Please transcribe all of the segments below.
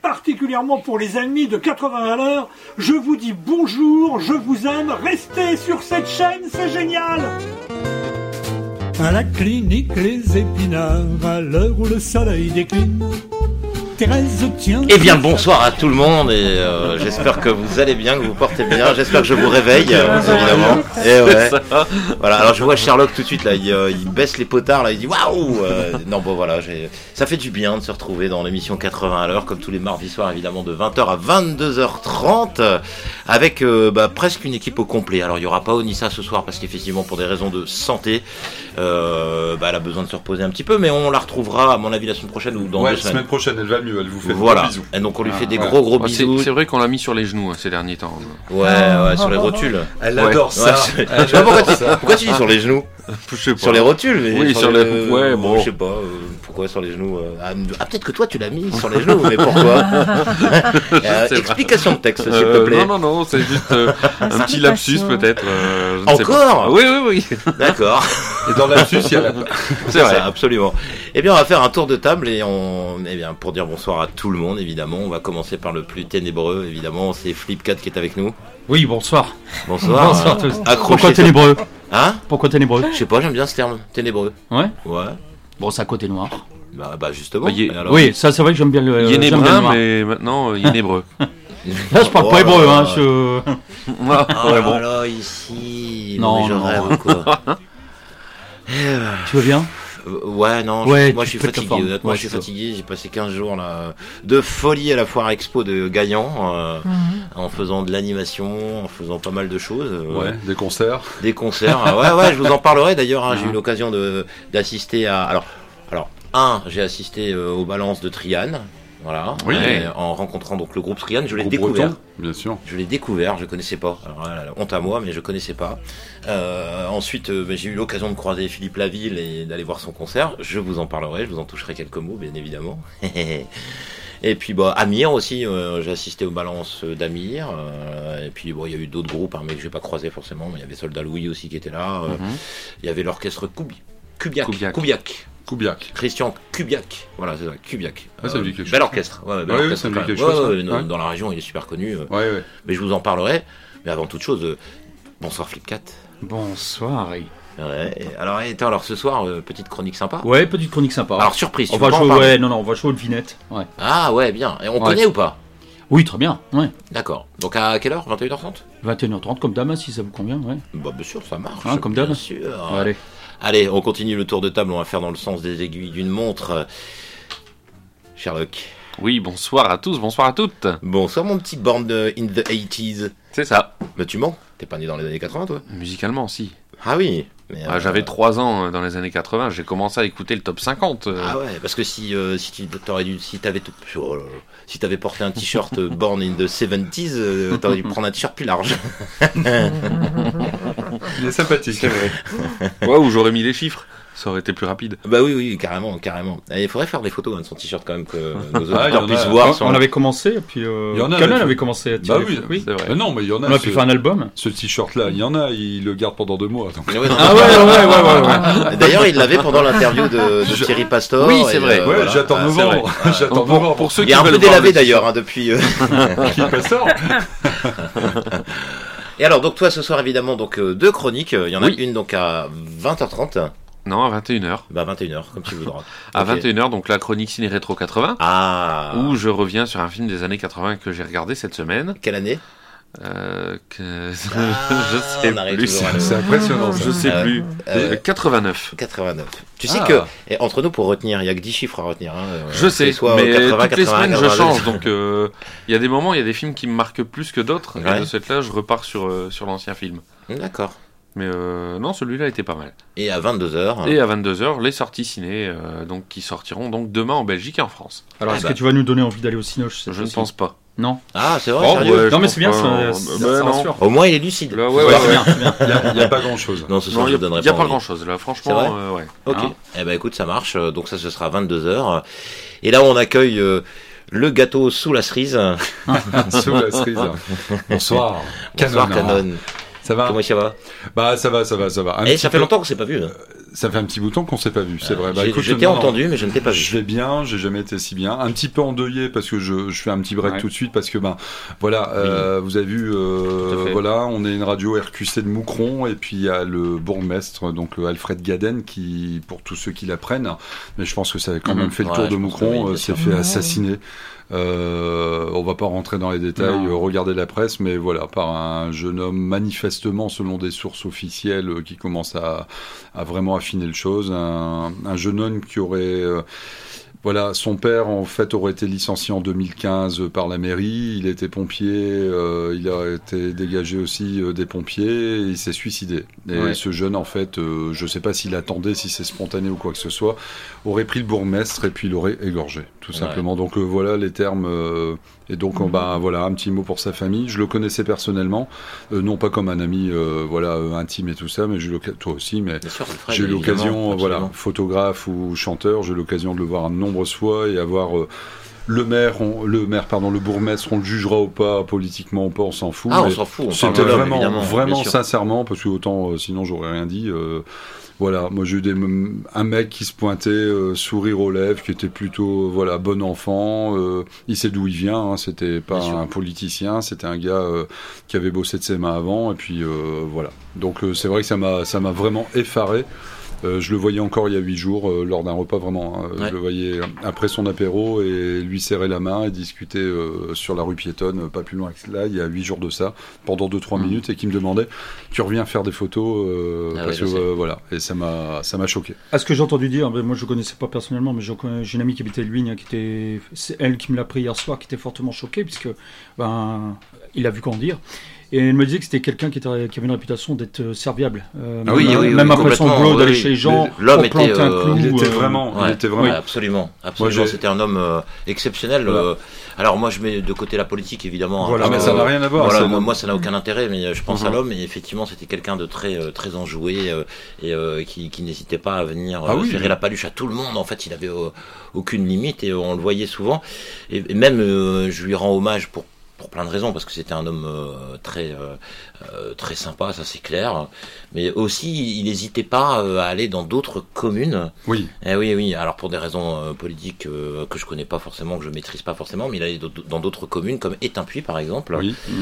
particulièrement pour les amis de 80 à l'heure, je vous dis bonjour, je vous aime, restez sur cette chaîne, c'est génial. À la clinique les épinards, à l'heure où le soleil décline, Thérèse tient... Eh bien, bonsoir à tout le monde et j'espère que vous allez bien, que vous portez bien. J'espère que je vous réveille, évidemment. Et ouais. Voilà. Alors je vois Sherlock tout de suite là, il baisse les potards là, il dit waouh. Non bon voilà, ça fait du bien de se retrouver dans l'émission 80 à l'heure, comme tous les mardis soirs évidemment de 20h à 22h30 avec presque une équipe au complet. Alors il y aura pas Onissa ce soir parce qu'effectivement pour des raisons de santé, elle a besoin de se reposer un petit peu, mais on la retrouvera à mon avis la semaine prochaine ou dans 2 semaines. La semaine prochaine, elle va mieux. Elle vous fait voilà. Des bisous. Et donc on lui fait des gros bisous. C'est vrai qu'on l'a mis sur les genoux ces derniers temps. Ouais, sur les rotules. Elle adore ça. Je sais pas pourquoi tu dis sur les genoux. Je sais pas. Sur les rotules, mais oui, sur les. Ouais, bon. Je sais pas pourquoi sur les genoux. Peut-être que toi tu l'as mis sur les genoux, mais pourquoi explication de texte, s'il te plaît. Non, c'est juste un petit lapsus peut-être. Encore Oui. D'accord. Et dans lapsus, il y a la... C'est vrai, absolument. Eh bien, on va faire un tour de table et pour dire bonsoir à tout le monde, évidemment. On va commencer par le plus ténébreux, évidemment. C'est Flipcat qui est avec nous. Oui, bonsoir. Bonsoir à tous. Pourquoi ténébreux ? Hein ? Pourquoi ténébreux ? Je sais pas, j'aime bien ce terme, ténébreux. Ouais. Bon, c'est à côté noir. Bah justement. Oui, ça c'est vrai que j'aime bien le. Il est nébrun, mais maintenant il est nébreux. Là, je parle pas hébreu, hein. Là, ici. Non, je rêve, quoi. Tu vas bien ? Ouais, non, ouais, moi je suis fatigué, honnêtement, je suis fatigué, j'ai passé 15 jours là, de folie à la foire expo de Gaillan, en faisant de l'animation, en faisant pas mal de choses. Ouais, des concerts. Des concerts, ouais, je vous en parlerai d'ailleurs, j'ai eu l'occasion d'assister à... Alors, j'ai assisté aux balances de Triane. Voilà, oui. En rencontrant donc le groupe Triane, je l'ai découvert. Breton, bien sûr. Je l'ai découvert, je connaissais pas. Alors, honte à moi, mais je connaissais pas. Ensuite, j'ai eu l'occasion de croiser Philippe Laville et d'aller voir son concert. Je vous en parlerai, je vous en toucherai quelques mots, bien évidemment. Et puis Amir aussi, j'ai assisté aux balances d'Amir. Et puis il y a eu d'autres groupes, mais que j'ai pas croisé forcément. Mais il y avait Soldat Louis aussi qui était là. Il y avait l'orchestre Kubiak. Christian Kubiak, voilà, c'est ça, Kubiak. Bel orchestre, dans la région, il est super connu. Mais je vous en parlerai. Mais avant toute chose, bonsoir Flipcat. Bonsoir. Alors ce soir, petite chronique sympa. Ouais, petite chronique sympa. Alors surprise. On va jouer au devinette. Ouais. Ah ouais, bien. Et on connaît ou pas ? Oui, très bien. Ouais. D'accord. Donc à quelle heure ? 21h30 ? 21h30 comme d'hab, si ça vous convient, ouais. Bah bien sûr, ça marche. Comme d'hab. Bien sûr. Allez, on continue le tour de table, on va faire dans le sens des aiguilles d'une montre. Sherlock. Oui, bonsoir à tous, bonsoir à toutes. Bonsoir mon petit born in the 80s. C'est ça. Mais tu mens, t'es pas né dans les années 80 toi ? Musicalement, si. Ah oui. J'avais 3 ans dans les années 80, j'ai commencé à écouter le top 50. Ah ouais, parce que si t'avais porté un t-shirt born in the 70s, t'aurais dû prendre un t-shirt plus large. Il est sympathique. C'est vrai. Ouais, ou j'aurais mis les chiffres. Ça aurait été plus rapide. Bah oui, carrément. Il faudrait faire des photos de son t-shirt quand même que nos auditeurs puissent voir. On avait commencé, et puis Canon avait commencé à tirer. Bah oui, c'est vrai. Mais non, mais il y en a. On a pu faire un album. Ce t-shirt-là, il y en a, il le garde pendant 2 mois. Donc. Ouais. D'ailleurs, il l'avait pendant l'interview de Thierry Pastor. Oui, c'est vrai. J'attends novembre. J'attends novembre. Pour ceux qui veulent. Il est un peu délavé d'ailleurs depuis. Qui Pastor. Et alors, donc toi, ce soir, évidemment, 2 chroniques. Il y en a une donc à 20h30. Non, à 21h. Bah 21h, comme tu voudras. À 21h, donc la chronique Ciné Rétro 80. Ah. Où je reviens sur un film des années 80 que j'ai regardé cette semaine. Quelle année ? Je sais plus. C'est impressionnant. Je sais plus. 89. Tu sais que, entre nous, pour retenir, il n'y a que 10 chiffres à retenir. Je sais, mais 80, toutes les 80, semaines 80, je change. Donc il y a des moments, il y a des films qui me marquent plus que d'autres. Ouais. Et de cette là, je repars sur l'ancien film. D'accord. Mais non, celui-là était pas mal. Et à 22h. Et à 22h, les sorties ciné, donc qui sortiront donc demain en Belgique et en France. Alors, est-ce que tu vas nous donner envie d'aller au cinéma ? Je ne pense pas. Non. Ah, c'est vrai, sérieux ? Non, mais c'est bien, ça rassure. Au moins, il est lucide. Là, c'est bien. Il n'y a pas grand-chose. Non, ce soir, je ne donnerai pas. Il n'y a pas grand-chose, là, franchement. Ouais. Ok. Eh ben, écoute, ça marche. Donc, ça, ce sera à 22h. Et là, on accueille le gâteau sous la cerise. Sous la cerise. Bonsoir. Bonsoir, Canon. Ça va ? Comment ça va ? Bah ça va. Et ça fait longtemps qu'on s'est pas vu. Ça fait un petit bout de temps qu'on s'est pas vu, c'est vrai. Écoute, je t'ai entendu, mais je ne t'ai pas vu. Je vais bien, j'ai jamais été si bien. Un petit peu endeuillé parce que je fais un petit break tout de suite parce que voilà, vous avez vu, voilà, on est une radio RQC de Moucron et puis il y a le bourgmestre, donc Alfred Gaden, qui, pour tous ceux qui l'apprennent, mais je pense que ça a quand même fait le tour de Moucron, s'est fait assassiner. On va pas rentrer dans les détails, regardez la presse, mais voilà, par un jeune homme manifestement, selon des sources officielles, qui commence à vraiment affiner les choses, un jeune homme qui aurait voilà, son père en fait aurait été licencié en 2015 par la mairie, il était pompier, il a été dégagé aussi des pompiers, et il s'est suicidé. Et ce jeune en fait, je sais pas s'il attendait, si c'est spontané ou quoi que ce soit, aurait pris le bourgmestre et puis il l'aurait égorgé, tout simplement. Donc voilà les termes, et donc voilà, un petit mot pour sa famille. Je le connaissais personnellement, non pas comme un ami voilà, intime et tout ça, mais toi aussi, mais j'ai eu l'occasion, voilà, photographe ou chanteur, j'ai eu l'occasion de le voir nombreuses fois et avoir le bourgmestre, on le jugera ou pas, politiquement ou pas, on s'en fout. On s'en fout. C'était vraiment sincèrement, parce que autant sinon j'aurais rien dit. Voilà, moi j'ai eu un mec qui se pointait, sourire aux lèvres, qui était plutôt bon enfant. Il sait d'où il vient, hein, c'était pas un politicien, c'était un gars qui avait bossé de ses mains avant, et puis voilà. Donc c'est vrai que ça m'a vraiment effaré. Je le voyais encore il y a 8 jours lors d'un repas vraiment. Je le voyais après son apéro et lui serrer la main et discuter sur la rue piétonne, pas plus loin que là, il y a 8 jours de ça, pendant 2-3 minutes, et qui me demandait tu reviens faire des photos parce que voilà, et ça m'a choqué. À ce que j'ai entendu dire, moi je ne connaissais pas personnellement, mais j'ai une amie qui habitait Luigne, c'est elle qui me l'a pris hier soir, qui était fortement choquée puisque il a vu comment dire. Et elle me disait que c'était quelqu'un qui avait une réputation d'être serviable. Même après son boulot, d'aller chez les gens, l'homme pour planter un clou. Il était vraiment. Absolument. C'était un homme exceptionnel. Alors moi, je mets de côté la politique, évidemment. Voilà, mais ça n'a rien à voir. Voilà, moi, ça n'a aucun intérêt, mais je pense à l'homme. Et effectivement, c'était quelqu'un de très enjoué et qui n'hésitait pas à venir ferrer la paluche à tout le monde. En fait, il avait aucune limite et on le voyait souvent. Et même, je lui rends hommage pour plein de raisons, parce que c'était un homme très sympa, ça c'est clair, mais aussi il n'hésitait pas à aller dans d'autres communes. Oui. Oui. Alors pour des raisons politiques que je connais pas forcément, que je maîtrise pas forcément, mais il allait dans d'autres communes comme Étainpuis par exemple,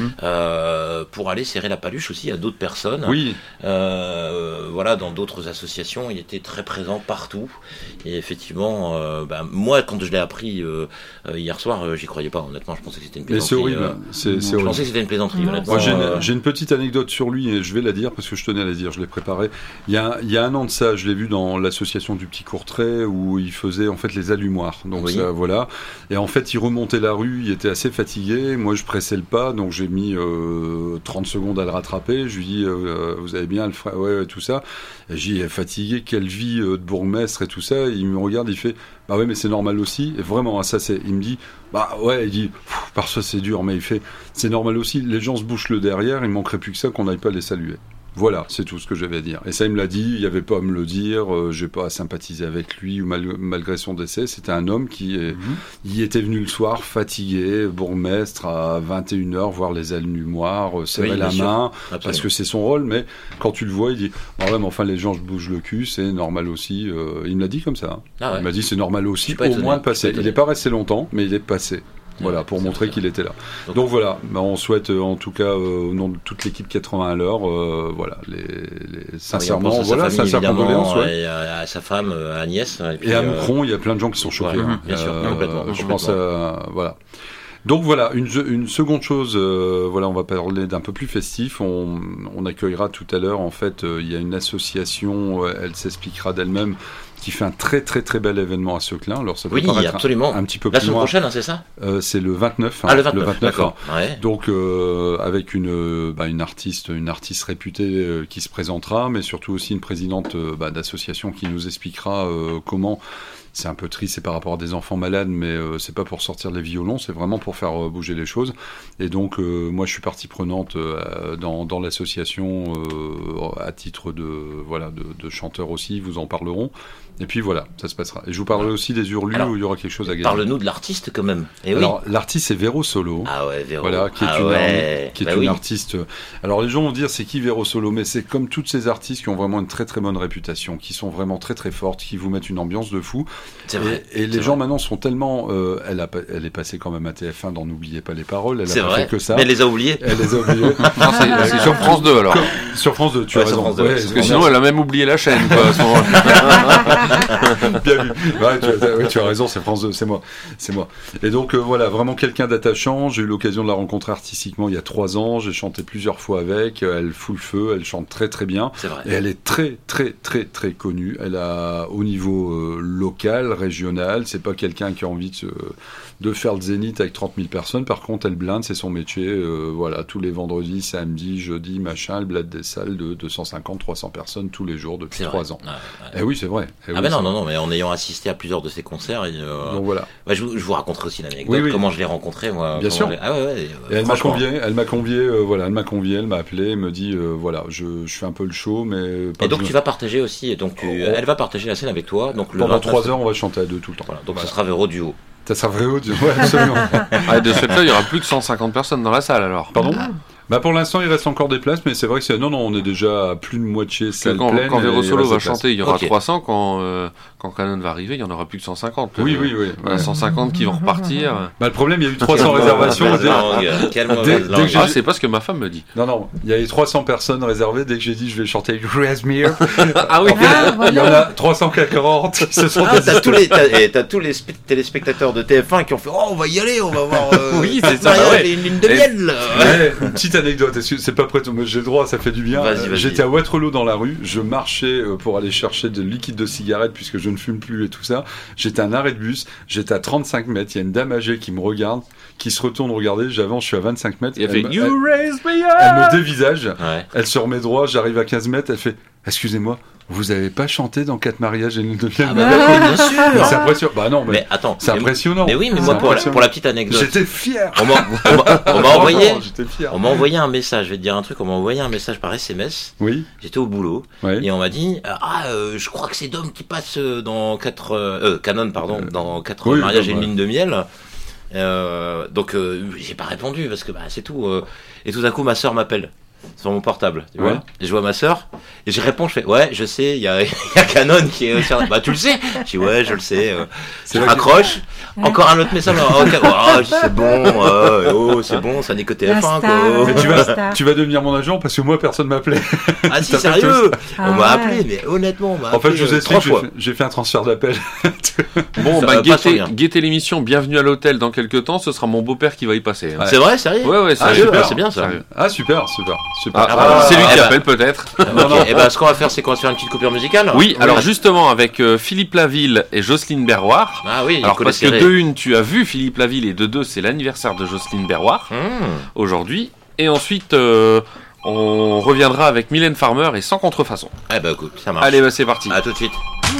pour aller serrer la paluche aussi à d'autres personnes. Oui. Voilà, dans d'autres associations, il était très présent partout. Et effectivement, moi quand je l'ai appris hier soir, j'y croyais pas. Honnêtement, je pensais que c'était une plaisanterie. Mais c'est horrible. Je pensais que c'était une plaisanterie. Moi, j'ai une petite anecdote sur lui et je vais la dire parce que je tenais à la dire, je l'ai préparée. Il y a un an de ça, je l'ai vu dans l'association du Petit Courtrai où il faisait en fait les allumoirs. Donc ça, voilà. Et en fait, il remontait la rue, il était assez fatigué. Moi, je pressais le pas, donc j'ai mis 30 secondes à le rattraper. Je lui dis, vous allez bien, Alfred? Ouais, tout ça. Et j'ai dit, fatigué, quelle vie de bourgmestre et tout ça. Et il me regarde, il fait, bah ouais, mais c'est normal aussi. Et vraiment, ça, il me dit, bah ouais, il dit, parce que c'est dur, mais il fait, c'est normal aussi. Les gens se bouchent le derrière, il manquerait plus que ça qu'on n'aille pas les saluer. Voilà, c'est tout ce que j'avais à dire. Et ça, il me l'a dit, il n'y avait pas à me le dire, j'ai pas à sympathiser avec lui, ou malgré son décès. C'était un homme qui y était venu le soir, fatigué, bourgmestre, à 21h, voir les allumoirs, serrer la main, parce que c'est son rôle, mais quand tu le vois, il dit, ah ouais, mais enfin, les gens se bougent le cul, c'est normal aussi. Il me l'a dit comme ça. Il m'a dit, c'est normal aussi, au moins de passer. Il n'est pas resté longtemps, mais il est passé. Voilà, pour montrer qu'il était là. Donc voilà, on souhaite en tout cas au nom de toute l'équipe 80 à l'heure, voilà, sincèrement, voilà, sincère condoléance, et à sa femme, à Agnès. Et à Moucron, il y a plein de gens qui sont choqués. Bien sûr, complètement. Je pense voilà. Donc voilà, une seconde chose, voilà, on va parler d'un peu plus festif. On accueillera tout à l'heure, en fait, il y a une association, elle s'expliquera d'elle-même, qui fait un très très très bel événement à Seclin. Alors ça peut paraître absolument. Un petit peu la plus loin. La semaine prochaine, c'est ça c'est le 29. Le 29, d'accord. Donc avec une artiste réputée qui se présentera, mais surtout aussi une présidente d'association qui nous expliquera comment c'est un peu triste, c'est par rapport à des enfants malades, mais c'est pas pour sortir les violons, c'est vraiment pour faire bouger les choses. Et donc, moi, je suis partie prenante dans l'association à titre de chanteur aussi, ils vous en parleront. Et puis voilà, ça se passera. Et je vous parlerai aussi des Hurlus où il y aura quelque chose à gagner. Parle-nous de l'artiste quand même. Alors, l'artiste, c'est Véro Solo. Ah ouais, Véro. Voilà, qui est une artiste. Alors, les gens vont dire, c'est qui Véro Solo? Mais c'est comme toutes ces artistes qui ont vraiment une très très bonne réputation, qui sont vraiment très très fortes, qui vous mettent une ambiance de fou. C'est vrai. Et les gens maintenant sont tellement. Elle est passée quand même à TF1 dans N'oubliez pas les paroles. Elle a pas fait que ça. Mais elle les a oubliés. Elle les a oubliés. Non, c'est sur France 2 alors. Sur France 2, tu as raison. Parce que sinon, elle a même oublié la chaîne, quoi, à ce moment-là. Bien vu. Tu as raison, c'est France 2, c'est moi. Et donc voilà, vraiment quelqu'un d'attachant. J'ai eu l'occasion de la rencontrer artistiquement il y a 3 ans. J'ai chanté plusieurs fois avec. Elle fout le feu. Elle chante très très bien. C'est vrai. Et elle est très très très très connue. Elle a au niveau local, régional. C'est pas quelqu'un qui a envie de faire le zénith avec 30 000 personnes. Par contre, elle blinde, c'est son métier. Voilà, tous les vendredis, samedis, jeudis, machin, elle blinde des salles de 250, 300 personnes tous les jours depuis 3 ans. Et oui, c'est vrai. Non, mais en ayant assisté à plusieurs de ses concerts, donc voilà. Je vous raconterai aussi l'anecdote, comment je l'ai rencontré, moi. Bien sûr. Et elle m'a convié, elle m'a appelé, elle me dit, voilà, je fais un peu le show, mais. Et donc tu vas partager aussi, elle va partager la scène avec toi. Donc pendant 3 heures, on va chanter à 2 tout le temps. Voilà, donc ce sera Véro duo. Ça sera Véro duo, ouais, absolument. De ce fait-là, il y aura plus que 150 personnes dans la salle alors. Pardon ? Bah pour l'instant il reste encore des places, mais c'est vrai que on est déjà à plus de moitié salle pleine. Quand Véro Solo va chanter, il y aura 300. Quand Canon va arriver, il y en aura plus que 150. Oui. 150 qui vont repartir. Bah le problème, il y a eu 300 réservations. C'est pas ce que ma femme me dit. Non, il y a eu 300 personnes réservées dès que j'ai dit je vais chanter You Raise Me. Ah oui. Il y en a 340. T'as tous les téléspectateurs de TF1 qui ont fait on va y aller, on va voir. Oui, c'est ça. Une lune de miel. Une petite anecdote, c'est pas prêt, mais j'ai le droit, ça fait du bien. Vas-y. J'étais à Waterloo dans la rue, je marchais pour aller chercher de liquide de cigarette puisque je ne fume plus et tout ça. J'étais à un arrêt de bus, j'étais à 35 mètres, il y a une dame âgée qui me regarde, qui se retourne regarder, j'avance, je suis à 25 mètres. Elle fait You raise me up. Elle me dévisage, elle se remet droit, j'arrive à 15 mètres, elle fait excusez-moi, vous avez pas chanté dans 4 mariages et une deuxième bien sûr. C'est impressionnant. Bah non, mais attends, c'est impressionnant. Mais oui, mais moi pour la petite anecdote, j'étais fier. On m'a envoyé un message. Je vais te dire un truc. On m'a envoyé un message par SMS. Oui. J'étais au boulot et on m'a dit je crois que c'est Dom qui passe dans 4 Canon dans 4 mariages et une lune de miel. Donc j'ai pas répondu parce que c'est tout. Et tout d'un coup ma sœur m'appelle sur mon portable, tu vois. Et je vois ma sœur et je réponds, je fais je sais, il y a Canon qui est sur... tu le sais. Je dis je le sais. Je raccroche. Encore un autre message. C'est bon. C'est bon, ça n'est que TF1 quoi. Mais tu vas devenir mon agent parce que moi personne m'appelait. Ah si, sérieux. On m'a appelé, mais honnêtement, en fait, je vous explique, j'ai fait un transfert d'appel. Bon, guettez l'émission Bienvenue à l'hôtel dans quelques temps, ce sera mon beau-père qui va y passer. C'est vrai, sérieux. Ouais, c'est bien ça. Ah super. C'est lui qui appelle peut-être. Et ce qu'on va faire, c'est qu'on va se faire une petite coupure musicale. Oui, alors justement avec Philippe Laville et Jocelyne Berroir. Ah oui. Alors parce que de une, tu as vu Philippe Laville et de deux, c'est l'anniversaire de Jocelyne Berroir aujourd'hui. Et ensuite, on reviendra avec Mylène Farmer et Sans contrefaçon. Écoute, ça marche. Allez, c'est parti. À tout de suite.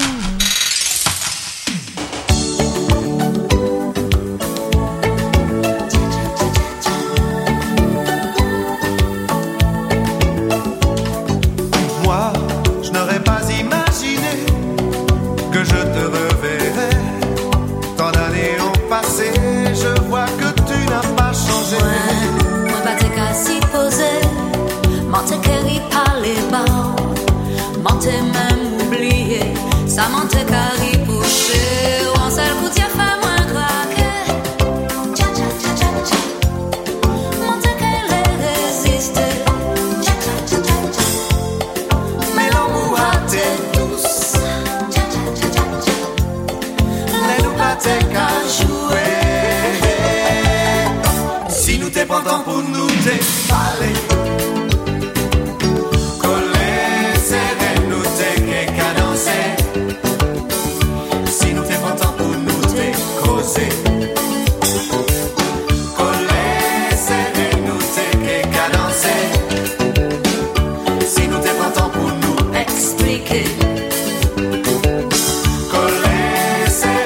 Ça monte carré poussé, on seul coup t'y a fait moins craquer. Tcha tcha tcha tcha tcha. Monte qu'elle résiste. Tcha tcha tcha tcha tcha. Mais l'amour a été douce. Tcha tcha tcha tcha tcha. Les nous pas t'es qu'à jouer. Si nous t'es pas temps pour nous t'es parler. Coller, c'est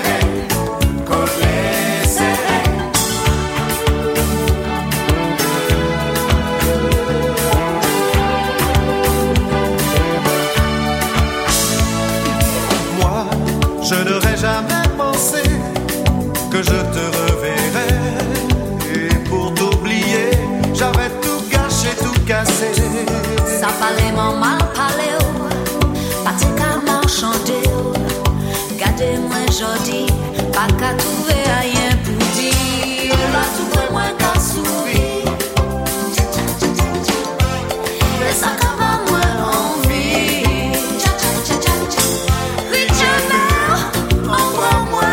parler mon mal parler, pas te qu'à marchander. Gardez-moi jodi, pas qu'à trouver rien pour dire. Là tout pour moi qu'à sourire. Et ça qu'à pas moi envie. Richard, envoie-moi.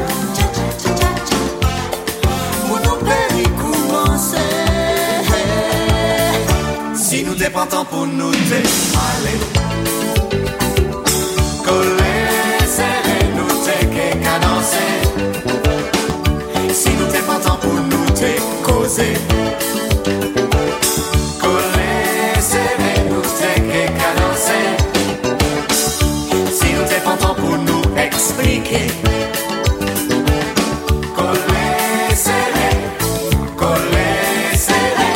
Pour nous périr commencer. Si nous dépendons pour nous démaler, coller, serrer, nous t'es cadencer. Si nous dépendons pour nous t'es causer, coller, serrer, nous t'es cadencer. Si nous dépendons pour nous expliquer, coller, serrer, coller, serrer.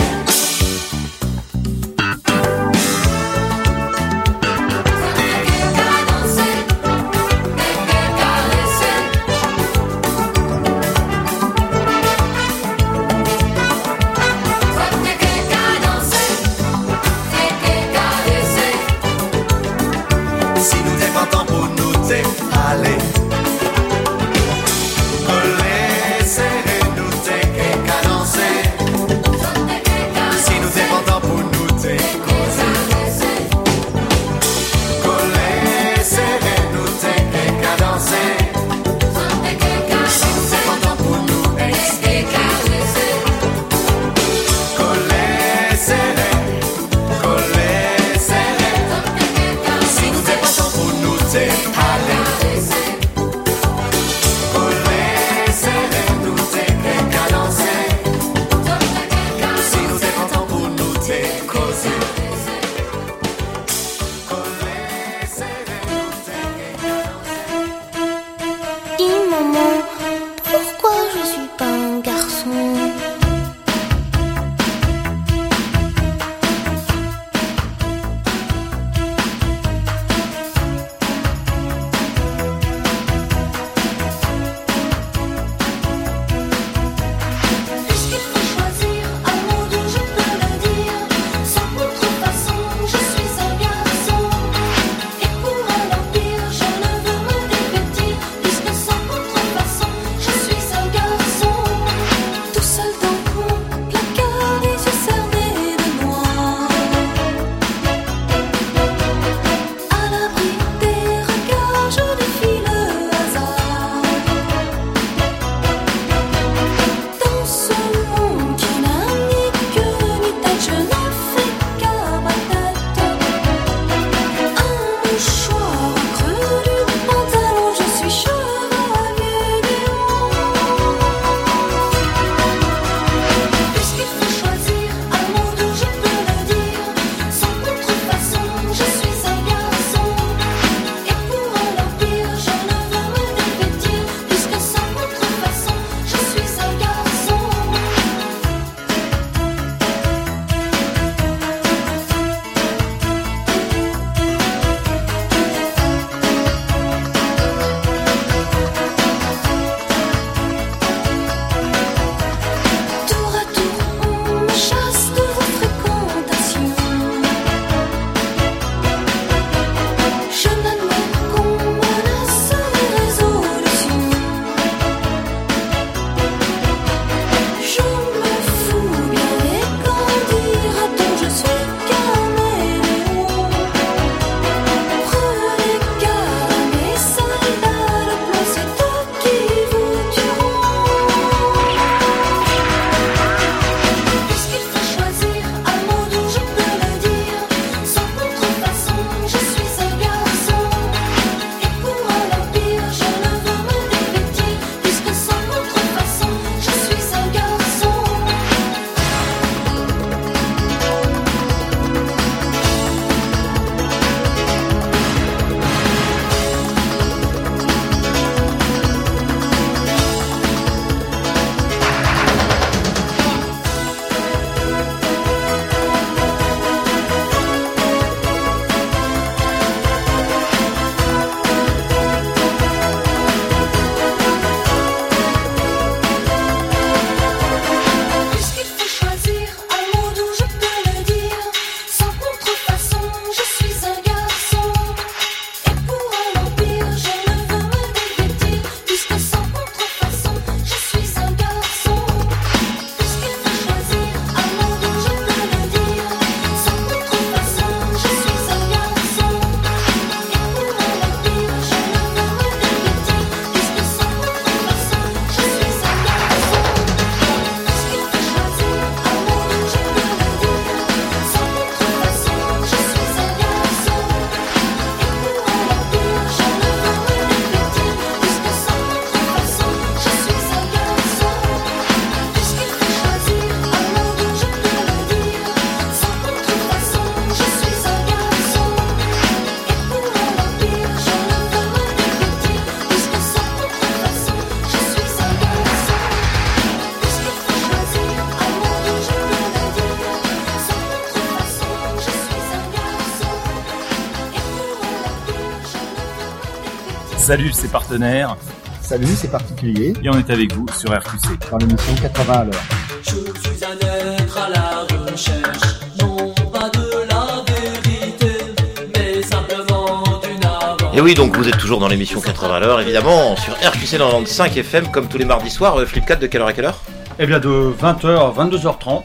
Salut, c'est Partenaire. Salut, c'est Particulier. Et on est avec vous sur RQC. Dans l'émission 80 à l'heure. Je suis un être à la recherche, non pas de la vérité, mais simplement d'une aventure. Et oui, donc vous êtes toujours dans l'émission 80 à l'heure, évidemment, sur RQC 95 FM, comme tous les mardis soirs. Flipcat, de quelle heure à quelle heure ? Eh bien, de 20h à 22h30.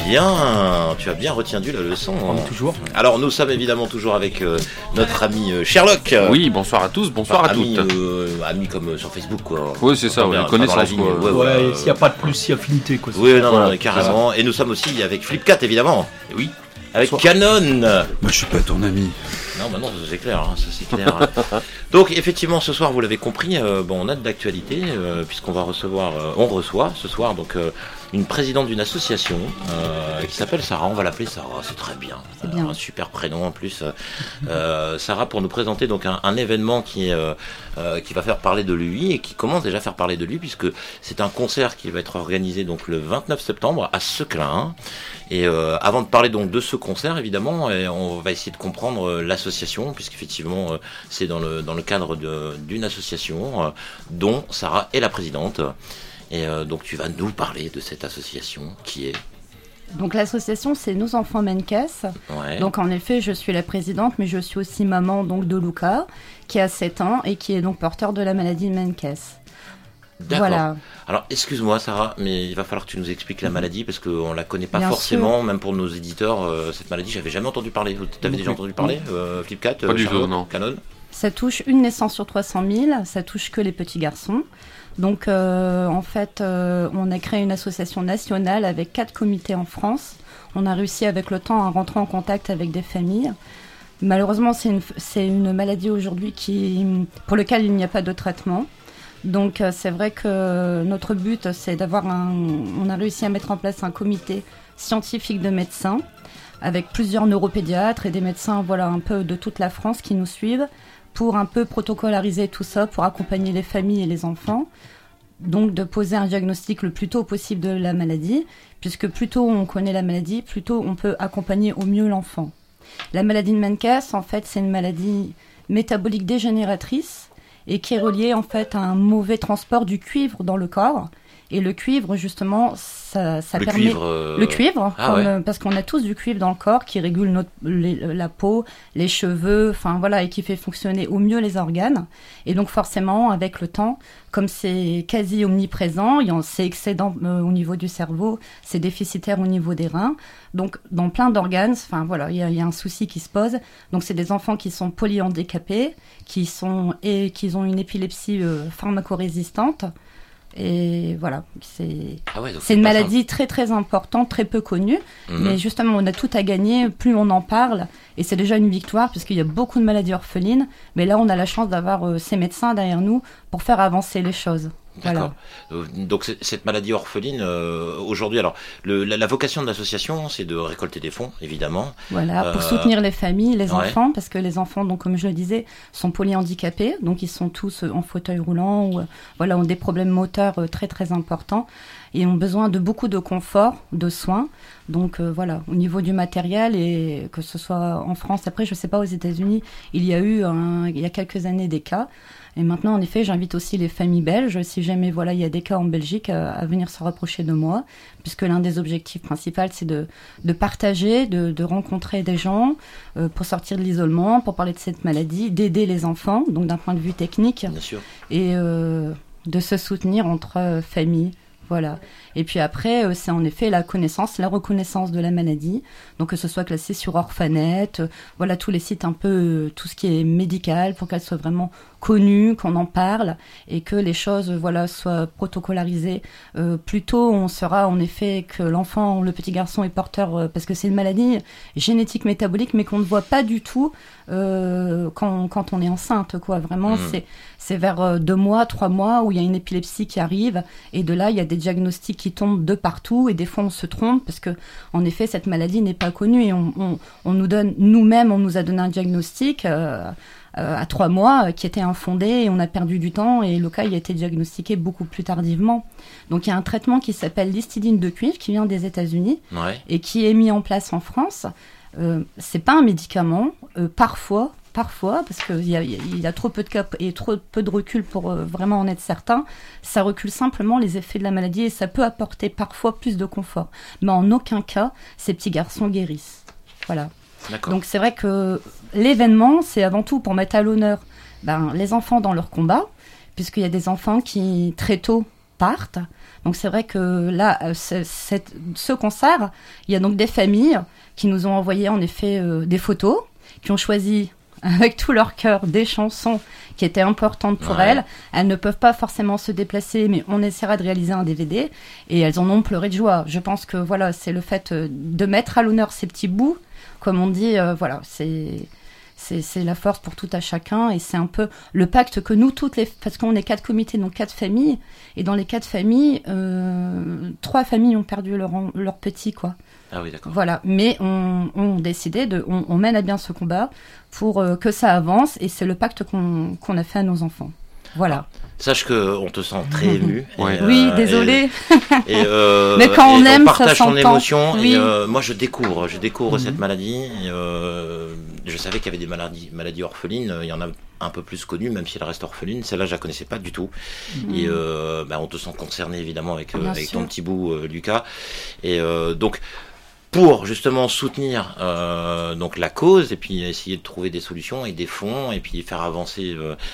Bien, tu as bien retenu la leçon. Toujours. Alors, nous sommes évidemment toujours avec notre ami Sherlock. Oui, bonsoir à tous, bonsoir à ami, toutes. Ami comme sur Facebook, quoi. Oui, c'est ça, Enfin, connaissance, dans la vie, quoi. Ouais, s'il n'y a pas de plus, s'il y a affinité, quoi. Oui, non, Voilà, carrément. Et nous sommes aussi avec Flipcat, évidemment. Oui. Avec Canon. Moi, je suis pas ton ami. Non, bah non, ça c'est clair, ça c'est clair. Donc effectivement, ce soir, vous l'avez compris, on a de l'actualité puisqu'on va recevoir, on reçoit ce soir donc une présidente d'une association qui s'appelle Sarah. On va l'appeler Sarah, c'est très bien. C'est bien. Un super prénom en plus. Sarah, pour nous présenter donc un événement qui va faire parler de lui et qui commence déjà à faire parler de lui puisque c'est un concert qui va être organisé donc le 29 septembre à Seclin. Et avant de parler donc de ce concert, évidemment, on va essayer de comprendre l'association, puisqu'effectivement c'est dans le cadre d'une association dont Sarah est la présidente. Et donc tu vas nous parler de cette association qui est... Donc l'association, c'est Nos Enfants Menkès. Ouais. Donc en effet, je suis la présidente, mais je suis aussi maman donc de Luca, qui a 7 ans et qui est donc porteur de la maladie de Menkès. D'accord. Voilà. Alors, excuse-moi Sarah, mais il va falloir que tu nous expliques la maladie parce qu'on la connaît pas Bien forcément, même pour nos éditeurs. Cette maladie, j'avais jamais entendu parler. T'avais déjà entendu parler, Flipcat, Pas du tout, non. Canon. Ça touche une naissance sur 300 000, ça touche que les petits garçons. Donc en fait, on a créé une association nationale avec 4 comités en France. On a réussi avec le temps à rentrer en contact avec des familles. Malheureusement, c'est une maladie aujourd'hui pour laquelle il n'y a pas de traitement. Donc c'est vrai que notre but, c'est on a réussi à mettre en place un comité scientifique de médecins avec plusieurs neuropédiatres et des médecins un peu de toute la France qui nous suivent pour un peu protocolariser tout ça, pour accompagner les familles et les enfants. Donc de poser un diagnostic le plus tôt possible de la maladie, puisque plus tôt on connaît la maladie, plus tôt on peut accompagner au mieux l'enfant. La maladie de Menkès, en fait, c'est une maladie métabolique dégénératrice et qui est reliée en fait à un mauvais transport du cuivre dans le corps. Et le cuivre, justement, ça permet... Le cuivre, parce qu'on a tous du cuivre dans le corps qui régule la peau, les cheveux, et qui fait fonctionner au mieux les organes. Et donc forcément, avec le temps, comme c'est quasi omniprésent, c'est excédent au niveau du cerveau, c'est déficitaire au niveau des reins. Donc dans plein d'organes, il y a un souci qui se pose. Donc c'est des enfants qui sont polyhandicapés, qui ont une épilepsie pharmacorésistante. Et voilà, c'est une maladie très très importante, très peu connue, mais justement on a tout à gagner, plus on en parle, et c'est déjà une victoire puisqu'il y a beaucoup de maladies orphelines, mais là on a la chance d'avoir ces médecins derrière nous pour faire avancer les choses. D'accord. Voilà. Donc cette maladie orpheline, aujourd'hui, alors la vocation de l'association, c'est de récolter des fonds, évidemment. Voilà, pour soutenir les familles, les enfants, parce que les enfants, donc comme je le disais, sont polyhandicapés, donc ils sont tous en fauteuil roulant ou ont des problèmes moteurs très très importants et ont besoin de beaucoup de confort, de soins. Donc au niveau du matériel, et que ce soit en France, après je sais pas aux États-Unis, il y a eu il y a quelques années des cas. Et maintenant, en effet, j'invite aussi les familles belges, si jamais il y a des cas en Belgique, à venir se rapprocher de moi, puisque l'un des objectifs principaux, c'est de partager, de rencontrer des gens pour sortir de l'isolement, pour parler de cette maladie, d'aider les enfants, donc d'un point de vue technique, bien sûr, et de se soutenir entre familles. Voilà. Et puis après, c'est en effet la reconnaissance de la maladie. Donc que ce soit classé sur Orphanet, tous les sites un peu, tout ce qui est médical, pour qu'elle soit vraiment connue, qu'on en parle, et que les choses soient protocolarisées. Plus tôt, on saura en effet que l'enfant, le petit garçon est porteur, parce que c'est une maladie génétique métabolique, mais qu'on ne voit pas du tout quand on est enceinte, quoi. Vraiment, c'est vers 2 mois, 3 mois où il y a une épilepsie qui arrive, et de là, il y a des diagnostics qui tombent de partout, et des fois, on se trompe, parce que, en effet, cette maladie n'est pas connue, et on nous a donné un diagnostic à 3 mois qui était infondé, et on a perdu du temps, et le cas il a été diagnostiqué beaucoup plus tardivement. Donc il y a un traitement qui s'appelle l'histidine de cuivre qui vient des États-Unis et qui est mis en place en France. C'est pas un médicament, parfois parfois, parce qu'il y a trop peu de cas et trop peu de recul pour vraiment en être certain, ça recule simplement les effets de la maladie et ça peut apporter parfois plus de confort. Mais en aucun cas, ces petits garçons guérissent. Voilà. D'accord. Donc c'est vrai que l'événement, c'est avant tout pour mettre à l'honneur les enfants dans leur combat, puisqu'il y a des enfants qui très tôt partent. Donc c'est vrai que là, ce concert, il y a donc des familles qui nous ont envoyé en effet des photos, qui ont choisi avec tout leur cœur des chansons qui étaient importantes pour elles. Elles ne peuvent pas forcément se déplacer, mais on essaiera de réaliser un DVD et elles en ont pleuré de joie. Je pense que voilà, c'est le fait de mettre à l'honneur ces petits bouts, comme on dit, voilà, c'est la force pour tout à chacun et c'est un peu le pacte que nous parce qu'on est 4 comités, donc 4 familles, et dans les 4 familles, 3 familles ont perdu leur petit, quoi. Ah oui, d'accord. Voilà, mais on décidé on mène à bien ce combat pour que ça avance et c'est le pacte qu'on a fait à nos enfants. Voilà. Sache qu'on te sent très ému. Oui, désolé. Mais quand on aime, on partage ça ton s'entend. émotion. Oui. Et moi, je découvre cette maladie. Et, je savais qu'il y avait des maladies orphelines. Il y en a un peu plus connues, même si elle reste orpheline. Celle-là, je la connaissais pas du tout. Et on te sent concerné évidemment avec ton petit bout, Lucas. Et donc. Pour justement soutenir donc la cause et puis essayer de trouver des solutions et des fonds et puis faire avancer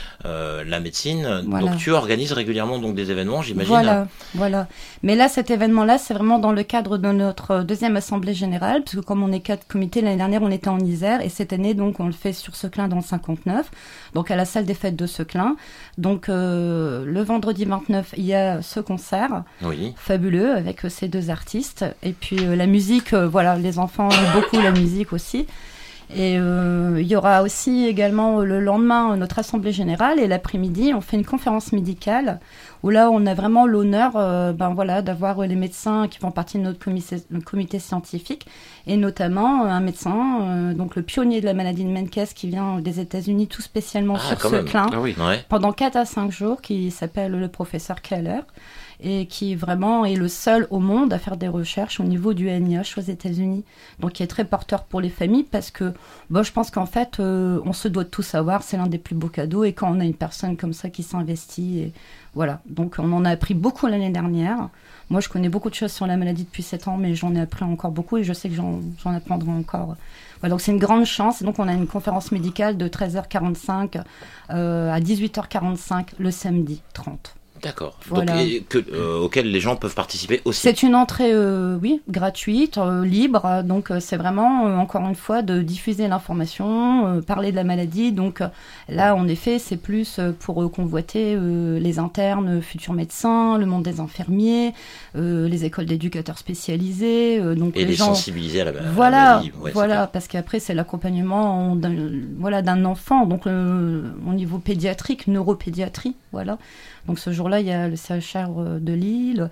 la médecine. Voilà. Donc tu organises régulièrement donc des événements, j'imagine. Voilà. Mais là, cet événement-là, c'est vraiment dans le cadre de notre deuxième assemblée générale, parce que comme on est 4 comités, l'année dernière, on était en Isère et cette année, donc, on le fait sur Seclin dans le 59, donc à la salle des fêtes de Seclin. Donc le vendredi 29, il y a ce concert fabuleux avec ces 2 artistes et puis la musique. Voilà, les enfants aiment beaucoup la musique aussi. Et il y aura aussi également le lendemain notre assemblée générale et l'après-midi, on fait une conférence médicale où là, on a vraiment l'honneur d'avoir les médecins qui font partie de notre comité scientifique et notamment un médecin, donc le pionnier de la maladie de Menkes qui vient des États-Unis tout spécialement sur Seclin pendant 4 à 5 jours, qui s'appelle le professeur Keller. Et qui vraiment est le seul au monde à faire des recherches au niveau du NIH aux États-Unis. Donc, qui est très porteur pour les familles parce que je pense qu'en fait, on se doit de tout savoir. C'est l'un des plus beaux cadeaux. Et quand on a une personne comme ça qui s'investit, et voilà. Donc, on en a appris beaucoup l'année dernière. Moi, je connais beaucoup de choses sur la maladie depuis 7 ans, mais j'en ai appris encore beaucoup et je sais que j'en apprendrai encore. Voilà, donc, c'est une grande chance. Et donc, on a une conférence médicale de 13h45 à 18h45 le samedi 30. D'accord. Voilà. Donc, auquel les gens peuvent participer aussi. C'est une entrée, gratuite, libre. Donc, c'est vraiment, encore une fois, de diffuser l'information, parler de la maladie. Donc, là, en effet, c'est plus pour convoiter les internes, futurs médecins, le monde des infirmiers, les écoles d'éducateurs spécialisés. Donc et les gens sensibiliser à la maladie. Ouais, voilà, parce qu'après, c'est l'accompagnement d'un enfant. Donc, au niveau pédiatrique, neuropédiatrie, voilà. Donc ce jour-là, il y a le CHR de Lille.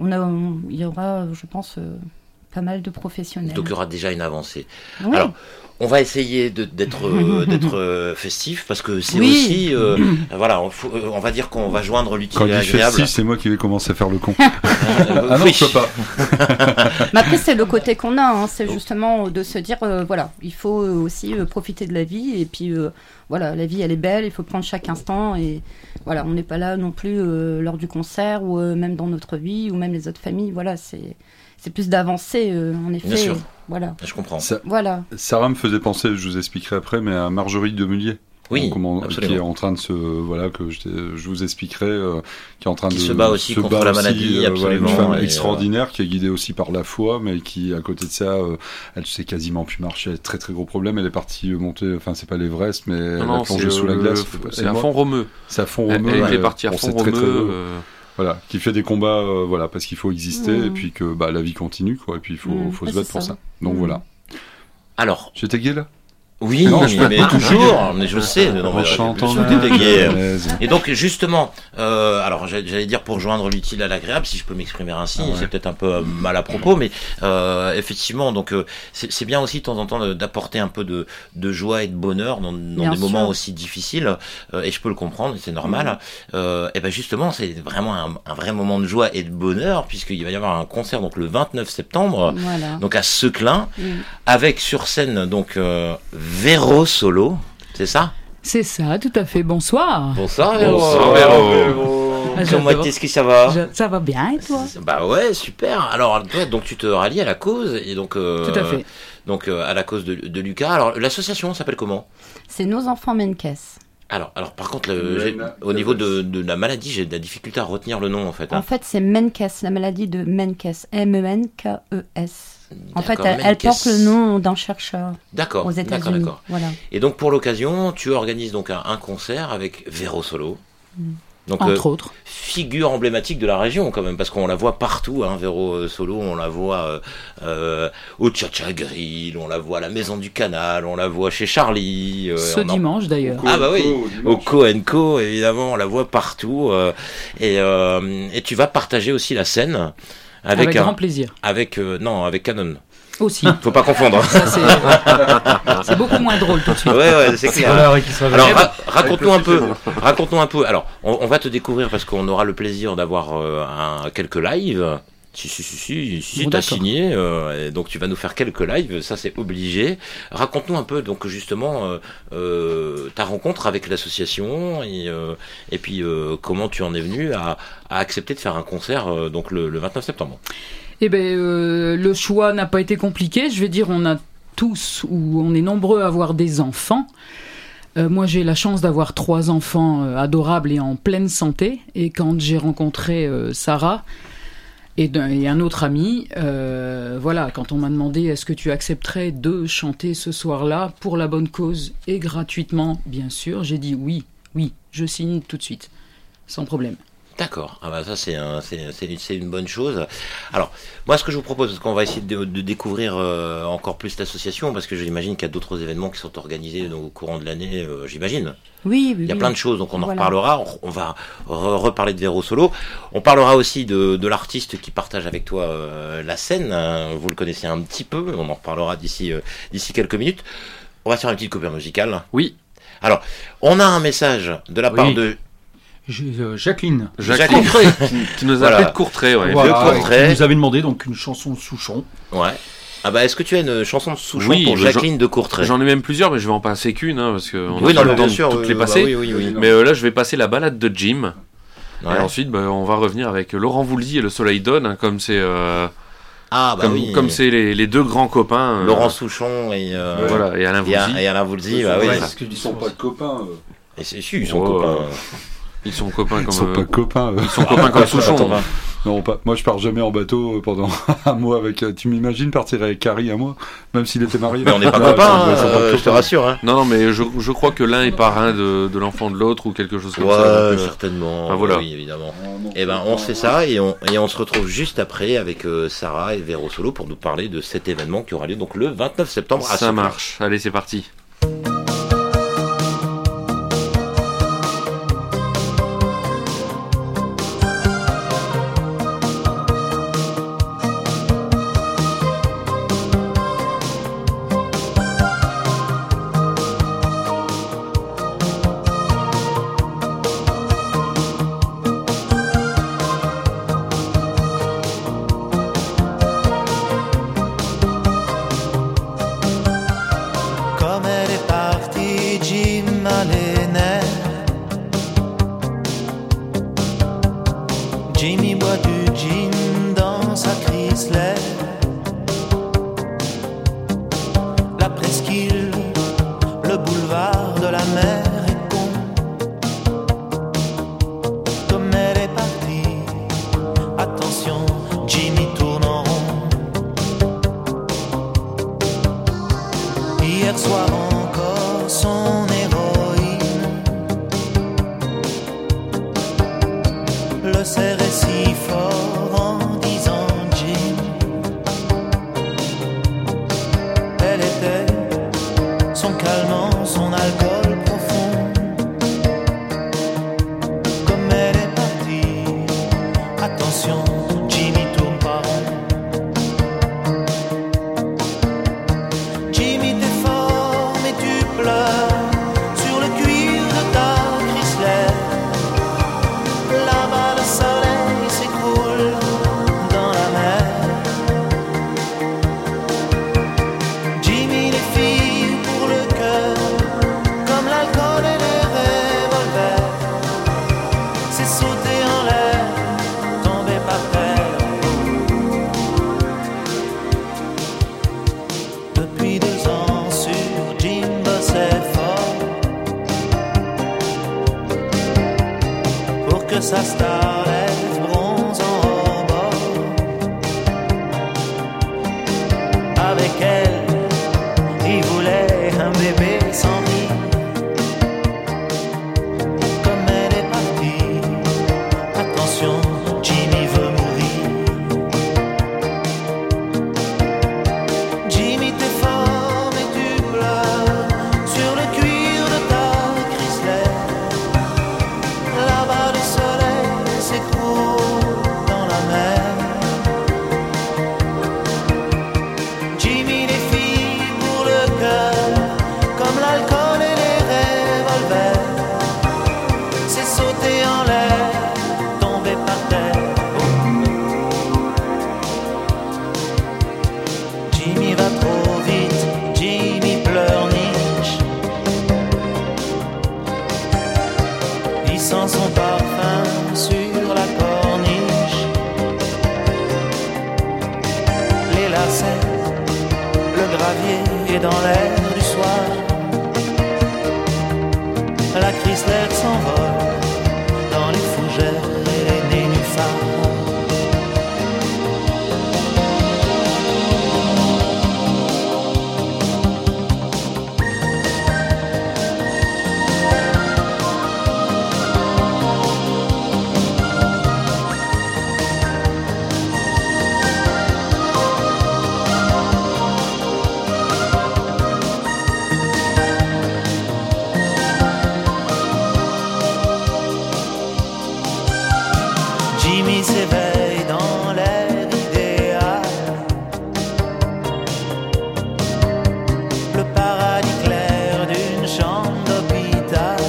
Il y aura, je pense, pas mal de professionnels. Donc il y aura déjà une avancée. Oui. Alors, on va essayer d'être festif parce que c'est aussi, voilà, on va dire qu'on va joindre l'utile et l'agréable. Quand il dit festif, c'est moi qui vais commencer à faire le con. Ah non, je peux pas. Mais après, c'est le côté qu'on a, c'est justement de se dire, voilà, il faut aussi profiter de la vie et puis voilà, la vie elle est belle, il faut prendre chaque instant et voilà, on n'est pas là non plus lors du concert ou même dans notre vie ou même les autres familles, voilà, c'est plus d'avancer en effet. Bien sûr. Voilà. Je comprends. Voilà. Sarah me faisait penser, je vous expliquerai après, mais à Marjorie Demulier. Oui, qui est en train de se, que je vous expliquerai, qui est en train qui de se bat aussi contre la maladie, absolument, une femme extraordinaire qui est guidée aussi par la foi, mais qui à côté de ça, elle sait quasiment plus marcher, elle a de très très gros problèmes, elle est partie monter, enfin c'est pas l'Everest, mais elle a plongé sous la glace. C'est à Font-Romeu. C'est à Font-Romeu. Elle est partie à Font-Romeu. Voilà, qui fait des combats, parce qu'il faut exister et puis que la vie continue, quoi, et puis il faut se battre pour ça. Donc voilà. Alors, j'étais gay là. Oui, non, mais toujours, mais je le sais. Et donc justement, alors j'allais dire pour joindre l'utile à l'agréable, si je peux m'exprimer ainsi, c'est peut-être un peu mal à propos, mais effectivement, donc c'est bien aussi de temps en temps d'apporter un peu de joie et de bonheur dans des moments aussi difficiles, et je peux le comprendre, c'est normal. Et ben justement, c'est vraiment un vrai moment de joie et de bonheur puisqu'il va y avoir un concert donc le 29 septembre, donc à Seclin, avec sur scène donc Véro Solo. c'est ça? C'est ça, tout à fait. Bonsoir. Bonsoir Véro. Bonsoir, Véro. Comment est-ce que ça va? Ça va bien, et toi? Bah ouais, super. Alors toi, donc tu te rallies à la cause et donc Tout à fait. Donc à la cause de Lucas. Alors l'association s'appelle comment? C'est Nos Enfants Menkes. Alors par contre, au niveau de la maladie, j'ai de la difficulté à retenir le nom en fait. En fait, c'est Menkes, la maladie de Menkes. M-E-N-K-E-S. En fait, elle Menkes. porte le nom d'un chercheur D'accord, aux États-Unis. d'accord. Voilà. Et donc pour l'occasion, tu organises donc un concert avec Véro Solo. Donc, Entre autres. figure emblématique de la région quand même, parce qu'on la voit partout, hein, Véro Solo, on la voit au Tcha-Tcha Grill, on la voit à la Maison du Canal, on la voit chez Charlie. Ce dimanche d'ailleurs. Ah bah oui, au Co & évidemment, on la voit partout. Et tu vas partager aussi la scène Avec grand plaisir. Avec Canon. Aussi. Faut pas confondre. Ça, c'est beaucoup moins drôle tout de suite. Ouais, c'est clair. Voilà, qui se réveille. Alors, raconte-nous un peu. Raconte-nous un peu. Alors, on va te découvrir parce qu'on aura le plaisir d'avoir quelques lives. Si, Bon, t'as d'accord. signé, et donc tu vas nous faire quelques lives, ça c'est obligé. Raconte-nous un peu, donc justement, ta rencontre avec l'association et puis comment tu en es venu à accepter de faire un concert donc le 29 septembre. Eh bien, le choix n'a pas été compliqué. Je vais dire, on a tous, ou on est nombreux à avoir des enfants. Moi, j'ai la chance d'avoir 3 enfants adorables et en pleine santé. Et quand j'ai rencontré Sarah et un autre ami, voilà, quand on m'a demandé est-ce que tu accepterais de chanter ce soir-là pour la bonne cause et gratuitement, bien sûr, j'ai dit oui, je signe tout de suite, sans problème. D'accord, ah bah ça c'est une bonne chose. Alors, moi ce que je vous propose, c'est qu'on va essayer de découvrir encore plus l'association, parce que j'imagine qu'il y a d'autres événements qui sont organisés au courant de l'année, j'imagine. Oui. Il y a plein de choses, donc on en Voilà. reparlera. On va reparler de Véro Solo. On parlera aussi de l'artiste qui partage avec toi la scène. Vous le connaissez un petit peu, on en reparlera d'ici quelques minutes. On va faire une petite coupure musicale. Oui. Alors, on a un message de la part de Jacqueline. Jacques Courtrai, qui nous a Voilà. appelé de Courtrai, ouais. Voilà, Le Courtrai. qui nous avait demandé donc une chanson de Souchon. Ouais. Ah bah est-ce que tu as une chanson de Souchon Oui, pour mais Jacqueline de Courtrai? J'en ai même plusieurs, mais je vais en passer qu'une, hein, parce qu'on Oui, a non, pas le mais temps bien de sûr, toutes les bah passer. oui. Mais là, je vais passer la balade de Jim. Ouais. Et ensuite, on va revenir avec Laurent Voulzy et Le Soleil donne, hein, comme c'est Ah bah oui. comme c'est les deux grands copains. Laurent Souchon et Voilà, et Alain Voulzy. et Alain Voulzy, bah oui. Parce qu'ils sont pas copains. Et si, ils sont Oh, copains. Ils sont copains Ils comme sont pas copains. ils sont copains comme Souchon. Non, pas. Moi, je pars jamais en bateau pendant un mois avec. Tu m'imagines partir avec Carrie un mois, même s'il était marié. Mais on n'est pas Ouais, copains, ils sont pas je te copains. rassure. Hein. Non, mais je crois que l'un est parrain de l'enfant de l'autre ou quelque chose comme Ouais, ça. Donc, certainement. ah, voilà. Oui, évidemment. Et ben, on fait ça et on se retrouve juste après avec Sarah et Véro Solo pour nous parler de cet événement qui aura lieu donc le 29 septembre à ça Sofia. marche. Allez, c'est parti. Comme elle est partie, Jim a les nerfs. Jimmy boit du gin dans sa Chrysler. La presqu'île, le boulevard de la mer est con. Comme elle est partie, attention, Jimmy tourne en rond. Hier soir encore son héroïne le serrait si fort en disant Jim. Elle était son calmant, son alcool profond. Comme elle est partie, attention, Jimmy tourne pas rond. Jimmy, t'es fort, mais tu pleures sur le cuir de ta Chrysler. Là-bas, le soleil s'écroule sa starlet bronze en rebord. Avec elle, il voulait un bébé sans vie. Comme elle est partie, attention, Jimmy veut mourir. Jimmy, t'es fort mais tu pleures sur le cuir de ta Chrysler. Là-bas le soleil s'écroule dans la mer. Jimmy, les filles pour le cœur, comme l'alcool et les revolvers. C'est sauter en l'air, tomber par terre. Jimmy va trop vite, Jimmy pleurniche. Il sent son parfum sur la corniche. Les lacets, le gravier est dans l'air du soir. La Chrysler s'envole dans les fougères et les nénuphars. Jimmy s'éveille dans l'air idéal. Le paradis clair d'une chambre d'hôpital.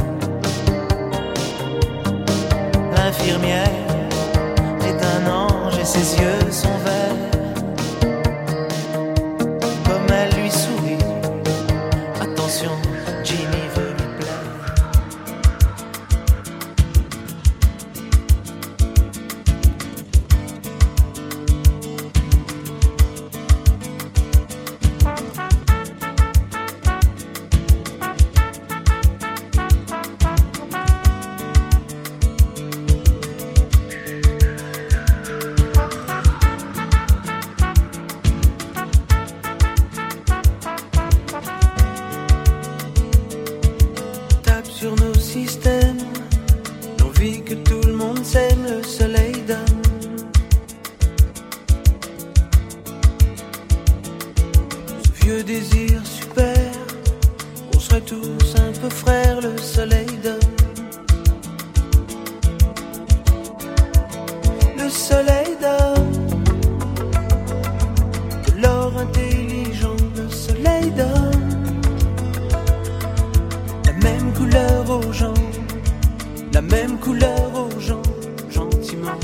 L'infirmière est un ange et ses yeux sont verts. Comme elle lui sourit, attention, Jimmy veut lui plaire. Tape sur nos systèmes, l'envie que tout le monde s'aime, le soleil donne. Ce vieux désir super, on serait tous un peu frères, le soleil donne. Le soleil donne de l'or intelligent, le soleil donne la même couleur aux gens, la même couleur aux gens, gentiment.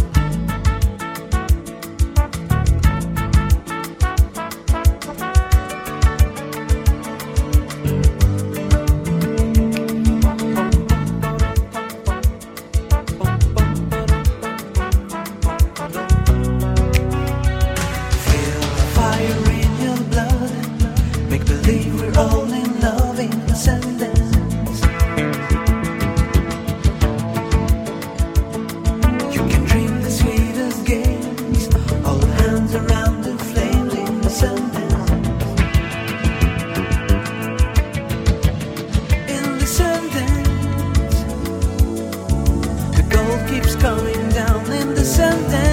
Feel the fire in your blood, make believe we're all in love in the sentence. You can dream the sweetest games, all hands around the flames in the sentence. In the sentence, the gold keeps coming down in the sentence.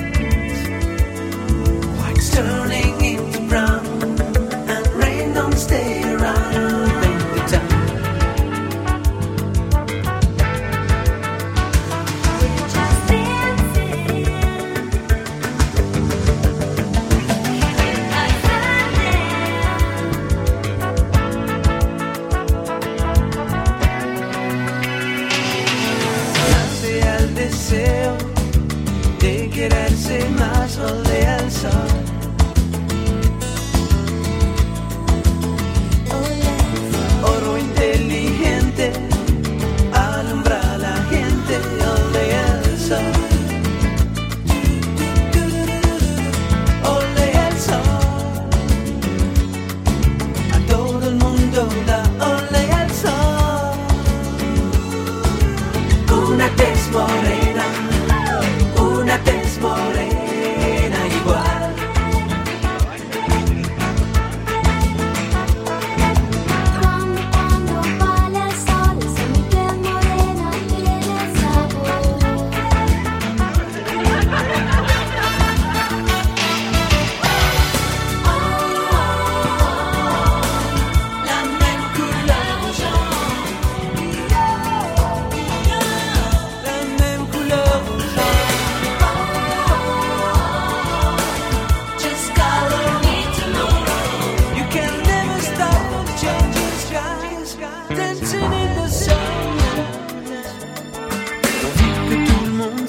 White's turning into brown, and rain don't stay around. Make the town. We're just dancing. Nace al deseo de quererse más o de al sol.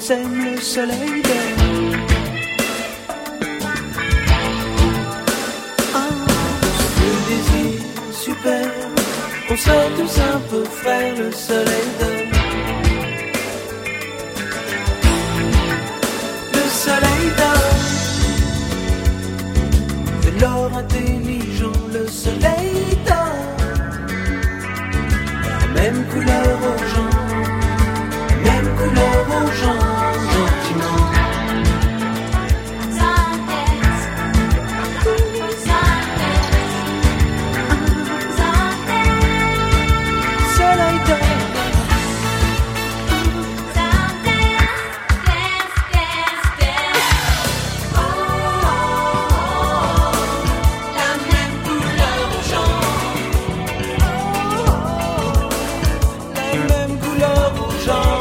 sème le soleil d'or. Ce désir super, on soit tous un peu frères, le soleil d'or. Le soleil d'or, c'est l'or intelligent, le soleil d'or. La même couleur aux gens. Même couleur aux gens, gentiment. Soleil d'or. La même couleur aux gens. La même couleur aux gens.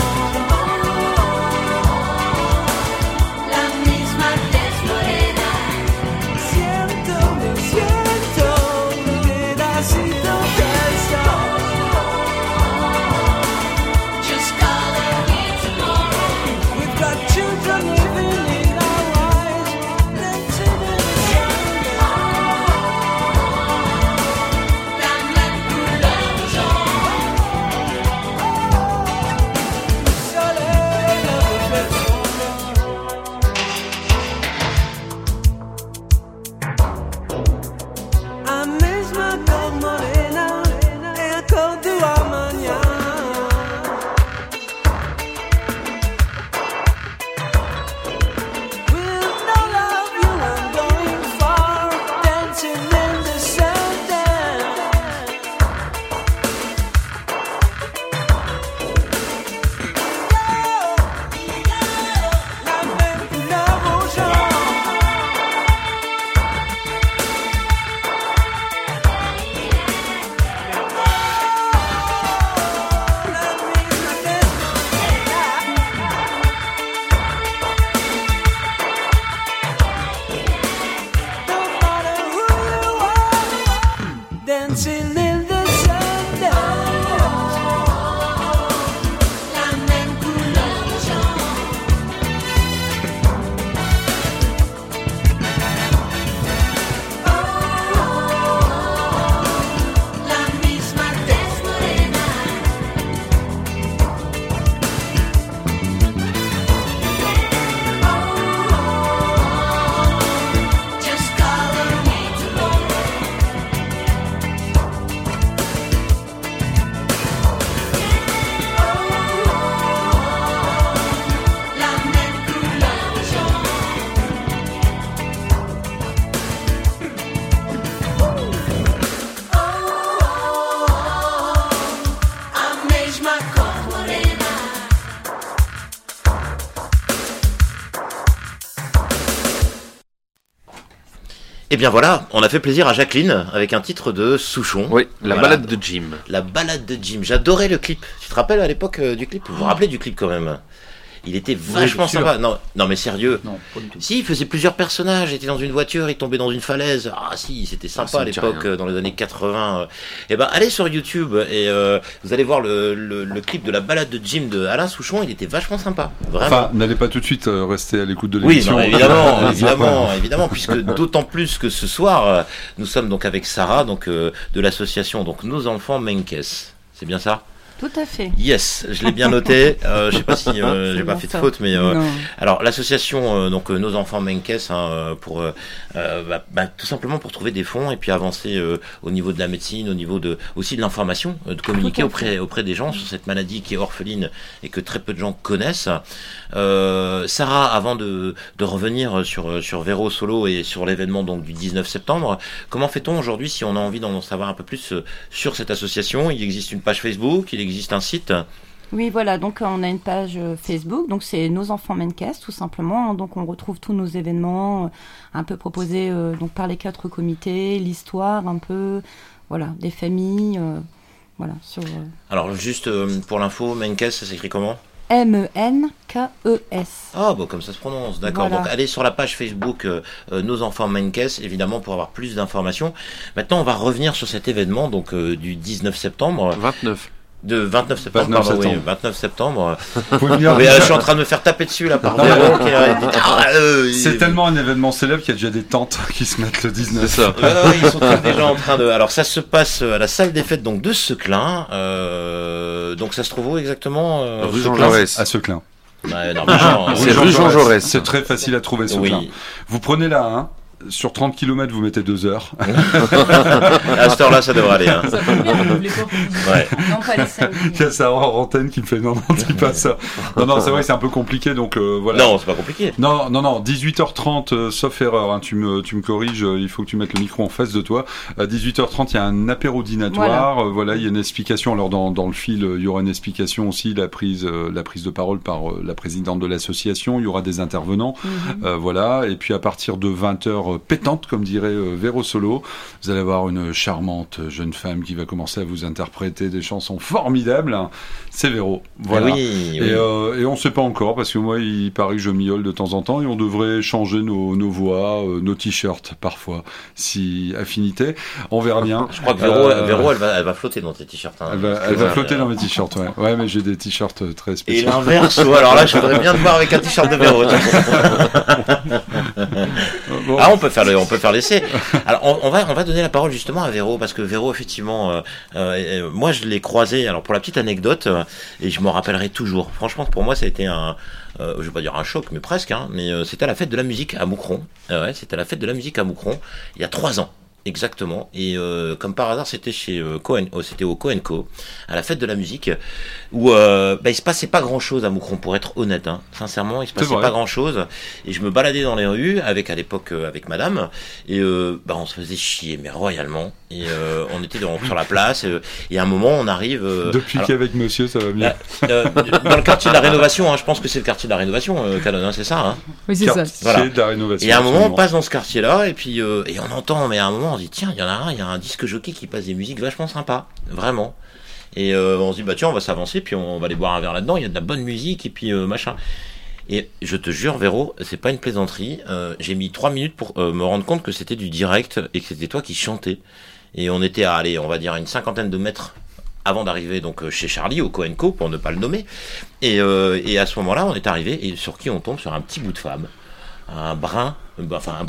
Et bien voilà, on a fait plaisir à Jacqueline avec un titre de Souchon. Oui, la balade de Jim. La balade de Jim. J'adorais le clip. Tu te rappelles à l'époque du clip? Vous vous rappelez du clip quand même? Il était vachement sympa. Non, mais sérieux. Non, pas du tout. Si, il faisait plusieurs personnages. Il était dans une voiture, il tombait dans une falaise. Ah si, c'était sympa à l'époque, dans les années 80. Et ben, allez sur YouTube et vous allez voir le clip de la balade de Jim de Alain Souchon. Il était vachement sympa. Vraiment. Enfin, n'allez pas tout de suite rester à l'écoute de l'émission. Oui, évidemment, puisque d'autant plus que ce soir, nous sommes donc avec Sarah, donc de l'association donc Nos Enfants Menkes. C'est bien ça? Tout à fait. Yes, je l'ai bien noté. Je sais pas si j'ai pas fait de faute, mais alors l'association donc Nos Enfants Menkes pour tout simplement pour trouver des fonds et puis avancer au niveau de la médecine, au niveau de aussi de l'information, de communiquer auprès des gens sur cette maladie qui est orpheline et que très peu de gens connaissent. Sarah, avant de revenir sur Véro Solo et sur l'événement donc du 19 septembre, comment fait-on aujourd'hui si on a envie d'en savoir un peu plus sur cette association? Il existe une page Facebook, il existe un site? Oui, voilà, donc on a une page Facebook, donc c'est Nos Enfants Menkes, tout simplement. Donc on retrouve tous nos événements, un peu proposés donc par les 4 comités, l'histoire un peu, voilà, des familles, voilà. Alors juste pour l'info, Menkes, ça s'écrit comment? M-E-N-K-E-S. Ah, bon, comme ça se prononce, d'accord. Voilà. Donc, allez sur la page Facebook Nos Enfants Menkes, évidemment, pour avoir plus d'informations. Maintenant, on va revenir sur cet événement donc du 19 septembre. 29. De 29 septembre, 29 pardon, septembre. oui, 29 septembre. Vous pouvez venir. Mais, je suis en train de me faire taper dessus là par Véro. C'est tellement un événement célèbre qu'il y a déjà des tentes qui se mettent le 19. C'est ça. Ils sont tous déjà en train de. Alors ça se passe à la salle des fêtes donc de Seclin. Donc ça se trouve où exactement Rue Jean Seclin Jaurès. À Seclin. Ouais, non, mais genre, C'est rue Jean Jaurès. C'est très facile à trouver Seclin. Oui. Vous prenez la 1. Sur 30 km, vous mettez 2 heures. À cette heure-là, ça devrait aller. Hein. Ça peut bien, on ouvre les portes. Ouais. Non, pas les samedis. Il y a ça en antenne qui me fait non, dis pas ça. Non, c'est vrai que c'est un peu compliqué, donc voilà. Non, c'est pas compliqué. Non, 18h30, sauf erreur, hein, tu me corriges, il faut que tu mettes le micro en face de toi. À 18h30, il y a un apéro dînatoire, voilà, il y a une explication. Alors dans le fil, il y aura une explication aussi, la prise de parole par la présidente de l'association, il y aura des intervenants, voilà, et puis à partir de 20h pétante, comme dirait Véro Solo, vous allez avoir une charmante jeune femme qui va commencer à vous interpréter des chansons formidables. C'est Véro, voilà. Oui. Et on ne sait pas encore, parce que moi, il paraît que je miaule de temps en temps, et on devrait changer nos voix, nos t-shirts parfois, si affinité. On verra bien. Je crois que Véro elle va flotter dans tes t-shirts. Hein, elle va flotter dans mes t-shirts, ouais. Ouais, mais j'ai des t-shirts très spéciaux. Et l'inverse, alors là, je voudrais bien te voir avec un t-shirt de Véro. Bon. Ah, on peut faire l'essai. Alors, on va donner la parole justement à Véro, parce que Véro, effectivement, moi, je l'ai croisé, alors pour la petite anecdote, et je m'en rappellerai toujours. Franchement, pour moi, ça a été je vais pas dire un choc, mais presque, hein, mais c'était à la fête de la musique à Moucron. Ouais, c'était à la fête de la musique à Moucron, il y a 3 ans. Exactement. Et comme par hasard, c'était chez c'était au Cohenco, à la fête de la musique, où il se passait pas grand chose à Moucron, pour être honnête. Hein. Sincèrement, il se passait pas grand chose. Et je me baladais dans les rues à l'époque avec Madame, et on se faisait chier, mais royalement. Et on était sur la place. Et à un moment, on arrive. Depuis qu'avec Monsieur, ça va mieux. Dans le quartier de la Rénovation. Hein, je pense que c'est le quartier de la Rénovation, Calonne, hein, c'est ça. Hein. Oui, c'est ça. Voilà. De la Rénovation. Et à un moment, on passe dans ce quartier-là, et puis et on entend, mais à un moment, on dit tiens, il y a un disque jockey qui passe des musiques vachement sympas, vraiment. Et on se dit bah tiens, on va s'avancer, puis on va aller boire un verre là-dedans, il y a de la bonne musique, et puis machin. Et je te jure, Véro, c'est pas une plaisanterie, j'ai mis 3 minutes pour me rendre compte que c'était du direct et que c'était toi qui chantais. Et on était à on va dire une 50aine de mètres avant d'arriver donc chez Charlie au Cohenco, pour ne pas le nommer. Et à ce moment-là, on est arrivé, et sur qui on tombe? Sur un petit bout de femme. Un brin de femme.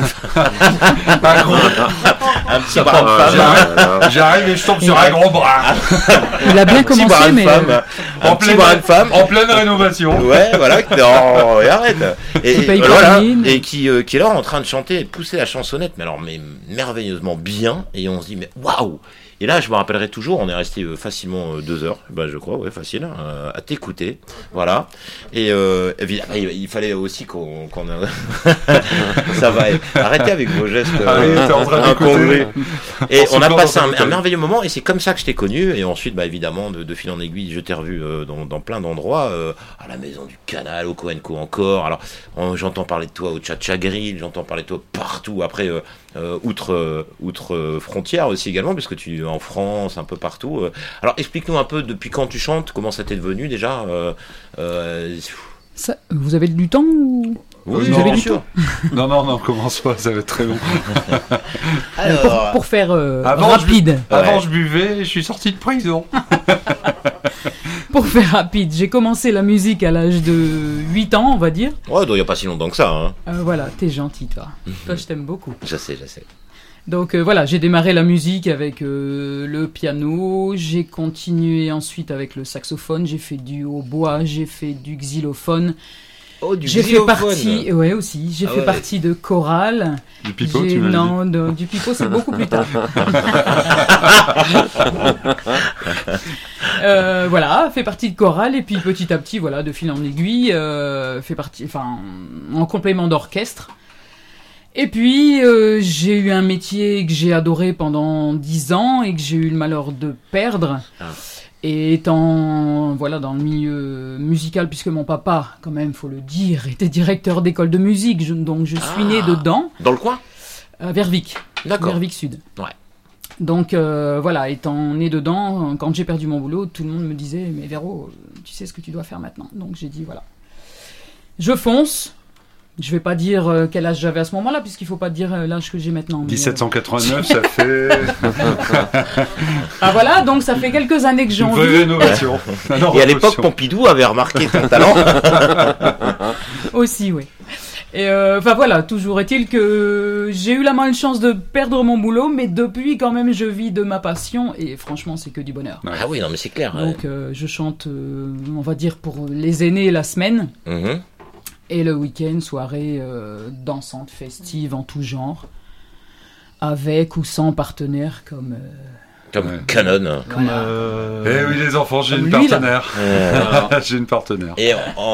Un petit brin de femme. J'arrive et je tombe sur un gros bras. Il a bien commencé, mais Un petit brin de femme. En pleine rénovation. Ouais, voilà. Non, et arrête. Voilà. Et qui est là en train de chanter et de pousser la chansonnette, mais merveilleusement bien. Et on se dit, mais waouh! Et là, je me rappellerai toujours, on est resté facilement 2 heures, je crois, ouais, facile, à t'écouter, voilà. Et évidemment, il fallait aussi qu'on ça va, arrêtez avec vos gestes incongrus. Et on a passé un merveilleux moment, et c'est comme ça que je t'ai connu. Et ensuite, évidemment, de fil en aiguille, je t'ai revu dans plein d'endroits, à la Maison du Canal, au Cohenco encore. Alors, j'entends parler de toi au Cha-Cha Grill, j'entends parler de toi partout. Après, outre frontières aussi également, puisque tu es en France, un peu partout. Alors explique-nous un peu depuis quand tu chantes, comment ça t'est devenu déjà. Ça, vous avez du temps ou... Oui, non, bien sûr. Non, commence pas, ça va être très long. Alors, pour faire avant, rapide. Avant, je buvais et je suis sorti de prison. Pour faire rapide, j'ai commencé la musique à l'âge de 8 ans, on va dire. Ouais, il n'y a pas si longtemps que ça. Hein. Voilà, t'es gentil, toi. Toi, je t'aime beaucoup. Je sais. Donc voilà, j'ai démarré la musique avec le piano, j'ai continué ensuite avec le saxophone, j'ai fait du hautbois, j'ai fait du xylophone. Oh, du j'ai xylophone. fait partie, ouais aussi, j'ai fait partie de chorale. Du pipeau, tu m'as Non, du pipeau, c'est beaucoup plus tard. Voilà, fait partie de chorale et puis petit à petit, voilà, de fil en aiguille, fait partie, en complément d'orchestre. Et puis, j'ai eu un métier que j'ai adoré pendant 10 ans et que j'ai eu le malheur de perdre. Et étant dans le milieu musical, puisque mon papa, quand même, faut le dire, était directeur d'école de musique, donc je suis née dedans. Dans le coin ? Vers Vic. D'accord. Vers Vic Sud. Ouais. Donc voilà, étant née dedans, quand j'ai perdu mon boulot, tout le monde me disait « Mais Véro, tu sais ce que tu dois faire maintenant ?» Donc j'ai dit voilà. Je fonce. Je vais pas dire quel âge j'avais à ce moment-là, puisqu'il faut pas dire l'âge que j'ai maintenant. Mais, 1789, ça fait... Ah voilà, donc ça fait quelques années que j'ai Une envie. vraie rénovation. Et à l'époque, Pompidou avait remarqué ton talent. Aussi, oui. Et enfin voilà, toujours est-il que j'ai eu la malchance de perdre mon boulot, mais depuis quand même je vis de ma passion et franchement c'est que du bonheur. Ah oui, non mais c'est clair. Donc je chante, on va dire pour les aînés la semaine. Mhm. Et le week-end, soirée dansante, festive en tout genre, avec ou sans partenaire comme Canon. Eh oui les enfants, j'ai une partenaire. J'ai une partenaire. Et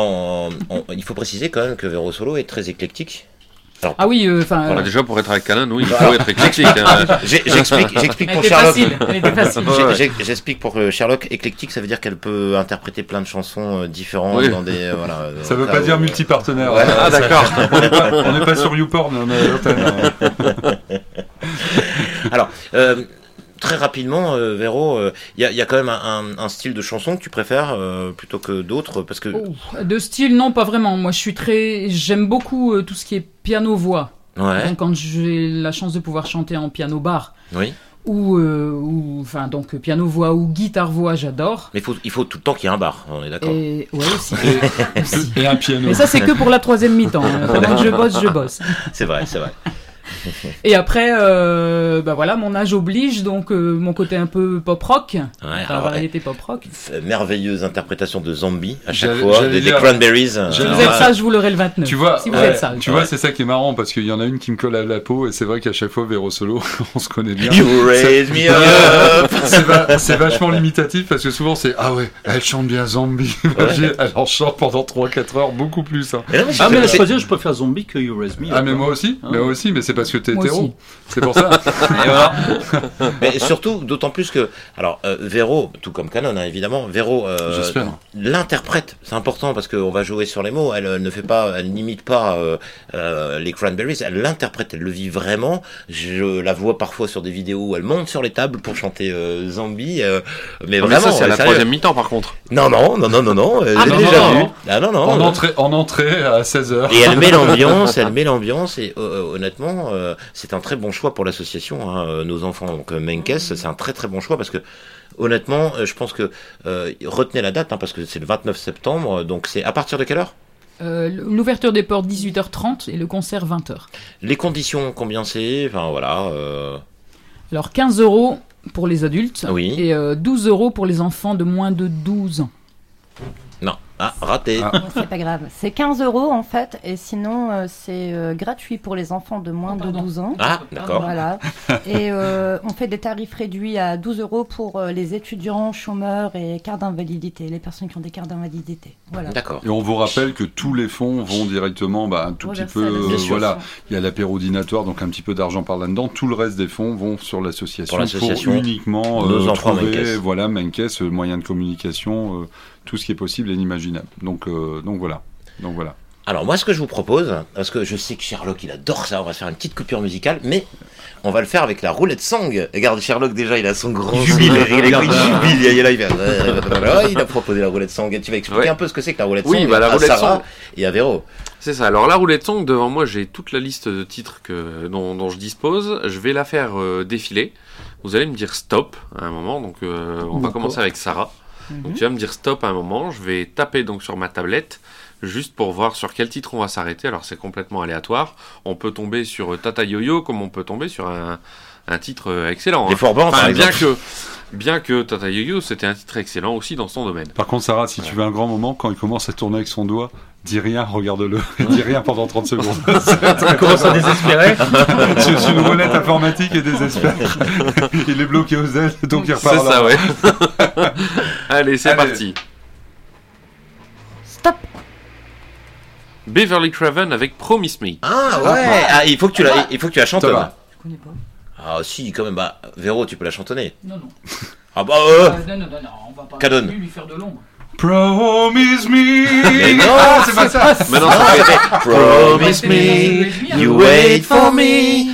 il faut préciser quand même que Véro Solo est très éclectique. Alors, ah oui, enfin. Voilà, déjà pour être avec Canon, oui, il faut être éclectique. Hein. J'explique pour Sherlock. J'explique pour Sherlock. Éclectique, ça veut dire qu'elle peut interpréter plein de chansons différentes dans des voilà. Ça veut pas dire multipartenaire. Ouais, ah d'accord. On n'est pas sur YouPorn, on est Alors. Très rapidement, Véro, il y a quand même un style de chanson que tu préfères plutôt que d'autres parce que... De style, non, pas vraiment. Moi, j'aime beaucoup tout ce qui est piano-voix. Ouais. Donc, quand j'ai la chance de pouvoir chanter en piano-bar, oui. ou enfin, donc piano-voix ou guitare-voix, j'adore. Mais il faut tout le temps qu'il y ait un bar, on est d'accord. Et ouais, aussi. Et un piano. Mais ça, c'est que pour la troisième mi-temps. Pendant que je bosse. C'est vrai, c'est vrai. Et après, bah voilà, mon âge oblige, donc mon côté un peu pop-rock, la variété pop-rock. Merveilleuse interprétation de Zombie à chaque fois, des Cranberries. Si vous êtes sage, je vous l'aurai le 29. Tu vois, si vous êtes sage. Tu vois, c'est ça qui est marrant, parce qu'il y en a une qui me colle à la peau, et c'est vrai qu'à chaque fois, Véro Solo, on se connaît bien. You raise me up. C'est vachement limitatif, parce que souvent c'est, ah ouais, elle chante bien Zombie. Elle en chante pendant 3-4 heures, beaucoup plus. Hein. Mais à choisir, je préfère Zombie que You Raise Me Up. Ah, mais moi aussi, mais c'est parce que t'es hétéro. C'est pour ça. Et voilà. Mais surtout, d'autant plus que, alors, Véro, tout comme Canon, hein, évidemment, Véro, l'interprète, c'est important parce qu'on va jouer sur les mots. Elle ne fait pas, elle n'imite pas les Cranberries. Elle l'interprète, elle le vit vraiment. Je la vois parfois sur des vidéos où elle monte sur les tables pour chanter Zombie. Mais vraiment, ça, c'est à la troisième mi-temps, par contre. Non. J'ai déjà vu. Ah non. En entrée à 16h. Et elle met l'ambiance. Et honnêtement, c'est un très bon choix pour l'association, hein, Nos Enfants, donc Menkes, c'est un très très bon choix parce que honnêtement, je pense que retenez la date, hein, parce que c'est le 29 septembre, donc c'est à partir de quelle heure ? L'ouverture des portes 18h30 et le concert 20h. Les conditions, combien c'est ? Enfin voilà. Alors 15 € pour les adultes et 12 € pour les enfants de moins de 12 ans. Non, raté. C'est pas grave. C'est 15 € en fait, et sinon c'est gratuit pour les enfants de moins de 12 ans. Ah, d'accord. Voilà. Et on fait des tarifs réduits à 12 € pour les étudiants, chômeurs et cartes d'invalidité, les personnes qui ont des cartes d'invalidité. Voilà. D'accord. Et on vous rappelle que tous les fonds vont directement, un tout petit peu, voilà, il y a l'apérodinatoire, donc un petit peu d'argent par là-dedans. Tout le reste des fonds vont sur l'association pour uniquement Nos Enfants trouver, voilà, Menkes, moyen de communication, tout ce qui est possible et inimaginable. Donc voilà. Alors moi, ce que je vous propose, parce que je sais que Sherlock il adore ça, on va faire une petite coupure musicale, mais on va le faire avec la roulette song. Regarde, Sherlock déjà, il a son grand jubile, il a proposé la roulette song. Et tu vas expliquer un peu ce que c'est que la roulette song. Oui, la roulette Sarah song et à Véro. C'est ça. Alors la roulette song, devant moi, j'ai toute la liste de titres dont je dispose. Je vais la faire défiler. Vous allez me dire stop à un moment. Donc on va commencer avec Sarah. Donc tu vas me dire stop à un moment. Je vais taper donc sur ma tablette juste pour voir sur quel titre on va s'arrêter. Alors c'est complètement aléatoire. On peut tomber sur Tata Yo-Yo comme on peut tomber sur un titre excellent. Les Forbans, par exemple. Bien que Tata Yo-Yo, c'était un titre excellent aussi dans son domaine. Par contre, Sarah, si tu veux un grand moment, quand il commence à tourner avec son doigt, dis rien, regarde-le. Dis rien pendant 30 secondes. Il commence à désespérer. C'est une roulette informatique et désespère. Il est bloqué aux ailes, donc il repart. C'est ça, ouais. Allez, c'est parti. Stop. Beverly Craven avec Promise Me. Ah ouais. Il faut que tu la chantonnes. Je connais pas. Ah si, quand même. Véro, tu peux la chantonner. Non. Ah non, on va pas Canon. lui faire de l'ombre. Promise me. Mais non, c'est pas ça. Mais non, Promise me, you wait for me.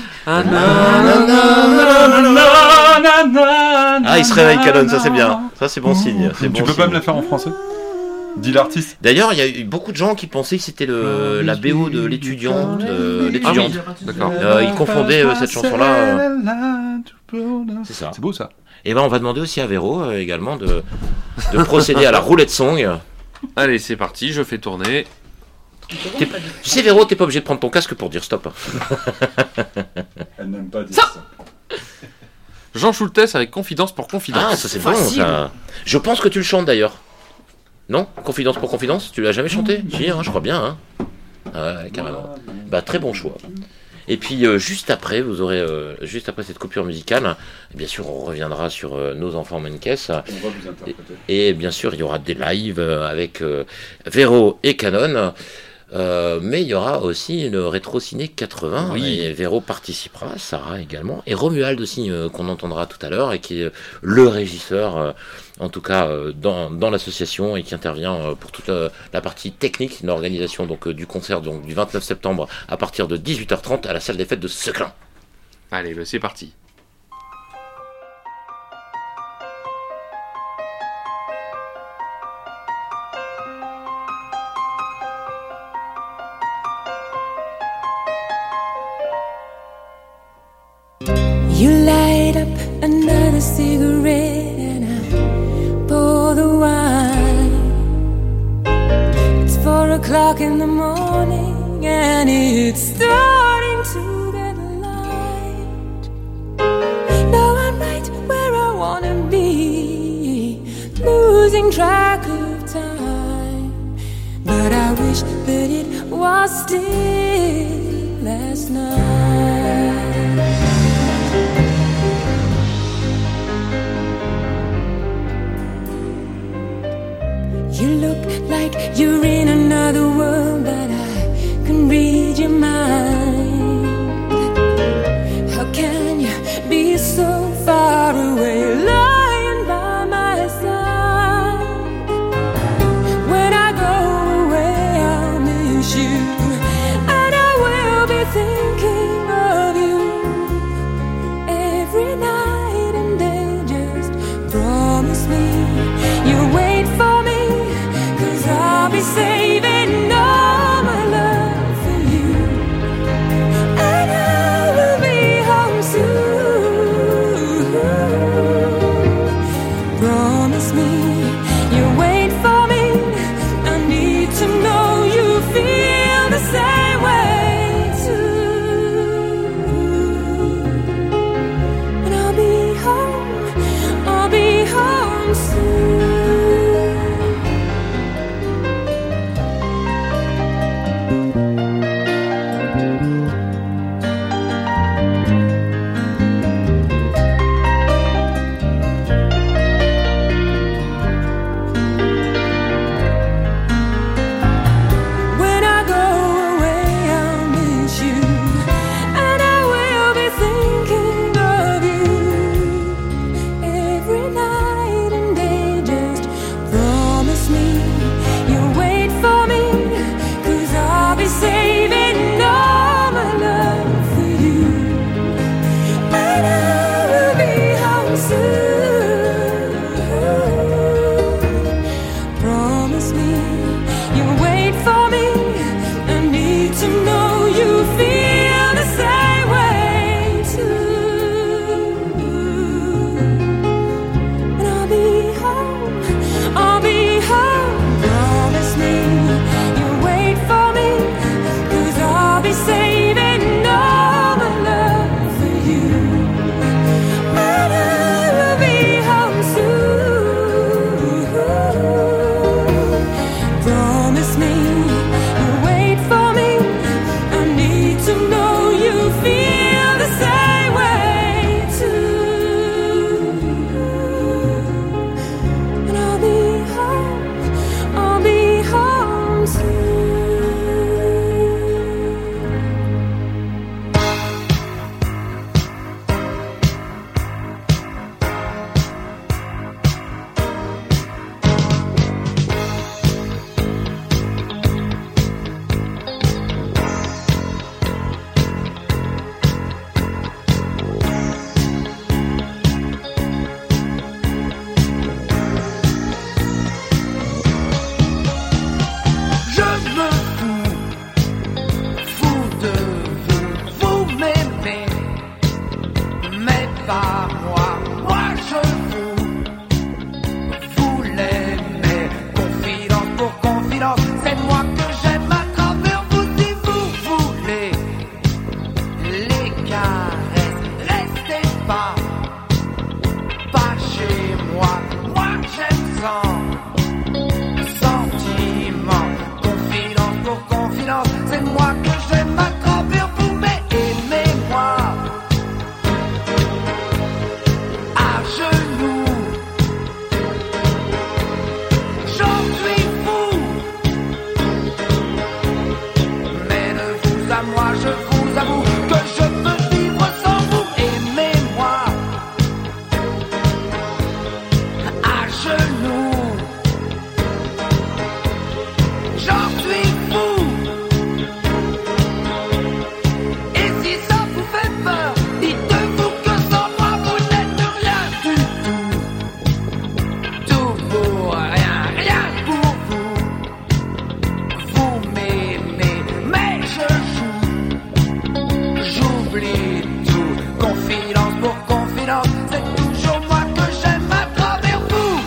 Ah, il se réveille, Canon, ça c'est bien. Ça c'est bon signe. Tu peux pas me la faire en français ? Dis l'artiste. D'ailleurs, il y a eu beaucoup de gens qui pensaient que c'était la BO de l'étudiante. L'étudiante. Ah oui, d'accord. Ils confondaient cette chanson-là. C'est ça. C'est beau ça. Et ben, on va demander aussi à Véro également de procéder à la roulette song. Allez, c'est parti, je fais tourner. Tu sais, Véro, t'es pas obligé de prendre ton casque pour dire stop. Elle n'aime pas dire ça. Jean Schultes avec Confidence pour Confidence. Ah, ça c'est bon ça. Je pense que tu le chantes d'ailleurs. Non, Confidence pour Confidence, tu l'as jamais chanté? Si, je crois bien. Ah ouais, carrément. Bah, très bon choix. Et puis juste après, vous aurez juste après cette coupure musicale, bien sûr, on reviendra sur Nos enfants Menkes. On va vous interpréter. Et bien sûr, il y aura des lives avec Véro et Canon. Mais il y aura aussi une rétro ciné 80 et Véro participera, Sarah également, et Romuald aussi qu'on entendra tout à l'heure et qui est le régisseur en tout cas dans l'association et qui intervient pour toute la partie technique, l'organisation donc du concert donc du 29 septembre à partir de 18h30 à la salle des fêtes de Seclin. Allez, c'est parti. You light up another cigarette and I pour the wine. It's 4:00 in the morning and it's starting to get light. Now I'm right where I wanna be, losing track of time. But I wish that it was still last night. You look like you're in another world, but I can read your mind. How can you be so far away, lying by my side? When I go away, I'll miss you, and I will be thinking of you. pas moi, moi je vous l'aimez. Confidence pour confidence, c'est moi que j'aime à travers vous. Si vous voulez les caresses, restez pas chez moi, moi j'aime sans sentiment. Confidence pour confidence, c'est moi que j'aime à travers vous, mais aimez-moi à genoux. J'en suis fou, mais de vous à moi, je vous avoue que je peux vivre sans vous. Aimez-moi à genoux. J'en suis fou. Et si ça vous fait peur, dites-vous que sans moi vous n'êtes rien du tout. Tout pour rien, rien pour vous. Vous m'aimez, mais je j'oublie tout. Confidence pour confidence, c'est toujours moi que j'aime à travers vous.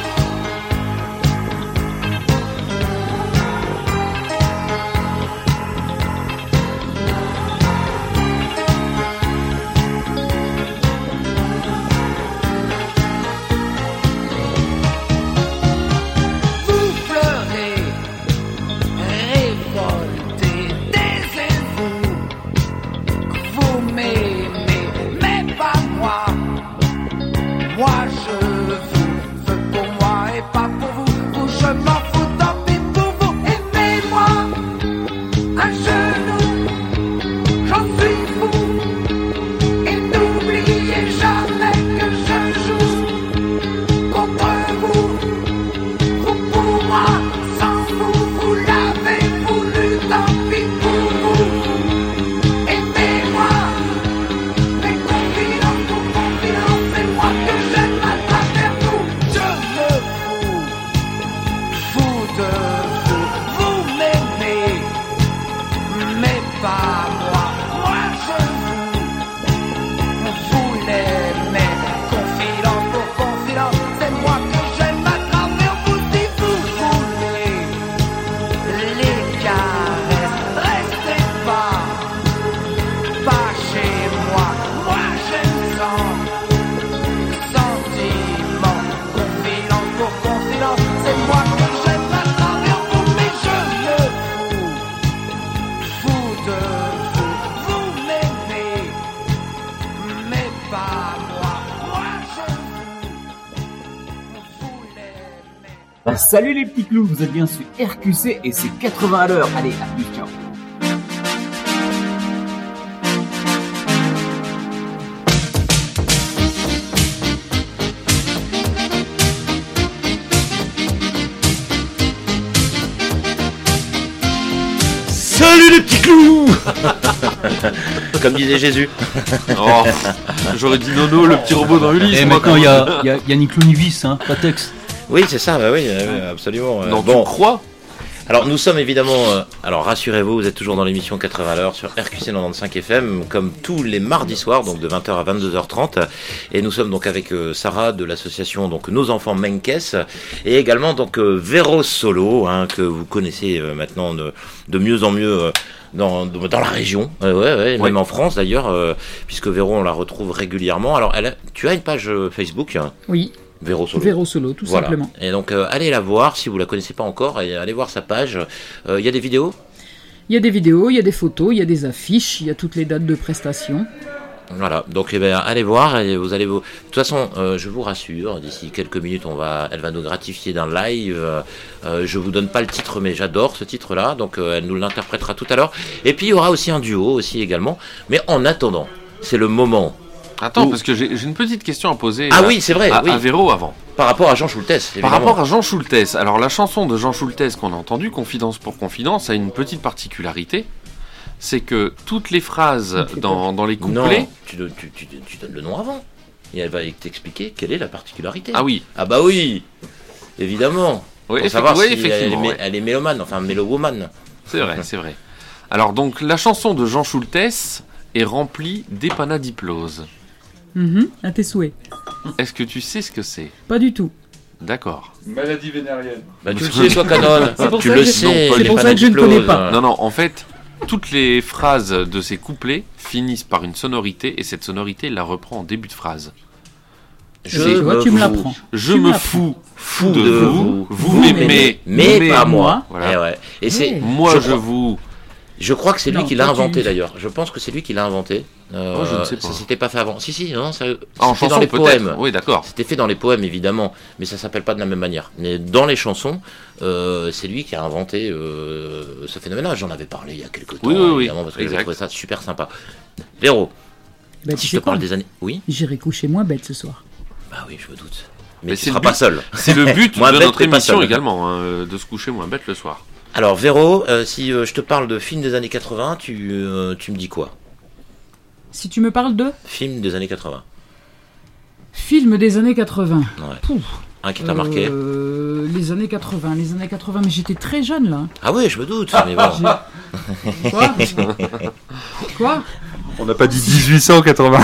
Vous pleurez, révoltez, taisez-vous. Vous m'aimez, mais pas moi. Moi je vous veux pour moi et pas pour vous. Vous je m'en fous, tant pis pour vous. Aimez-moi à genoux. J'en suis fou. Et n'oubliez jamais que je joue contre vous. Vous pour moi, sans vous, vous l'avez voulu, tant pis pour vous. Aimez-moi, mais confidence pour confidence, c'est moi que j'aime à travers vous. Je me fous de vous, vous m'aimez, mais pas moi, moi je vous l'aimez. Confidence pour confidence, c'est moi que j'aime à travers vous. Si vous voulez les caresses, restez pas chez moi, moi j'aime sans sentiment. Confidence pour confidence, c'est moi que j'aime à travers vous, mais je me fous de vous. Vous m'aimez, mais pas moi, moi je vous l'aimez. Bah, salut les petits clous, vous êtes bien sur RQC et c'est 80 à l'heure. Allez, à plus, ciao. Salut les petits clous. Comme disait Jésus. Oh, j'aurais dit Nono, le petit robot dans Ulysse. Et maintenant, il y a ni clou ni vis, hein, pas texte. Oui, c'est ça, bah oui, absolument. Non, bon. tu crois? Alors nous sommes évidemment, alors rassurez-vous, vous êtes toujours dans l'émission 80 à l'heure sur RQC 95 FM, comme tous les mardis soirs, donc de 20h à 22h30. Et nous sommes donc avec Sarah de l'association donc Nos Enfants Menkès, et également donc Véro Solo, hein, que vous connaissez maintenant de mieux en mieux dans la région, même en France d'ailleurs, puisque Véro on la retrouve régulièrement. Alors tu as une page Facebook? Oui. Véro Solo. Véro Solo, tout simplement. Et donc, allez la voir si vous la connaissez pas encore, et allez voir sa page. Il y a des vidéos? Il y a des vidéos, il y a des photos, il y a des affiches, il y a toutes les dates de prestations. Voilà, donc allez voir, et vous allez vous... De toute façon, je vous rassure, d'ici quelques minutes, elle va nous gratifier d'un live. Je vous donne pas le titre, mais j'adore ce titre-là, donc elle nous l'interprétera tout à l'heure. Et puis il y aura aussi un duo aussi également. Mais en attendant, c'est le moment. Attends, parce que j'ai une petite question à poser oui, c'est vrai, à Véro avant. Par rapport à Jean Schultes, évidemment. Par rapport à Jean Schultes, alors la chanson de Jean Schultes qu'on a entendue, Confidence pour Confidence, a une petite particularité. C'est que toutes les phrases dans les couplets... Non, tu donnes le nom avant. Et elle va t'expliquer quelle est la particularité. Ah oui. Ah bah oui, évidemment. Oui, pour savoir si effectivement. Elle est mélomane, enfin mélowoman. C'est vrai, c'est vrai. Alors donc la chanson de Jean Schultes est remplie d'épanadiplose. À tes souhaits. Est-ce que tu sais ce que c'est? Pas du tout. D'accord. Maladie vénérienne. Bah, tu le sais, toi, Canon. C'est pour Tu ça le que je- sais. c'est les pour ça que je ne connais pas. Non, non, en fait, toutes les phrases de ces couplets finissent par une sonorité et cette sonorité il la reprend en début de phrase. Tu vois, tu me l'apprends. Je Tu me me l'apprends. fous de vous. Vous m'aimez, mais pas moi. moi. Eh ouais. Et c'est Moi, je je crois- vous. Je crois que c'est lui Non, qui l'a toi, tu- inventé d'ailleurs. Je pense que c'est lui qui l'a inventé. Oh, je ne sais pas. Ça s'était pas fait avant. Si, non, ça. En C'était chanson, dans les peut-être. poèmes. Oui, d'accord. C'était fait dans les poèmes évidemment, mais ça s'appelle pas de la même manière. Mais dans les chansons, c'est lui qui a inventé ce phénomène-là. J'en avais parlé il y a quelques temps, Oui, oui, oui. évidemment, parce que j'avais Exact. trouvé ça super sympa. Véro, Bah, si tu je sais te parle quoi des années, oui, J'irai coucher moins bête ce soir. bah oui, je me doute. Mais Mais c'est tu le seras but. pas seul. C'est le but Moi, de bête, notre t'es pas émission seul. également, hein, de se coucher moins bête le soir. Alors Véro, si je te parle de films des années 80, tu me dis quoi? Si tu me parles de Film des années 80. films des années 80. Ouais. Pouf. Un qui t'a marqué? Les années 80, mais j'étais très jeune là. Ah oui, je me doute. Mais bon. Quoi Quoi On n'a pas dit 1880.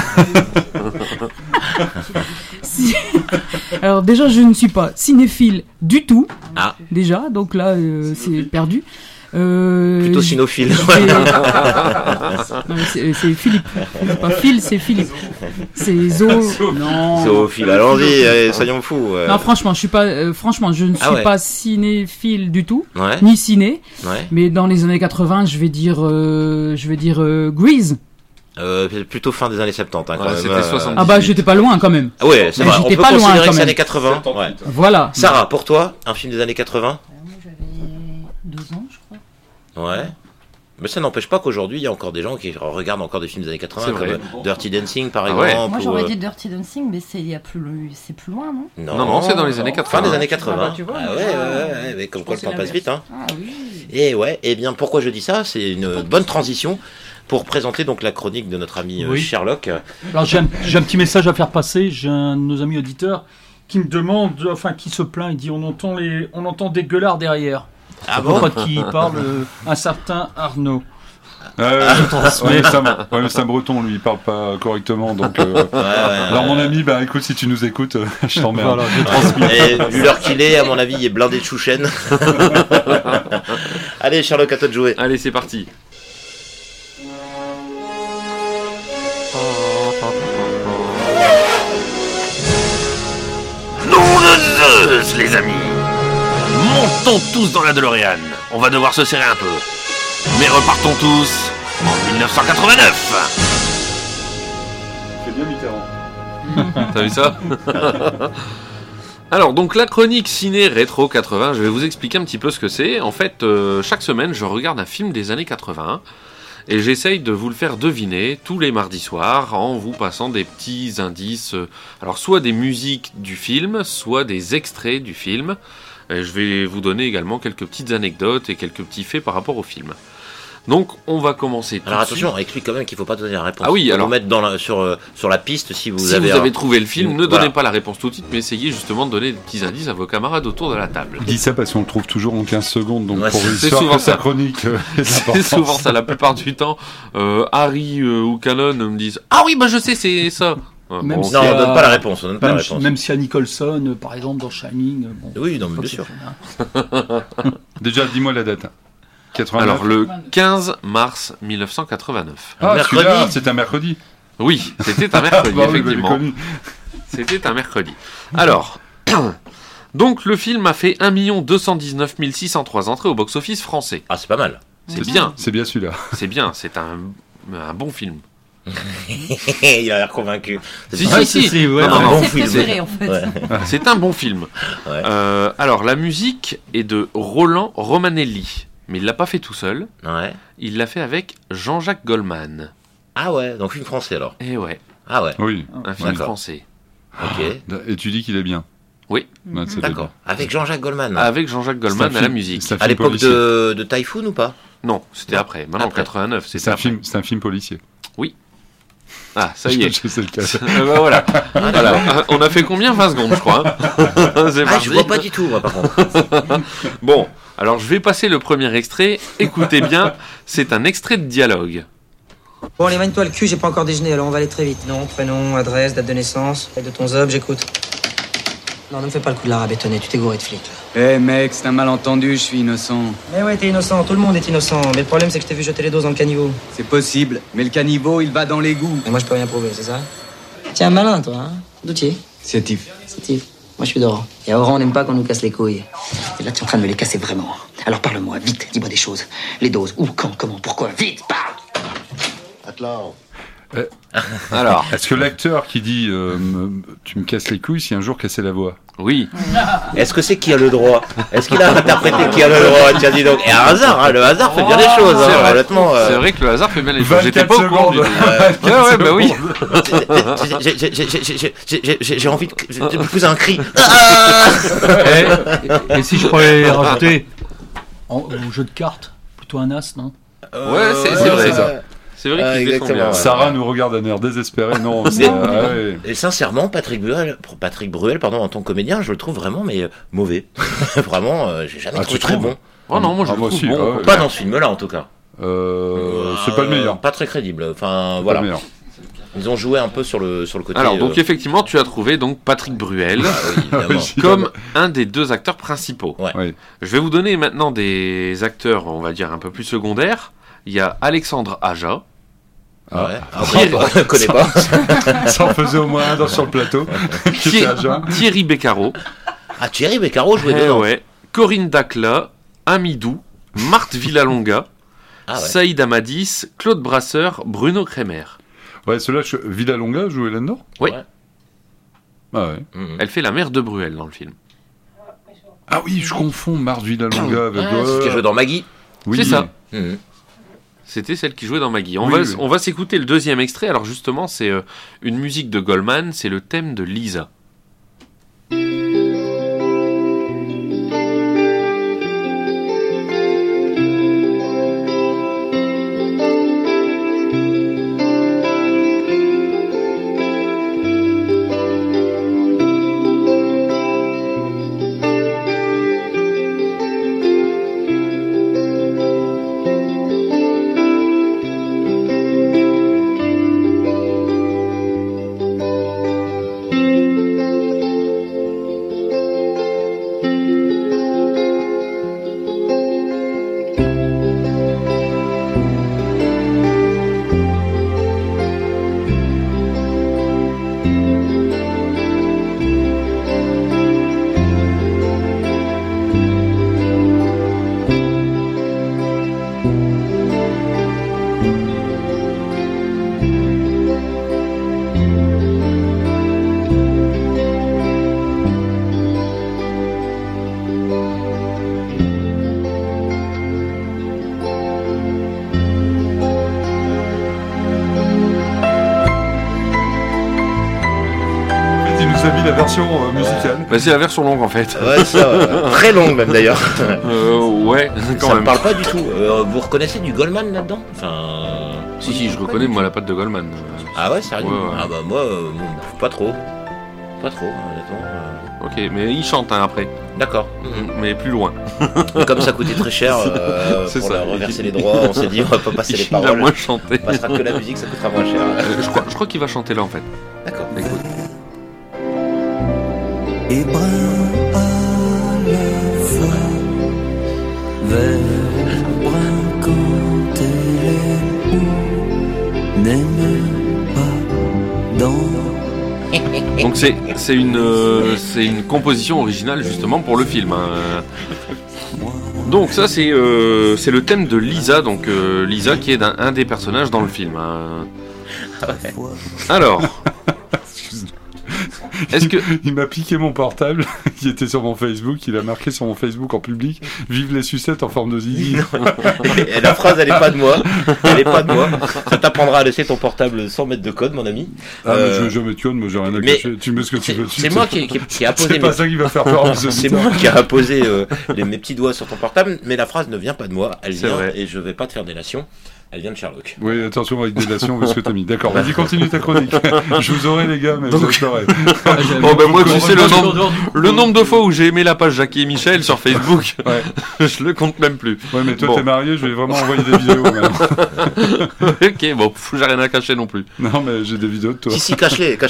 Si- Alors déjà, je ne suis pas cinéphile du tout. Ah. Déjà, donc là, c'est perdu. Plutôt cynophile. Non, mais c'est Philippe. C'est pas Phil, c'est Philippe. C'est Zo. Non. Zoophile, allons-y, allez, soyons fous. Non, franchement, je suis pas. Franchement, je ne suis Ah ouais. pas cinéphile du tout, Ouais. ni ciné. Ouais. Mais dans les années 80, je vais dire Grease. Plutôt fin des années 70, hein, quand Ouais, même. c'était 70. Ah bah, j'étais pas loin quand même. Ah ouais, c'est Mais vrai. On j'étais peut pas loin, considérer quand que c'est même. années 80. Ouais. Voilà. Sarah, pour toi, un film des années 80? Moi, j'avais 2 ans, je crois. Ouais. Mais ça n'empêche pas qu'aujourd'hui, il y a encore des gens qui regardent encore des films des années 80, C'est comme vrai. Dirty Dancing, par Ah ouais. exemple. Moi, ou, j'aurais dit Dirty Dancing, mais c'est plus loin, non? Non, c'est dans les années 80. Fin des années 80. Ah bah, tu vois, Ah ouais, mais comme quoi le c'est temps passe l'inverse. vite, hein. Ah oui. Et ouais, et bien pourquoi je dis ça? C'est une bonne transition pour présenter donc la chronique de notre ami Oui. Sherlock. Alors j'ai un petit message à faire passer. J'ai un de nos amis auditeurs qui me demande, enfin qui se plaint. Il dit on entend des gueulards derrière. Ah Je bon? vois pas de qui il parle. Un certain Arnaud. Ouais, c'est un breton, lui, il parle pas correctement. Donc, alors, mon ami, bah écoute, si tu nous écoutes, je t'emmerde. Voilà, je transmets. Et vu l'heure qu'il est, à mon avis, il est blindé de chouchen. Allez, Sherlock, à toi de jouer. Allez, c'est parti. Nom de Zeus, les amis! Montons tous dans la DeLorean. On va devoir se serrer un peu. Mais repartons tous en 1989. C'est bien Mitterrand. T'as vu ça? Alors, donc la chronique ciné rétro 80, je vais vous expliquer un petit peu ce que c'est. En fait, chaque semaine, je regarde un film des années 80 et j'essaye de vous le faire deviner tous les mardis soirs en vous passant des petits indices. Alors, soit des musiques du film, soit des extraits du film. Et je vais vous donner également quelques petites anecdotes et quelques petits faits par rapport au film. Donc, on va commencer tout Alors de attention, suite. explique quand même qu'il faut pas donner la réponse. Ah oui, Faut alors- vous mettre sur la piste si vous Si avez. vous avez trouvé le film, ne Voilà. donnez pas la réponse tout de suite, mais essayez justement de donner des petits indices à vos camarades autour de la table. Il dit ça parce qu'on le trouve toujours en 15 secondes, donc Ouais, pour c'est histoire souvent que sa ça. chronique ait de C'est l'importance. souvent ça, la plupart du temps. Harry ou Canon me disent « Ah oui, bah je sais, c'est ça !» Même si Non, il y on a- donne pas la réponse. On donne pas la réponse. Même s'il y a Nicholson, par exemple, dans Shining. Bon, Oui, non, mais bien sûr. Déjà, dis-moi la date. 89. Alors, le 15 mars 1989. Ah, mercredi. celui-là, c'est un mercredi. Oui, c'était un mercredi, Bah oui, effectivement. bah, j'ai connu. C'était un mercredi. Alors, donc le film a fait 1 219 603 entrées au box-office français. Ah, c'est pas mal. C'est bien, C'est bien celui-là. c'est bien, c'est un bon film. Il a l'air convaincu. Si, vrai. si, si. c'est ouais, Non, ouais. non, bon C'est film. préféré, en fait. Ouais. C'est un bon film. Ouais. Alors, la musique est de Roland Romanelli. Mais il l'a pas fait tout seul. Ouais. Il l'a fait avec Jean-Jacques Goldman. Ah ouais, donc film français alors. Eh ouais, Ah ouais, Oui. un film D'accord. français. ok. Et tu dis qu'il est bien. Oui. Ouais, ça doit D'accord. Avec Jean-Jacques Goldman. Avec Jean-Jacques bien. Goldman C'est un à la film- musique. c'est un À film l'époque policier. de Typhoon ou pas? Non, c'était après. Maintenant, Après. 89, C'est c'était un après. film, c'est un film policier. Ah, ça y est. Je sais le cas. Bah voilà. Voilà. On a fait combien? 20 secondes, je crois. hein. C'est Ah, parti. je vois pas du tout, moi, par contre. Bon, alors je vais passer le premier extrait. Écoutez bien, c'est un extrait de dialogue. Bon, allez, mène-toi le cul, j'ai pas encore déjeuné, alors on va aller très vite. Nom, prénom, adresse, date de naissance, date de ton zob, j'écoute. Non, ne me fais pas le coup de la rabétonner, tu t'es gouré de flic, là. Eh mec, c'est un malentendu, je suis innocent. Mais ouais, t'es innocent, tout le monde est innocent. Mais le problème, c'est que je t'ai vu jeter les doses dans le caniveau. C'est possible, mais le caniveau, il va dans l'égout. Et moi, je peux rien prouver, c'est ça? Tiens, malin, toi, hein? D'où tu es? Sétif. Sétif. Moi, je suis d'Oran. Et à Oran, on n'aime pas qu'on nous casse les couilles. Et là, tu es en train de me les casser vraiment. Alors parle-moi, vite, dis-moi des choses. Les doses, où, quand, comment, pourquoi, vite, parle! Atlan. Alors, est-ce que l'acteur qui dit tu me casses les couilles, si un jour cassé la voix? Oui. Est-ce que c'est qui a le droit? Est-ce qu'il a interprété qui a le droit? Tiens, dis donc. Et un hasard, hein, le hasard fait bien les choses. C'est hein, vrai. honnêtement. C'est vrai que le hasard fait bien les choses. J'étais pas au courant du tout. Ouais, bah oui. J'ai envie de pousser un cri. Et si je pourrais rajouter au jeu de cartes, plutôt un as, non? Ouais, c'est vrai ça. C'est vrai qu'il fait son bien. Sarah nous regarde d'un air désespéré. Non. Et sincèrement, Patrick Bruel, en tant que comédien, je le trouve vraiment mauvais. Vraiment, j'ai jamais trouvé très bon. Oh non, moi je le trouve aussi, bon. Pas dans ce film-là, en tout cas. C'est pas le meilleur. Pas très crédible. Enfin, voilà. Ils ont joué un peu sur le côté. Alors, donc effectivement, tu as trouvé donc Patrick Bruel comme un des deux acteurs principaux. Ouais. Je vais vous donner maintenant des acteurs, on va dire, un peu plus secondaires. Il y a Alexandre Aja. Ouais. Après, on ne connaît pas. Ça en faisait au moins un sur le plateau. Thierry Beccaro. Ah, Thierry Beccaro jouait dedans. Ouais. Corinne Dacla, Amidou, Marthe Villalonga, Saïd Amadis, Claude Brasseur, Bruno Kremer. Ouais, ceux-là, Villalonga jouait là-dedans? Oui. Ah ouais. Elle fait la mère de Bruel dans le film. Ah oui, je confonds Marthe Villalonga avec... C'est ce qui joue dans Maggie. Oui. C'est ça. C'était celle qui jouait dans Maggie. On va s'écouter le deuxième extrait. Alors justement, c'est une musique de Goldman. C'est le thème de Lisa. La version musicale. Bah, c'est la version longue en fait. Ouais, ça, très longue même d'ailleurs. Ouais, quand ça même. me parle pas du tout. Vous reconnaissez du Goldman là-dedans? Si, je reconnais moi la patte de Goldman. Ah ouais, sérieux? Ouais. Ah bah moi, pas trop. Pas trop, honnêtement. Ok, mais il chante après. D'accord. Mais plus loin. Mais comme ça coûtait très cher c'est pour ça. Reverser les droits, on s'est dit on va pas passer les Il a paroles. moins chanté. On passera que la musique, ça coûtera moins cher. Je crois qu'il va chanter là en fait. D'accord. Écoute. Et brun à la fois, vert, brun quand elle est où, n'aime pas dans. Donc c'est une composition originale justement pour le film. Hein. Donc ça c'est le thème de Lisa, donc Lisa qui est un des personnages dans le film. Hein. Ouais. Alors. Est-ce que il m'a piqué mon portable qui était sur mon Facebook, il a marqué sur mon Facebook en public vive les sucettes en forme de zizi. Et la phrase elle est pas de moi. Elle est pas de moi. Ça t'apprendra à laisser ton portable sans mettre de code, mon ami. Ah mais je vais jamais de code, moi j'ai rien à cacher. Tu mets ce que tu veux dessus. C'est moi qui a posé. C'est pas ça qui va faire peur. C'est moi qui a posé mes petits doigts sur ton portable, mais la phrase ne vient pas de moi, elle vient et je vais pas te faire délation. Elle vient de Sherlock. Oui, attention avec délation, parce que t'as mis. D'accord, vas-y, continue ta chronique. Je vous aurai, les gars, mais je saurai. Bon, ben moi, tu sais, le nombre de fois où j'ai aimé la page Jackie et Michel sur Facebook, je le compte même plus. Ouais, mais toi, t'es marié, je vais vraiment envoyer des vidéos, maintenant. Ok, bon, j'ai rien à cacher non plus. Non, mais j'ai des vidéos de toi. Si, cache-les.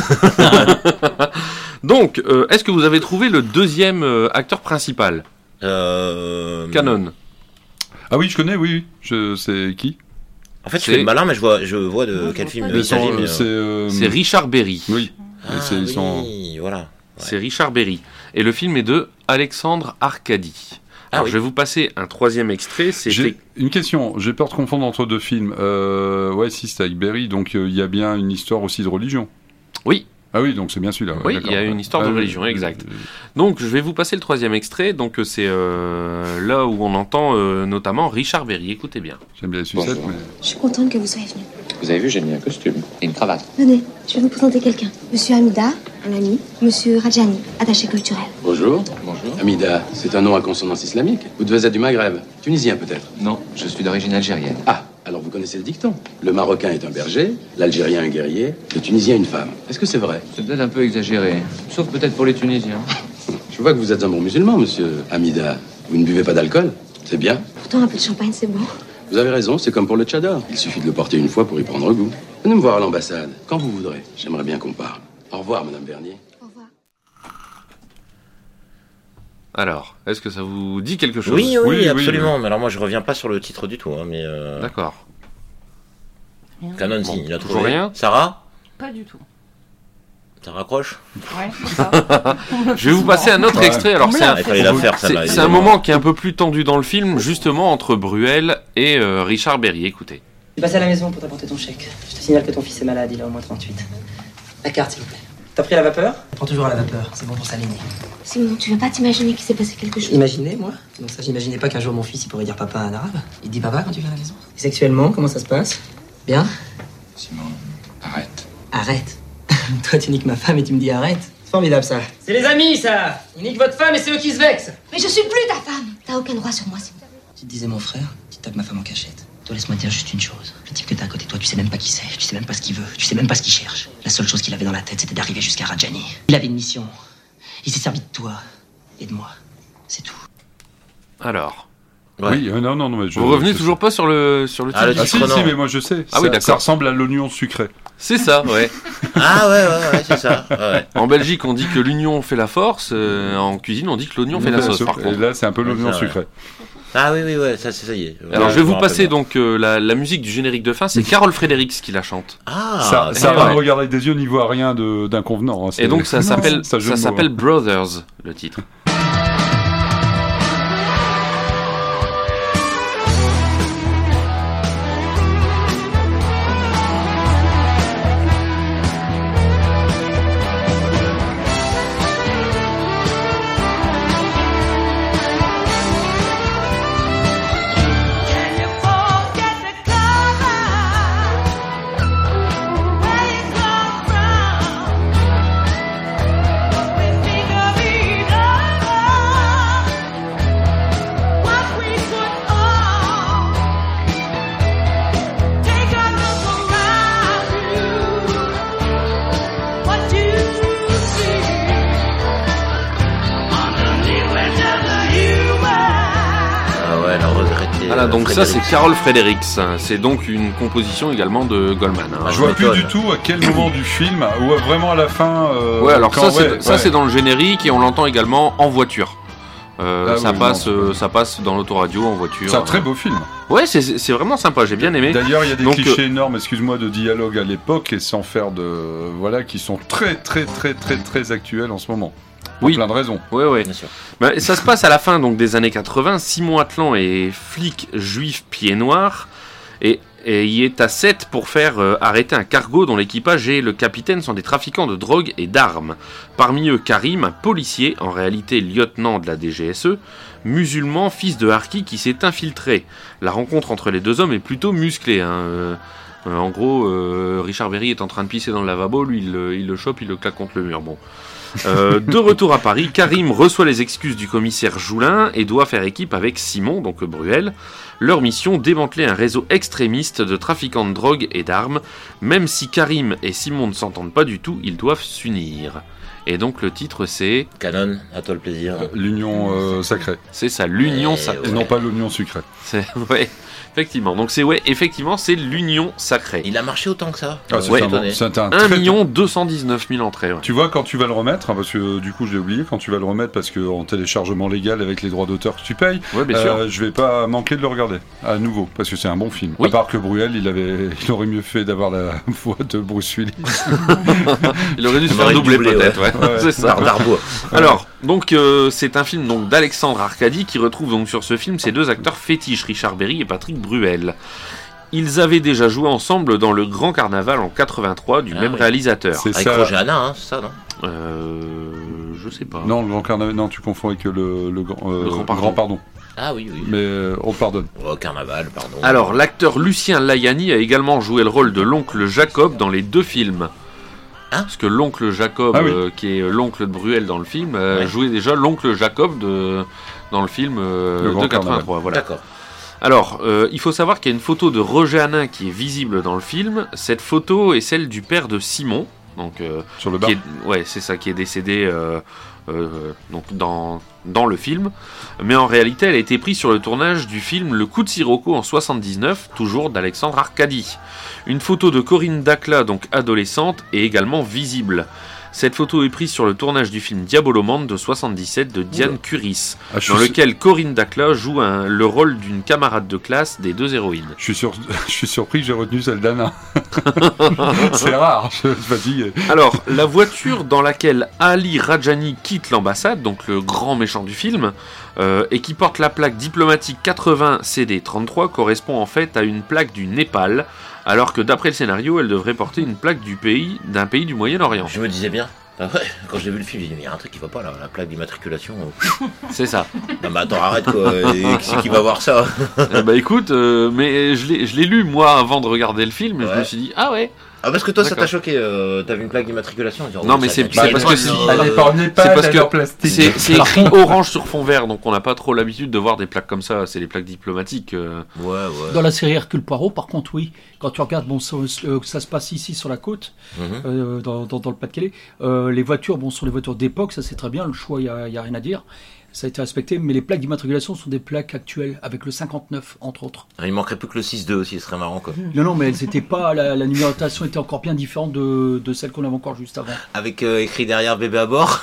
Donc, est-ce que vous avez trouvé le deuxième acteur principal Canon. Ah oui, je connais, oui. C'est qui? En fait, je fais le malin, mais je vois de quel film il s'agit. C'est Richard Berry. Oui. Voilà. Ouais. C'est Richard Berry. Et le film est de Alexandre Arcadi. Alors, je vais vous passer un troisième extrait. J'ai une question. J'ai peur de confondre entre deux films. Ouais, si, c'est avec Berry, donc il y a bien une histoire aussi de religion. Oui. Ah oui, donc c'est bien celui-là. Oui, il y a une histoire de religion, exact. Donc, je vais vous passer le troisième extrait. Donc, c'est là où on entend notamment Richard Berry. Écoutez bien. J'aime bien les sucettes, mais... Je suis contente que vous soyez venu. Vous avez vu, j'ai mis un costume et une cravate. Venez, je vais vous présenter quelqu'un. Monsieur Hamida, un ami. Monsieur Rajani, attaché culturel. Bonjour. Bonjour. Hamida, c'est un nom à consonance islamique. Vous devez être du Maghreb. Tunisien peut-être? Non, je suis d'origine algérienne. Ah, alors vous connaissez le dicton. Le Marocain est un berger, l'Algérien un guerrier, le Tunisien une femme. Est-ce que c'est vrai? C'est peut-être un peu exagéré, sauf peut-être pour les Tunisiens. Je vois que vous êtes un bon musulman, monsieur Hamida. Vous ne buvez pas d'alcool? C'est bien. Pourtant, un peu de champagne, c'est bon. Vous avez raison, c'est comme pour le tchador. Il suffit de le porter une fois pour y prendre goût. Venez me voir à l'ambassade, quand vous voudrez. J'aimerais bien qu'on parle. Au revoir, Madame Bernier. Alors, est-ce que ça vous dit quelque chose? Oui, absolument. Mais alors moi, je reviens pas sur le titre du tout. Hein, mais D'accord. Canon, Bon, il a toujours trouvé. rien. Sarah? Pas du tout. Ça raccroche? Ouais, c'est ça. Je vais vous passer un autre extrait. Alors, c'est un moment qui est un peu plus tendu dans le film, justement entre Bruel et Richard Berry. Écoutez. Tu passes à la maison pour t'apporter ton chèque. Je te signale que ton fils est malade, il a au moins 38. La carte, s'il vous plaît. T'as pris la vapeur? Prends toujours à la vapeur, c'est bon pour s'aligner. Simon, tu veux pas t'imaginer qu'il s'est passé quelque chose? Imaginer, moi? Donc ça, j'imaginais pas qu'un jour mon fils, il pourrait dire papa à un arabe. Il dit papa quand tu viens à la maison. Et sexuellement, comment ça se passe? Bien? Simon, arrête. Arrête. Toi, tu niques ma femme et tu me dis arrête. C'est formidable, ça. C'est les amis, ça. Ils niquent votre femme et c'est eux qui se vexent. Mais je suis plus ta femme. T'as aucun droit sur moi, Simon. Tu te disais mon frère, tu tapes ma femme en cachette. Toi, laisse-moi te dire juste une chose. Le type que t'as à côté de toi, tu sais même pas qui c'est, tu sais même pas ce qu'il veut, tu sais même pas ce qu'il cherche. La seule chose qu'il avait dans la tête, c'était d'arriver jusqu'à Rajani. Il avait une mission. Il s'est servi de toi et de moi. C'est tout. Alors. Oui, non, mais vous revenez toujours pas sur le titre. Ah si, mais moi je sais. Ah oui, d'accord. Ça ressemble à l'oignon sucré. C'est ça, ouais. Ah ouais, c'est ça. Ouais. En Belgique, on dit que l'union fait la force. En cuisine, on dit que l'oignon fait la sauce. Par contre. Et là, c'est un peu l'oignon sucré. Ah oui, ça y est. Alors je vais vous passer donc la musique du générique de fin, c'est Carol Fredericks qui la chante. Ah, ça va me regarder avec des yeux, n'y voit rien d'inconvenant. Hein, et donc ça s'appelle Brothers, le titre. Voilà, donc ça c'est Carol Fredericks. C'est donc une composition également de Goldman. Hein. Je vois plus du tout à quel moment du film, ou vraiment à la fin. Ouais, alors ça c'est dans le générique et on l'entend également en voiture. Ça passe dans l'autoradio en voiture. C'est un très beau film. Ouais, c'est vraiment sympa, j'ai bien aimé. D'ailleurs, il y a des clichés énormes, excuse-moi, de dialogue à l'époque et sans faire de. Voilà, qui sont très actuels en ce moment. Pour plein de raisons. Oui. Bien sûr. Bah, ça se passe à la fin donc, des années 80. Simon Atlan est flic juif pied noir et il est à 7 pour faire arrêter un cargo dont l'équipage et le capitaine sont des trafiquants de drogue et d'armes. Parmi eux, Karim, un policier, en réalité lieutenant de la DGSE, musulman, fils de harki qui s'est infiltré. La rencontre entre les deux hommes est plutôt musclée. Hein. En gros, Richard Berry est en train de pisser dans le lavabo, lui il le chope, il le claque contre le mur. Bon. De retour à Paris, Karim reçoit les excuses du commissaire Joulin et doit faire équipe avec Simon, donc Bruel. Leur mission, démanteler un réseau extrémiste de trafiquants de drogue et d'armes. Même si Karim et Simon ne s'entendent pas du tout, ils doivent s'unir. Et donc le titre c'est... Canon, à toi le plaisir. L'union sacrée. C'est ça, l'union sacrée. Et non pas l'oignon sucré. Ouais, effectivement. Donc effectivement, c'est l'union sacrée. Il a marché autant que ça. Ah, Ouais, c'est un 1 219 000 entrées. Ouais. Tu vois, quand tu vas le remettre, parce que du coup je l'ai oublié, quand tu vas le remettre parce qu'en téléchargement légal avec les droits d'auteur que tu payes, ouais, bien sûr. Je vais pas manquer de le regarder à nouveau, parce que c'est un bon film. Oui. À part que Bruel, il aurait mieux fait d'avoir la voix de Bruce Willis. Il aurait dû se faire doubler peut-être, ouais. C'est ça. Darbois. Alors, donc c'est un film donc d'Alexandre Arcadi qui retrouve donc sur ce film ses deux acteurs fétiches, Richard Berry et Patrick Bruel. Ils avaient déjà joué ensemble dans Le Grand Carnaval en 83 du même réalisateur. C'est avec ça. Roger Hanin, hein, c'est ça, non? Je sais pas. Non, Le Grand Carnaval, non, tu confonds avec le Grand Pardon. Ah oui. Mais on pardonne. Oh, Carnaval, pardon. Alors, l'acteur Lucien Layani a également joué le rôle de l'oncle Jacob dans les deux films. Parce que l'oncle Jacob, qui est l'oncle de Bruel dans le film, jouait déjà l'oncle Jacob dans le film de 83. Voilà. D'accord. Alors, il faut savoir qu'il y a une photo de Roger Hanin qui est visible dans le film. Cette photo est celle du père de Simon. Donc, sur le bar. Ouais, c'est ça, qui est décédé donc dans le film. Mais en réalité, elle a été prise sur le tournage du film Le Coup de Sirocco en 79, toujours d'Alexandre Arcadi. Une photo de Corinne Dacla, donc adolescente, est également visible. Cette photo est prise sur le tournage du film Diabolomante de 77 de Diane Curis, dans lequel Corinne Dacla joue le rôle d'une camarade de classe des deux héroïnes. Je suis surpris que j'ai retenu celle d'Anna. C'est rare, je suis fatigué. Alors, la voiture dans laquelle Ali Rajani quitte l'ambassade, donc le grand méchant du film, et qui porte la plaque diplomatique 80 CD 33, correspond en fait à une plaque du Népal, alors que d'après le scénario, elle devrait porter une plaque d'un pays du Moyen-Orient. Je me disais bien. Ah ouais, quand j'ai vu le film, j'ai dit, mais il y a un truc qui va pas là, la plaque d'immatriculation. C'est ça. Non mais attends, arrête quoi, qui c'est qui va voir ça? Bah écoute, mais je l'ai lu moi avant de regarder le film, et je me suis dit, ah ouais. Ah parce que toi ça t'a choqué, t'as vu une plaque d'immatriculation? Non mais c'est parce que c'est écrit orange sur fond vert, donc on n'a pas trop l'habitude de voir des plaques comme ça, c'est les plaques diplomatiques. Ouais. Dans la série Hercule Poirot, par contre, oui, quand tu regardes, bon, ça se passe ici sur la côte, dans le Pas-de-Calais, les voitures, bon, sont les voitures d'époque, ça c'est très bien, le choix, il y a rien à dire. Ça a été respecté, mais les plaques d'immatriculation sont des plaques actuelles, avec le 59, entre autres. Il manquerait plus que le 6-2 aussi, ce serait marrant quoi. Non, mais elles étaient pas, la numérotation était encore bien différente de celle qu'on avait encore juste avant. Avec écrit derrière bébé à bord.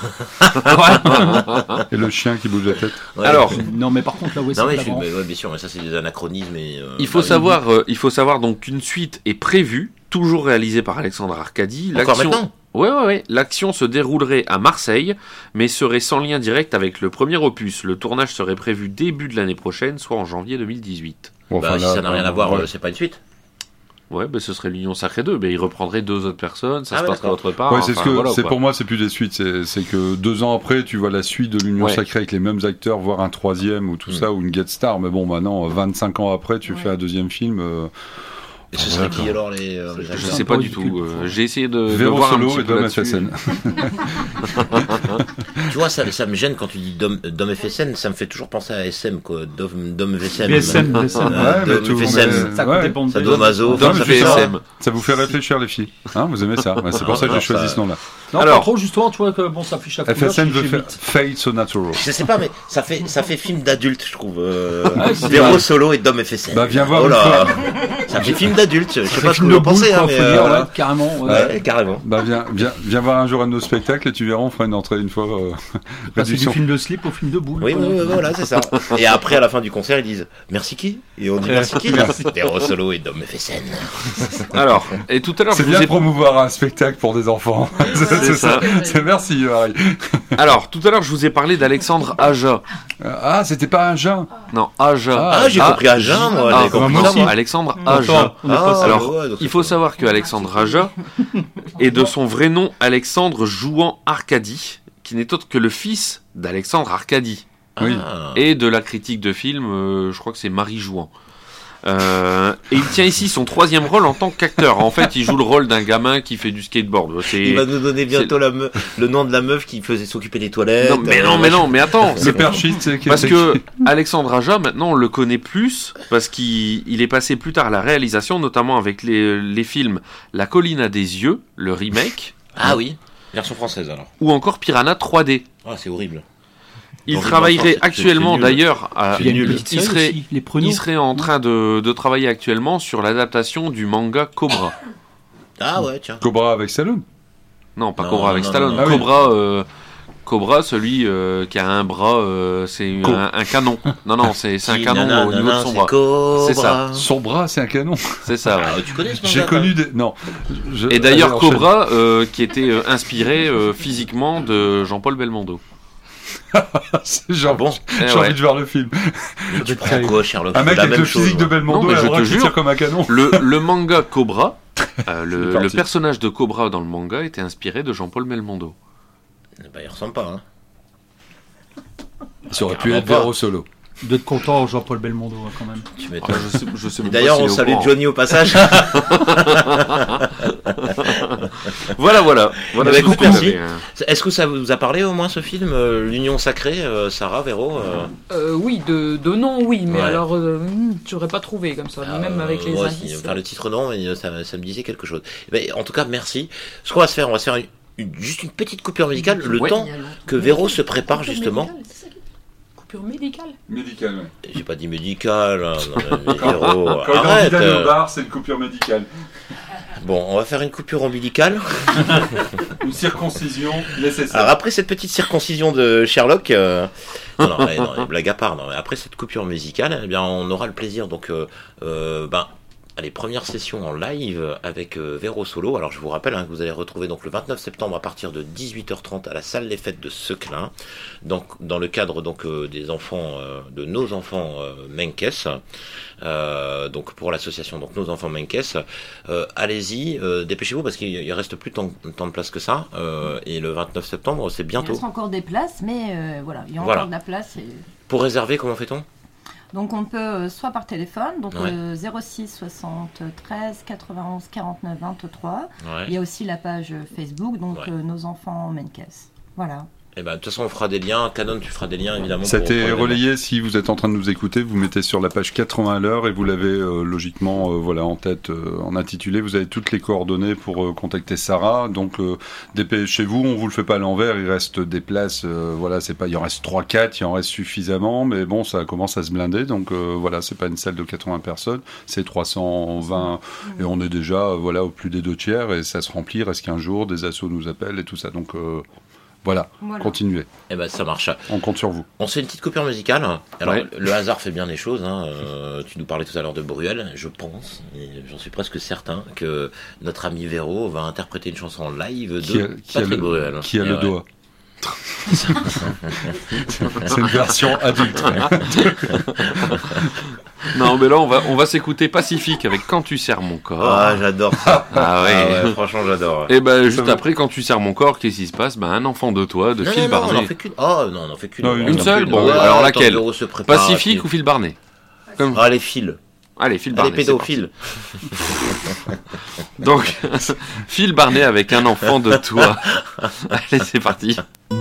Et le chien qui bouge la tête. Ouais. Alors, non, mais par contre, là, ouais, ouais, bien sûr, mais ça c'est des anachronismes. Il faut savoir donc qu'une suite est prévue, toujours réalisée par Alexandre Arcadi. Encore maintenant ? Ouais. L'action se déroulerait à Marseille, mais serait sans lien direct avec le premier opus. Le tournage serait prévu début de l'année prochaine, soit en janvier 2018. Bon, si ça n'a rien à voir, c'est pas une suite. Ouais, ce serait l'Union Sacrée 2. Il reprendrait deux autres personnes, ça se passerait autre part. Ouais, pour moi, c'est plus des suites. C'est que 2 ans après, tu vois la suite de l'Union Sacrée avec les mêmes acteurs, voire un troisième ou tout ça, ou une guest star. Mais bon, maintenant, 25 ans après, tu fais un deuxième film. Et ce serait qui alors les acteurs? Je sais pas du tout. J'ai essayé de voir Solo un petit peu FSN. Tu vois, ça me gêne quand tu dis Dom FSN, ça me fait toujours penser à SM quoi. Dom VSM. VSM. Ça doit Mazo. Ça vous fait réfléchir les filles. Hein, vous aimez ça? C'est pour ça que j'ai choisi ce nom-là. Non, alors, pas trop, justement, tu vois que bon, ça affiche la couleur. FSN veut faire Fade So Natural. Je sais pas, mais ça fait film d'adulte, je trouve. Véro Solo et Dom FSN. Bah, viens voir. Ça fait film d'adulte. Je sais pas ce que vous vous pensez, hein, mais carrément. Ouais, carrément. Bah, viens voir un jour un de nos spectacles et tu verras, on fera une entrée une fois. C'est du film de slip au film de boule. Oui, voilà, c'est ça. Et après, à la fin du concert, ils disent merci qui? Et on dit merci qui? Véro Solo et Dom FSN. Alors, et tout à l'heure, c'est bien de promouvoir un spectacle pour des enfants. C'est ça. Merci, Marie. Alors, tout à l'heure, je vous ai parlé d'Alexandre Aja. Ah, c'était pas Aja? Non, Aja. Ah, j'ai compris Aja, moi. Alexandre Aja. Alors, il faut savoir que Alexandre Aja est de son vrai nom Alexandre Jouan Arcadi, qui n'est autre que le fils d'Alexandre Arcadi. Oui. Et de la critique de film, je crois que c'est Marie Jouan. Et il tient ici son 3e rôle en tant qu'acteur. En fait, il joue le rôle d'un gamin qui fait du skateboard. Il va nous donner bientôt le nom de la meuf qui faisait s'occuper des toilettes. Non, mais attends. Le perchiste. Parce que Alexandre Aja, maintenant, on le connaît plus parce qu'il est passé plus tard à la réalisation, notamment avec les films La Colline à des yeux, le remake. Ah oui, version française alors. Ou encore Piranha 3D. Ah, c'est horrible. Il travaillerait actuellement d'ailleurs, il serait en train de travailler actuellement sur l'adaptation du manga Cobra. Ah ouais, tiens. Cobra avec Stallone? Non, pas Cobra avec Stallone. Ah, Cobra, Cobra, celui qui a un bras, c'est un canon. Non, c'est un canon au niveau de son bras. C'est ça. Son bras, c'est un canon. C'est ça. Ouais. Ah, tu connais ce manga? J'ai connu des. Non. Et d'ailleurs, Cobra, qui était inspiré physiquement de Jean-Paul Belmondo. J'ai envie de voir le film. Mais tu prends quoi, Sherlock? Un mec avec le physique de Belmondo et un bras qui tire comme un canon. Le manga Cobra, le personnage de Cobra dans le manga était inspiré de Jean-Paul Belmondo. Bah, il ressemble pas, hein. Ça aurait pu être Véro Solo. D'être content, Jean-Paul Belmondo, quand même. Tu m'étonnes. Je sais D'ailleurs, on salue Johnny au passage. Voilà. Bah, écoute, merci. Est-ce que ça vous a parlé au moins ce film, L'Union Sacrée, Sarah, Véro Oui, de nom, oui, mais alors, j'aurais pas trouvé comme ça, même avec les indices. Enfin, le titre non, mais ça me disait quelque chose. Mais, en tout cas, merci. Ce qu'on va se faire, juste une petite coupure musicale, le temps que Véro se prépare justement. Médicale. Médicale, ouais. J'ai pas dit médicale. Non, Véro, arrête. Quand on dit au bar, c'est une coupure médicale. Bon, on va faire une coupure ombilicale. Une circoncision nécessaire. Alors après cette petite circoncision de Sherlock, non, blague à part. Non, après cette coupure musicale, eh bien, on aura le plaisir donc, allez, première session en live avec Véro Solo. Alors je vous rappelle que vous allez retrouver donc le 29 septembre à partir de 18h30 à la salle des fêtes de Seclin, donc dans le cadre donc des enfants de nos enfants Menkes, donc pour l'association donc Nos Enfants Menkes. Allez-y, dépêchez-vous parce qu'il reste plus tant de place que ça. Et le 29 septembre, c'est bientôt. Il reste encore des places, mais voilà, il y a encore de la place. Pour réserver, comment fait-on ? Donc on peut soit par téléphone, donc 06 73 91 49 23. Ouais. Il y a aussi la page Facebook, donc Nos Enfants Menkes. Voilà. Et de toute façon, on fera des liens. Canon, tu feras des liens évidemment. Ça a été relayé. Si vous êtes en train de nous écouter, vous mettez sur la page 80 à l'heure et vous l'avez logiquement en tête en intitulé. Vous avez toutes les coordonnées pour contacter Sarah. Donc dépêchez-vous. On vous le fait pas à l'envers. Il reste des places. C'est pas. Il en reste 3-4. Il en reste suffisamment. Mais bon, ça commence à se blinder. Donc c'est pas une salle de 80 personnes. C'est 320 et on est déjà au plus des 2/3 et ça se remplit. Il reste 15 jours. Des assos nous appellent et tout ça. Donc Voilà, continuez. Ça marche. On compte sur vous. On se fait une petite coupure musicale. Alors, le hasard fait bien les choses. Tu nous parlais tout à l'heure de Bruel. Je pense, et j'en suis presque certain, que notre ami Véro va interpréter une chanson en live de Patrick Bruel. Qui a le doigt. C'est une version adulte. Non, mais là, on va s'écouter Pacifique avec Quand tu serres mon corps. Ah, j'adore ça. Ah ouais, franchement, j'adore. Et juste après, Quand tu serres mon corps, qu'est-ce qui se passe ? Un enfant de toi, de Phil Barnet. On en fait qu'une. Oh, non, on en fait qu'une. Une seule ? Bon, alors laquelle ? Pacifique ou Phil Barnet ? Allez, Phil. Allez, Phil Barnet. Allez, pédophile. Donc, Phil Barnet avec Un enfant de toi. Allez, c'est parti.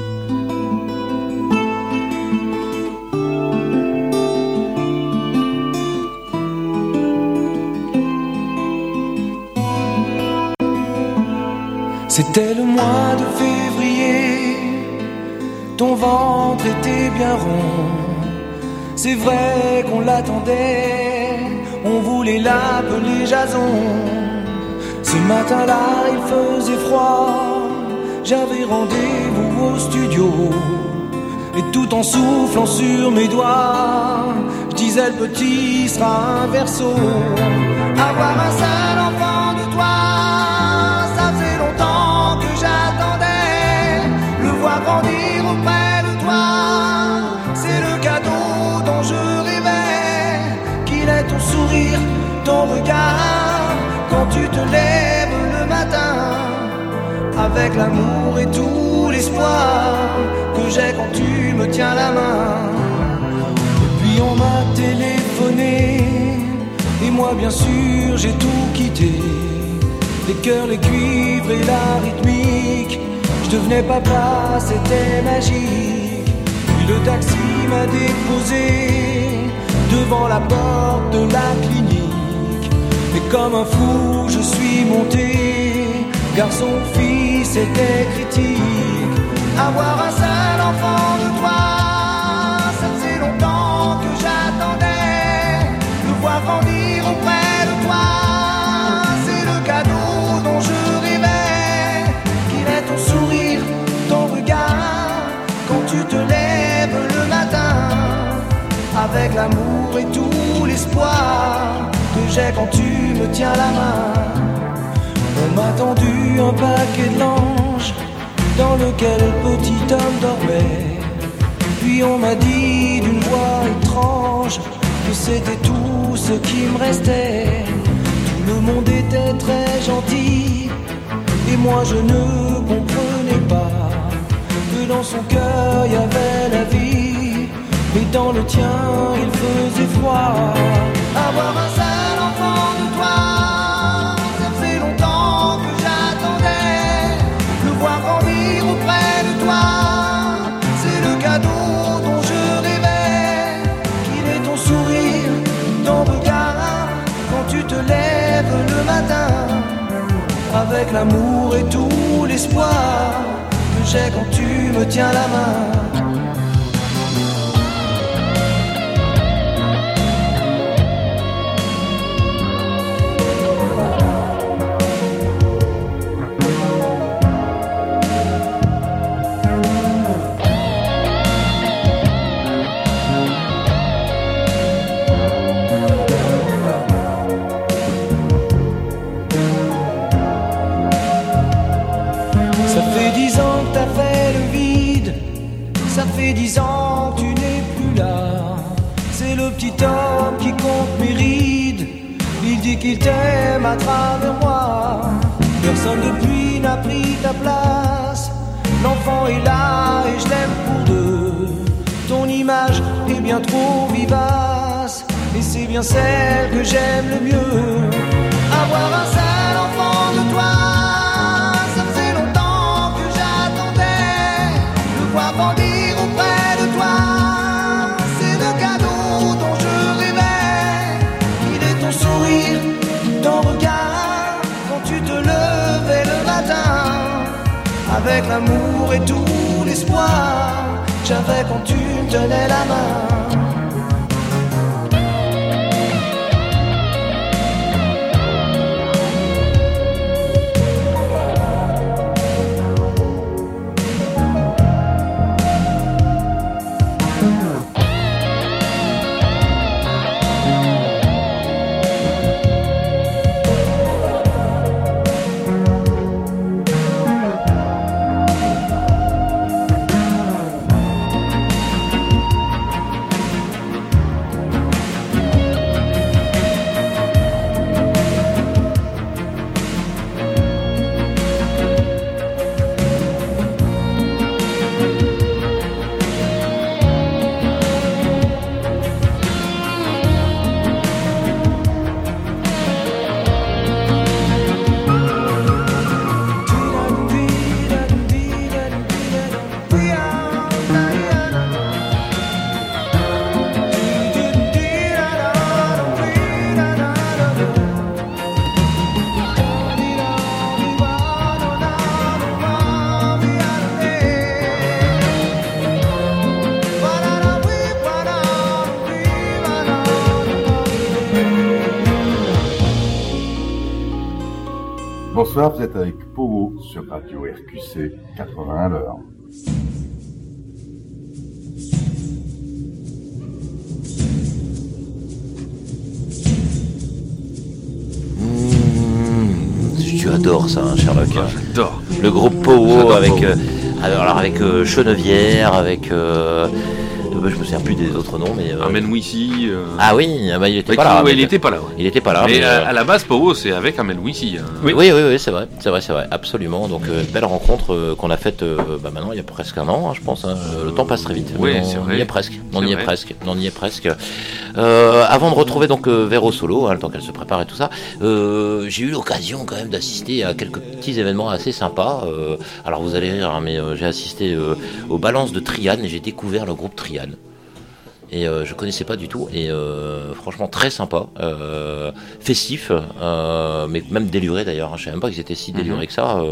C'était le mois de février, ton ventre était bien rond. C'est vrai qu'on l'attendait, on voulait l'appeler Jason. Ce matin-là, il faisait froid, j'avais rendez-vous au studio. Et tout en soufflant sur mes doigts, je disais le petit sera un verso. Avoir un seul enfant de toi, ça faisait longtemps que j'attendais. Le voir grandir auprès de toi, c'est le cadeau dont je rêvais. Qu'il ait ton sourire, ton regard, quand tu te lèves le matin, avec l'amour et tout l'espoir que j'ai quand tu me tiens la main. Et puis on m'a téléphoné Et moi bien sûr j'ai tout quitté, les cœurs, les cuivres et la rythmique. Je devenais papa, c'était magique. Puis le taxi m'a déposé devant la porte de la clinique. Et comme un fou je suis monté, garçon, fille, c'était critique. Avoir un seul enfant de toi, ça faisait longtemps que j'attendais. Le voir grandir auprès de toi, c'est le cadeau dont je rêvais. Qu'il est ton sourire, ton regard, quand tu te lèves le matin, avec l'amour et tout l'espoir que j'ai quand tu me tiens la main. On m'a tendu un paquet de linge dans lequel le petit homme dormait. Puis on m'a dit d'une voix étrange que c'était tout ce qui me restait. Tout le monde était très gentil et moi je ne comprenais pas que dans son cœur il y avait la vie, mais dans le tien il faisait froid. Avoir un seul enfant de toi, ça faisait longtemps que j'attendais. Le voir grandir auprès de toi, c'est le cadeau dont je rêvais. Qu'il est ton sourire, ton regard, quand tu te lèves le matin, avec l'amour et tout l'espoir que j'ai quand tu me tiens la main. Ça fait 10 ans que t'as fait le vide, ça fait 10 ans que tu n'es plus là. C'est le petit homme qui compte mes rides, il dit qu'il t'aime à travers moi. Personne depuis n'a pris ta place, l'enfant est là et je l'aime pour deux. Ton image est bien trop vivace, et c'est bien celle que j'aime le mieux. Avoir un seul enfant de toi, ça faisait longtemps que j'attendais. Le voir grandir auprès de toi, c'est le cadeau dont je rêvais. Il est ton sourire, ton regard, quand tu te levais le matin, avec l'amour et tout l'espoir j'avais quand tu me tenais la main. Bonsoir, vous êtes avec Pogo sur Radio RQC 80 à l'heure. Tu adores ça, hein, Sherlock. Ouais, j'adore. Le groupe Pogo avec, avec Chenevière, avec je me souviens plus des autres noms, mais Amen Wissy. Ah oui, bah, il était pas là. Il était pas là. Ouais. Il était pas là. Mais à la base, Pogo, c'est avec Amen Wissy. Hein. Oui, c'est vrai, absolument. Donc belle rencontre qu'on a faite maintenant il y a presque un an, hein, je pense. Hein. Le temps passe très vite. Oui, c'est vrai. On y est presque. Avant de retrouver donc Véro solo, le temps qu'elle se prépare et tout ça, j'ai eu l'occasion quand même d'assister à quelques petits événements assez sympas. Alors vous allez rire, hein, mais j'ai assisté aux balances de Triane et j'ai découvert le groupe Triane. Et je connaissais pas du tout, et franchement très sympa, festif, mais même déluré d'ailleurs, hein. Je savais même pas qu'ils étaient si délurés que ça.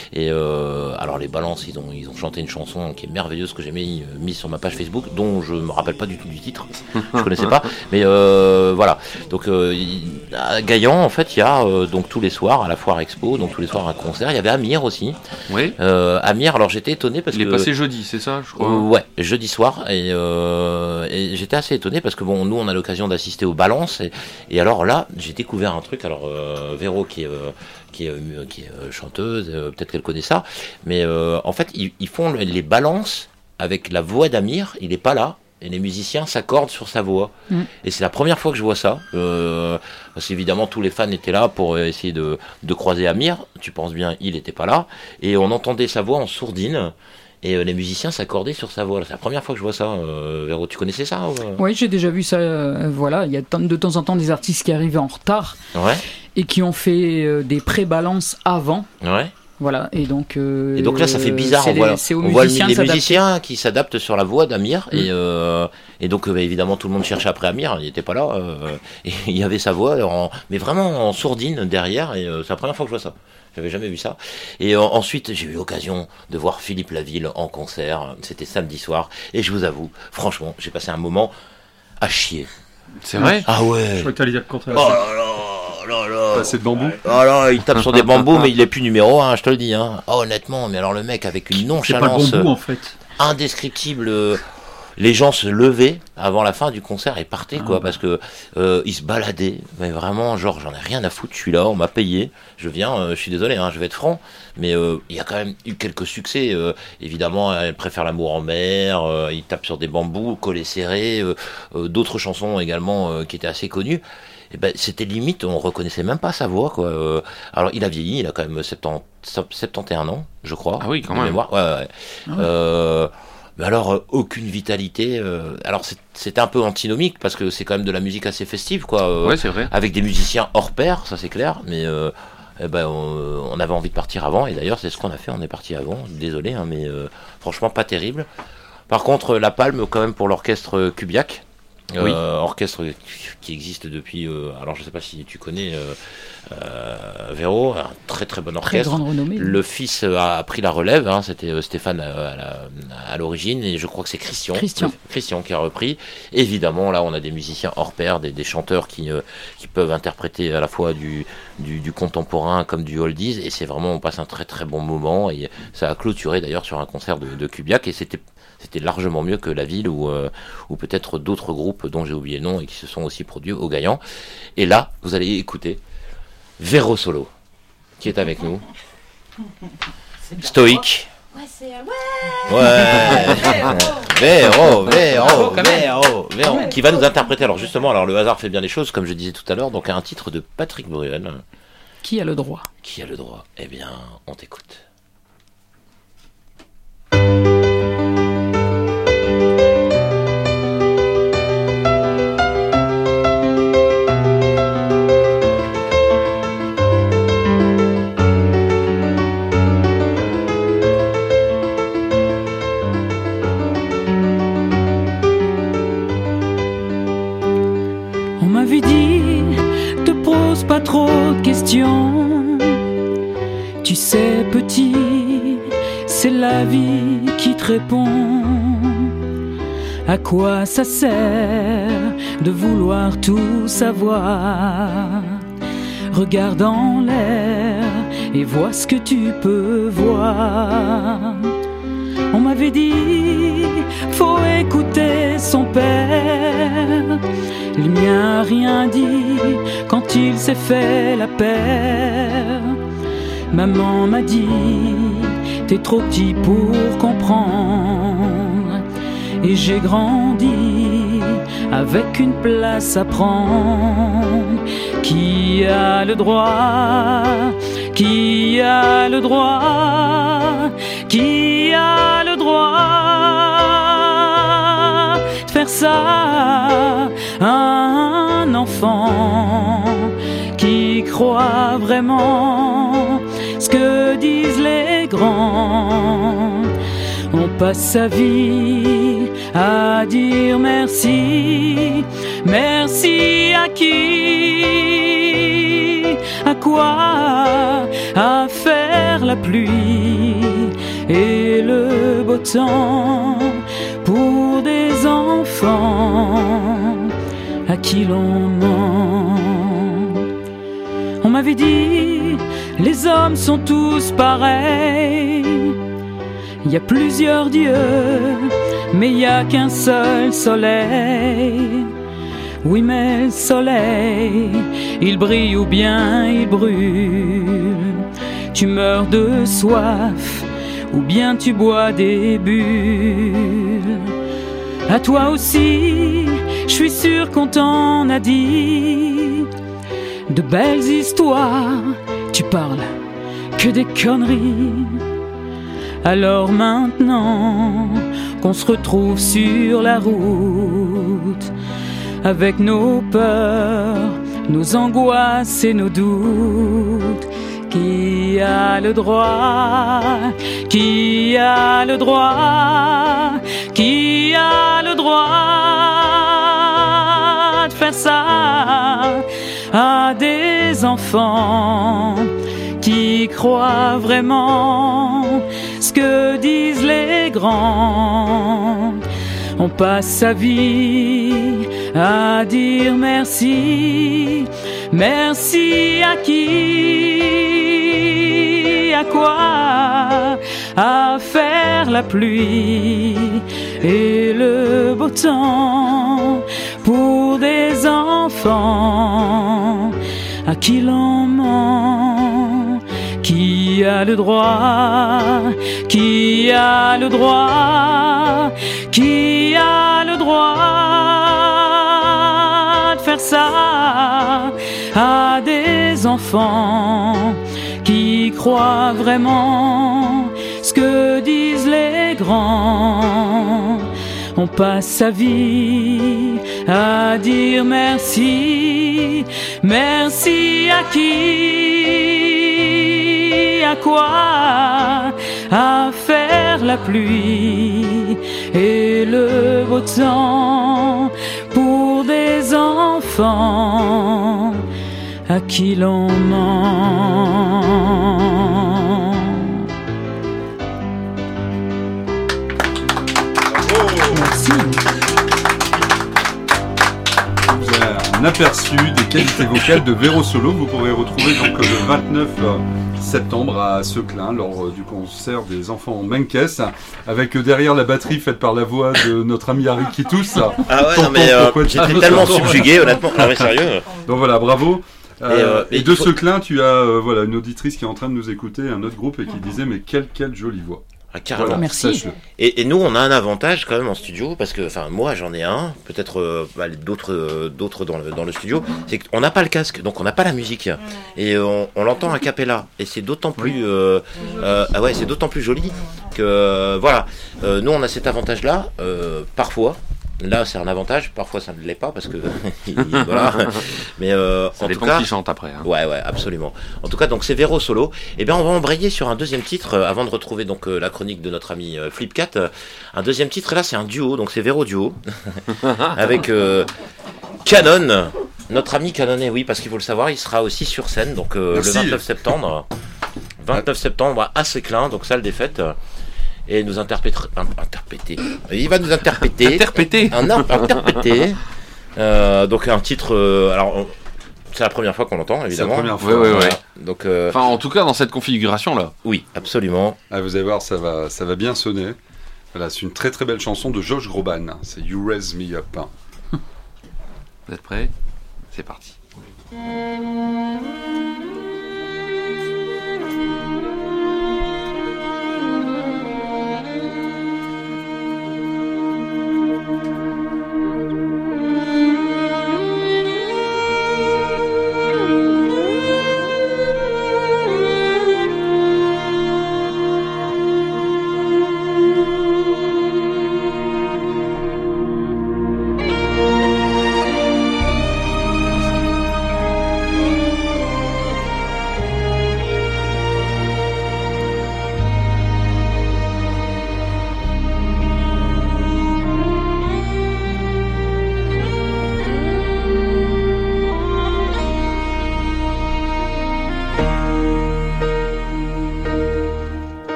Alors les balances, ils ont chanté une chanson qui est merveilleuse que j'ai mis sur ma page Facebook, dont je me rappelle pas du tout du titre, je connaissais pas, mais voilà. Donc à Gaillan en fait il y a donc tous les soirs à la Foire Expo, donc tous les soirs un concert. Il y avait Amir aussi. Oui. Amir, alors j'étais étonné parce qu'il que est passé jeudi, c'est ça, je crois. Ouais, jeudi soir, et j'étais assez étonné parce que bon, nous on a l'occasion d'assister aux balances et alors là j'ai découvert un truc. Alors Véro qui est chanteuse, peut-être qu'elle connaît ça, mais en fait ils font les balances avec la voix d'Amir. Il est pas là et les musiciens s'accordent sur sa voix. Et c'est la première fois que je vois ça, parce qu'évidemment tous les fans étaient là pour essayer de croiser Amir. Tu penses bien, il était pas là et on entendait sa voix en sourdine. Et les musiciens s'accordaient sur sa voix. C'est la première fois que je vois ça. Véro, tu connaissais ça Oui, j'ai déjà vu ça. Voilà, il y a de temps en temps des artistes qui arrivaient en retard et qui ont fait des pré-balances avant. Ouais. Voilà, et donc là, ça fait bizarre. On voit les musiciens qui s'adaptent sur la voix d'Amir. Et donc, évidemment, tout le monde cherchait après Amir. Il n'était pas là. Et il y avait sa voix, mais vraiment en sourdine derrière. Et c'est la première fois que je vois ça. J'avais jamais vu ça. Et ensuite, j'ai eu l'occasion de voir Philippe Laville en concert. C'était samedi soir. Et je vous avoue, franchement, j'ai passé un moment à chier. C'est vrai ? Ah ouais. Je crois que t'allais dire le contraire. Oh là là. Passer de bambou. Ah là, il tape sur des bambous, mais il est plus numéro 1, je te le dis. Hein. Oh, honnêtement, mais alors le mec avec une nonchalance c'est pas le bambou, en fait. Indescriptible. Les gens se levaient avant la fin du concert et partaient, parce que ils se baladaient, mais vraiment, genre, j'en ai rien à foutre, je suis là, on m'a payé, je viens, je suis désolé, hein, je vais être franc, mais il y a quand même eu quelques succès, évidemment, Elle préfère l'amour en mer, il tape sur des bambous, collés serrés, d'autres chansons également qui étaient assez connues. Et ben, c'était limite, on reconnaissait même pas sa voix, quoi. Alors, il a vieilli, il a quand même 71 ans, je crois. Ah oui, quand même. Mémoire. Ouais. Mais alors, aucune vitalité. Alors, c'était un peu antinomique parce que c'est quand même de la musique assez festive, quoi. Ouais, c'est vrai. Avec des musiciens hors pair, ça c'est clair. Mais on avait envie de partir avant. Et d'ailleurs, c'est ce qu'on a fait. On est parti avant. Désolé, hein, mais franchement, pas terrible. Par contre, la palme, quand même, pour l'orchestre Kubiak. Oui. Orchestre qui existe depuis. Alors, je sais pas si tu connais. Véro, un très très bon orchestre. Très grande renommée. Le fils a pris la relève, hein, c'était Stéphane à l'origine, et je crois que c'est Christian qui a repris. Évidemment, là, on a des musiciens hors pair, des chanteurs qui peuvent interpréter à la fois du contemporain comme du oldies, et c'est vraiment, on passe un très très bon moment, et ça a clôturé d'ailleurs sur un concert de Kubiak, et c'était largement mieux que La Ville ou peut-être d'autres groupes dont j'ai oublié le nom et qui se sont aussi produits au Gaillan. Et là, vous allez écouter Véro solo, qui est avec nous. Stoïque. Véro, qui va nous interpréter. Alors justement, le hasard fait bien les choses, comme je disais tout à l'heure, donc un titre de Patrick Bruel. Qui a le droit ? Qui a le droit ? Eh bien, on t'écoute. Pas trop de questions. Tu sais, petit, c'est la vie qui te répond. À quoi ça sert de vouloir tout savoir? Regarde en l'air et vois ce que tu peux voir. On m'avait dit, faut écouter son père. Il n'y a rien dit quand il s'est fait la paire. Maman m'a dit, t'es trop petit pour comprendre. Et j'ai grandi avec une place à prendre. Qui a le droit? Qui a le droit? Qui a le droit de faire ça un enfant qui croit vraiment ce que disent les grands. On passe sa vie à dire merci. Merci à qui? À quoi? À faire la pluie et le beau temps pour des enfants à qui l'on ment. On m'avait dit, les hommes sont tous pareils. Il y a plusieurs dieux, mais il y a qu'un seul soleil. Oui, mais le soleil, il brille ou bien il brûle. Tu meurs de soif ou bien tu bois des bulles. À toi aussi, je suis sûr qu'on t'en a dit de belles histoires. Tu parles que des conneries. Alors maintenant qu'on se retrouve sur la route avec nos peurs, nos angoisses et nos doutes, qui a le droit? Qui a le droit? Qui a le droit de faire ça à des enfants qui croient vraiment ce que disent les grands? On passe sa vie à dire merci. Merci à qui? À quoi? À faire la pluie et le beau temps pour des enfants à qui l'on ment. Qui a le droit? Qui a le droit? Qui a le droit de faire ça à des enfants qui croient vraiment ce que disent les grands? On passe sa vie à dire merci. Merci à qui? À quoi? À faire la pluie et le beau temps pour des enfants à qui l'on ment. Merci. Vous avez un aperçu des qualités vocales de Véro Solo. Vous pourrez retrouver donc le 29 septembre à Seclin lors du concert des enfants Menkès, avec derrière la batterie faite par la voix de notre ami Harry Kitous. Ah ouais, non, mais j'étais tellement subjugué, honnêtement. Ah ouais, sérieux. Donc voilà, bravo. Et de Seclin, tu as voilà, une auditrice qui est en train de nous écouter, un autre groupe, et qui disait mais quelle jolie voix. Ah, carrément. Voilà, merci. Et nous, on a un avantage quand même en studio, parce que, enfin, moi j'en ai un, peut-être d'autres dans le studio, c'est qu'on n'a pas le casque, donc on n'a pas la musique, et on l'entend a cappella, et c'est d'autant plus, c'est d'autant plus joli que, voilà, nous on a cet avantage-là, parfois. Là, c'est un avantage. Parfois, ça ne l'est pas parce que voilà. Mais ça dépend qui chante après. Hein. Ouais, absolument. En tout cas, donc c'est Véro Solo. Et bien, on va embrayer sur un deuxième titre avant de retrouver donc la chronique de notre ami Flipcat. Un deuxième titre. Là, c'est un duo. Donc c'est Véro duo avec Canon. Notre ami Canon, oui, parce qu'il faut le savoir, il sera aussi sur scène. Donc le 29 septembre. 29 septembre à Seclin, donc salle des fêtes. Et nous interpréter. Il va nous interpréter. Interpréter. Donc un titre. Alors, c'est la première fois qu'on l'entend, évidemment. C'est la première fois. Ouais. Donc, enfin, en tout cas, dans cette configuration-là. Oui, absolument. Ah, vous allez voir, ça va bien sonner. Voilà, c'est une très très belle chanson de Josh Groban. C'est You Raise Me Up. Vous êtes prêts? C'est parti.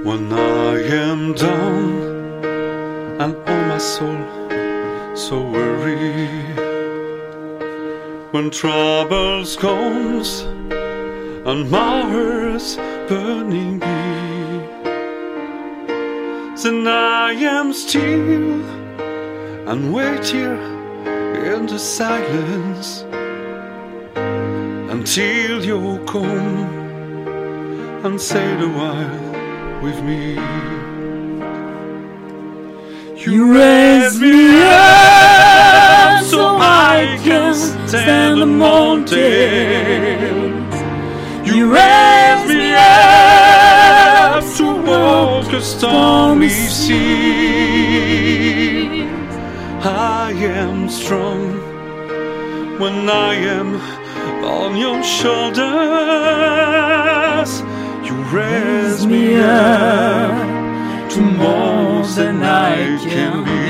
When I am down and oh my soul so weary, when troubles comes and my heart's burning me, then I am still and wait here in the silence until you come and say the while with me. You raise me up so I can stand the mountains. You raise me up to walk a stormy sea. I am strong when I am on your shoulders. You raise me up to more than I can be.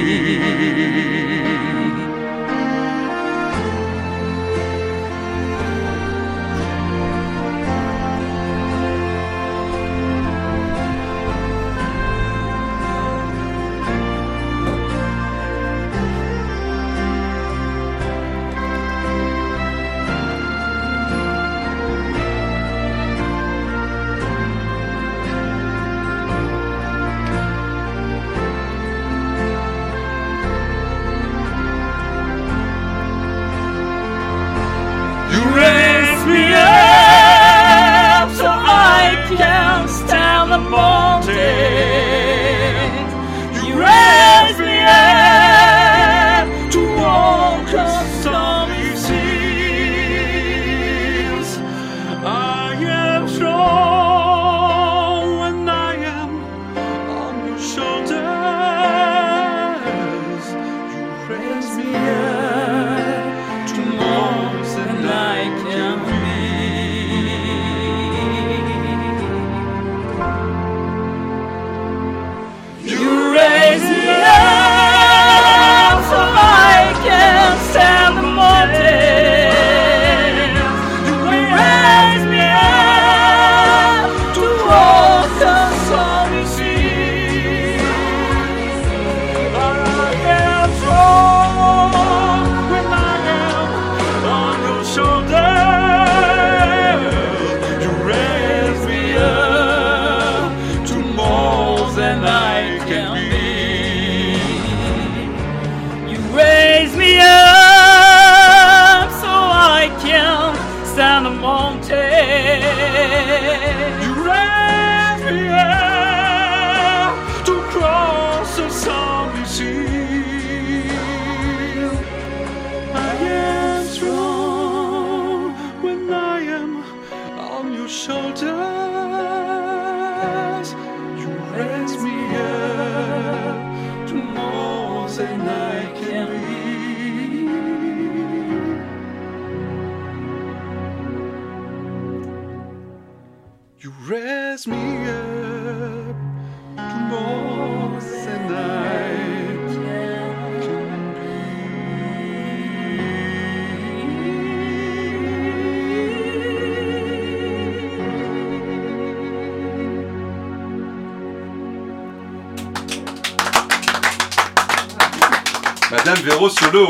Madame Véro Solo.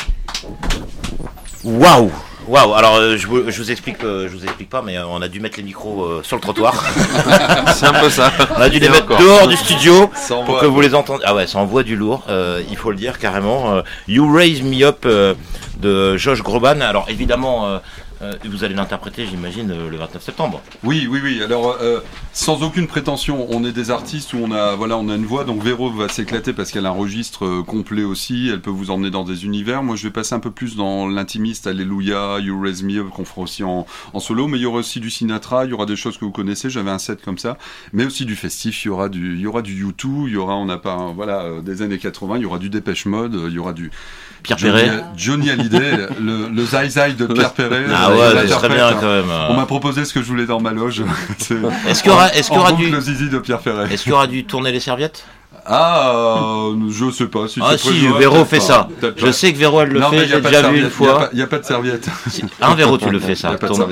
Waouh. Waouh, alors je vous explique pas, mais on a dû mettre les micros sur le trottoir. C'est un peu ça. On a dû les mettre dehors du studio pour que vous les entendiez. Ah ouais, ça envoie du lourd, il faut le dire carrément. You Raise Me Up de Josh Groban. Alors évidemment, vous allez l'interpréter, j'imagine, le 29 septembre. Oui. Alors, sans aucune prétention, on est des artistes où on a une voix. Donc Véro va s'éclater parce qu'elle a un registre complet aussi. Elle peut vous emmener dans des univers. Moi, je vais passer un peu plus dans l'intimiste, Alléluia, You Raise Me Up, qu'on fera aussi en solo. Mais il y aura aussi du Sinatra, il y aura des choses que vous connaissez. J'avais un set comme ça, mais aussi du festif. Il y aura du U2, il y aura, des années 80. Il y aura du Dépêche Mode, il y aura du Pierre Perret, Johnny Hallyday, le Zai Zai de Pierre Perret. Ah ouais, c'est très bien quand même. On m'a proposé ce que je voulais dans ma loge. Est-ce qu'il y aura du le zizi de Pierre Perret. Est-ce qu'il y aura du tourner les serviettes? Je sais pas si c'est si, Véro fait ça. Je sais que Véro elle le fait, j'ai déjà vu une fois. Il n'y a pas de serviette. Véro, tu le fais ça.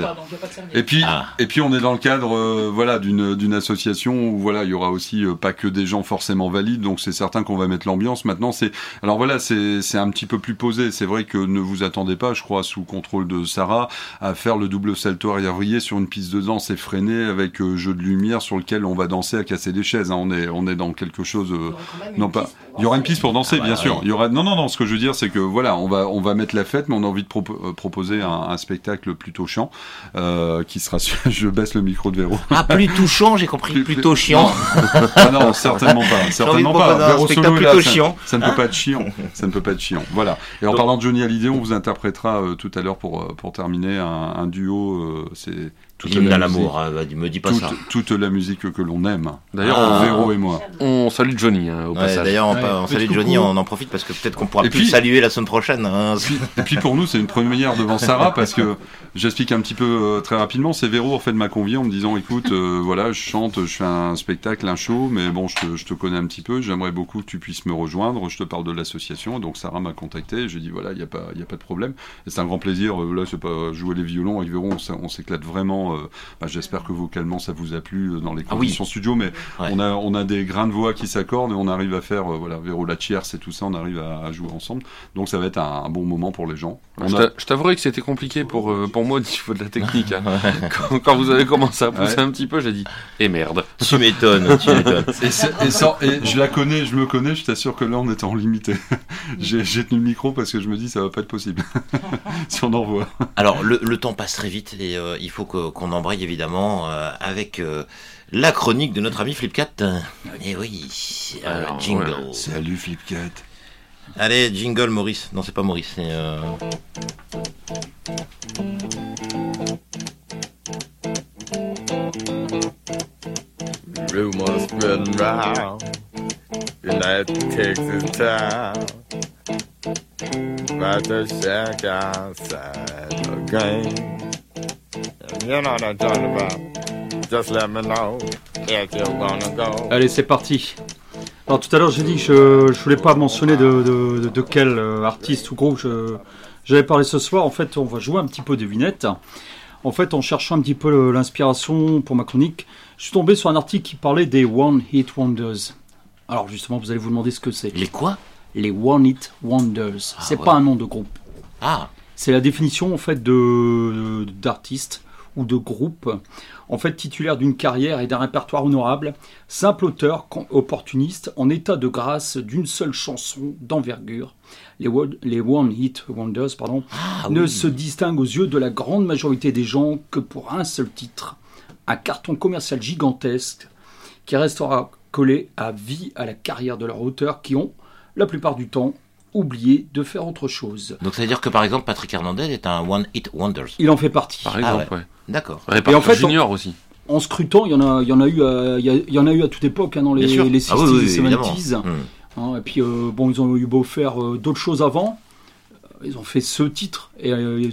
Et puis on est dans le cadre d'une association où il y aura aussi pas que des gens forcément valides, donc c'est certain qu'on va mettre l'ambiance. Maintenant c'est un petit peu plus posé. C'est vrai que ne vous attendez pas, je crois, sous contrôle de Sarah, à faire le double salto arrière-vrillé sur une piste de danse effrénée avec jeu de lumière sur lequel on va danser à casser des chaises. On est dans quelque chose. Il y aura une piste pour danser, bien sûr. Il y aura. Non. Ce que je veux dire, c'est que on va mettre la fête, mais on a envie de proposer un spectacle plutôt chiant, qui sera. Je baisse le micro de Véro. Plus touchant, j'ai compris. Plutôt chiant. Non, certainement pas. Certainement pas. Véro solo, plutôt chiant. Ça ne peut pas être chiant. Ça ne peut pas être chiant. Voilà. Et en parlant de Johnny Hallyday, on vous interprétera tout à l'heure pour terminer un duo. C'est l'hymne à l'amour, me dis pas ça. Toute la musique que l'on aime. D'ailleurs, Véro et moi. On salue Johnny au passage. D'ailleurs, on salue Johnny, on en profite parce que peut-être qu'on pourra plus le saluer la semaine prochaine. Et puis pour nous, c'est une première devant Sarah parce que j'explique un petit peu très rapidement. C'est Véro en fait m'a convié en me disant écoute, je chante, je fais un spectacle, un show, mais bon, je te connais un petit peu, j'aimerais beaucoup que tu puisses me rejoindre. Je te parle de l'association, donc Sarah m'a contacté. J'ai dit voilà, il y a pas de problème. Et c'est un grand plaisir. Là, c'est pas jouer les violons avec Véro, on s'éclate vraiment. J'espère que vocalement ça vous a plu dans les conditions studio, mais on a des grains de voix qui s'accordent et on arrive à faire Véro la tierce et tout ça, on arrive à jouer ensemble. Donc ça va être un bon moment pour les gens. Je t'avouerai que c'était compliqué pour moi au niveau de la technique. Quand vous avez commencé à pousser un petit peu, j'ai dit merde. Tu m'étonnes. Et je la connais, je me connais, je t'assure que là on était en limité. J'ai tenu le micro parce que je me dis ça va pas être possible si on en voit. Alors le temps passe très vite et il faut qu'on embraye évidemment avec la chronique de notre ami Flipcat. Et oui, jingle. Ouais. Salut Flipcat. Allez, jingle Maurice. Non, c'est pas Maurice, c'est... Rumors spreading round United Texas town about the shack outside the game. You know what I'm talking about. Just let me know if you're gonna go. Allez, c'est parti. Alors tout à l'heure j'ai dit que je voulais pas mentionner de quel artiste ou groupe j'avais parlé ce soir. En fait, on va jouer un petit peu devinette. En fait, en cherchant un petit peu l'inspiration pour ma chronique, je suis tombé sur un article qui parlait des One Hit Wonders. Alors justement, vous allez vous demander ce que c'est. Les quoi ? Les One Hit Wonders. C'est pas un nom de groupe. C'est la définition en fait d'artiste ou de groupe, en fait titulaire d'une carrière et d'un répertoire honorable, simple auteur opportuniste en état de grâce d'une seule chanson d'envergure. Les One Hit Wonders ne se distinguent aux yeux de la grande majorité des gens que pour un seul titre, un carton commercial gigantesque qui restera collé à vie à la carrière de leurs auteurs qui ont, la plupart du temps, oublié de faire autre chose. Donc ça veut dire que par exemple Patrick Hernandez est un One Hit Wonders. Il en fait partie. Par exemple, ouais. D'accord. Et en fait, Junior aussi. En scrutant, il y en a eu à toute époque, dans les 60s et 70s. Et puis ils ont eu beau faire d'autres choses avant. Ils ont fait ce titre et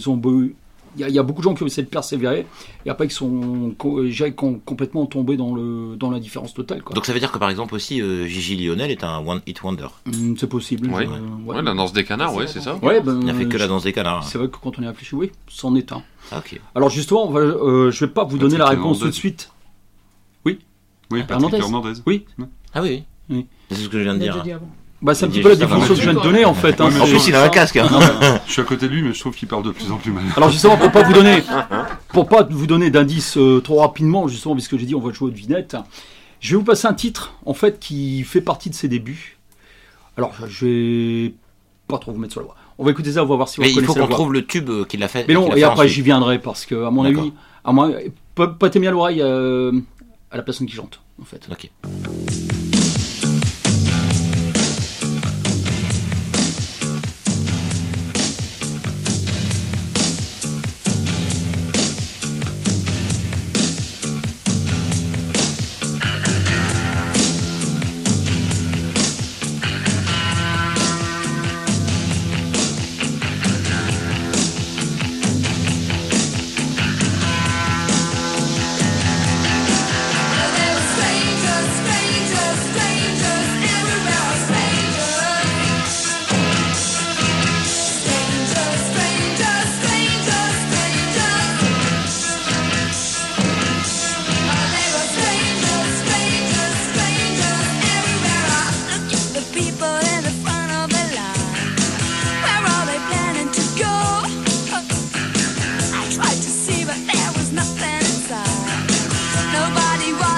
il y a beaucoup de gens qui ont essayé de persévérer et après qui sont complètement tombés dans l'indifférence totale, quoi. Donc ça veut dire que par exemple aussi Gigi Lionel est un One Hit Wonder. C'est possible. Ouais. La danse des canards, c'est ça. Il n'a fait que la danse des canards. C'est vrai que quand on y réfléchit, c'en est un. Ok. Alors justement, je vais pas vous donner la réponse tout de suite. Oui, Patrick Hernandez. Oui. Ah oui. C'est ce que je viens de dire. C'est un petit peu la définition que je viens de donner en fait. En plus, il a un casque. Je suis à côté de lui, mais je trouve qu'il parle de plus en plus mal. Alors justement, pour pas vous donner d'indices trop rapidement, justement, puisque j'ai dit on va jouer aux devinettes, je vais vous passer un titre en fait qui fait partie de ses débuts. Alors je vais pas trop vous mettre sur la voie. On va écouter ça, on va voir si vous connaissez la voix. Il faut qu'on trouve le tube qui l'a fait. Mais non, et après j'y viendrai parce que à mon avis, prêtez bien l'oreille à la personne qui chante en fait. Ok. Strangers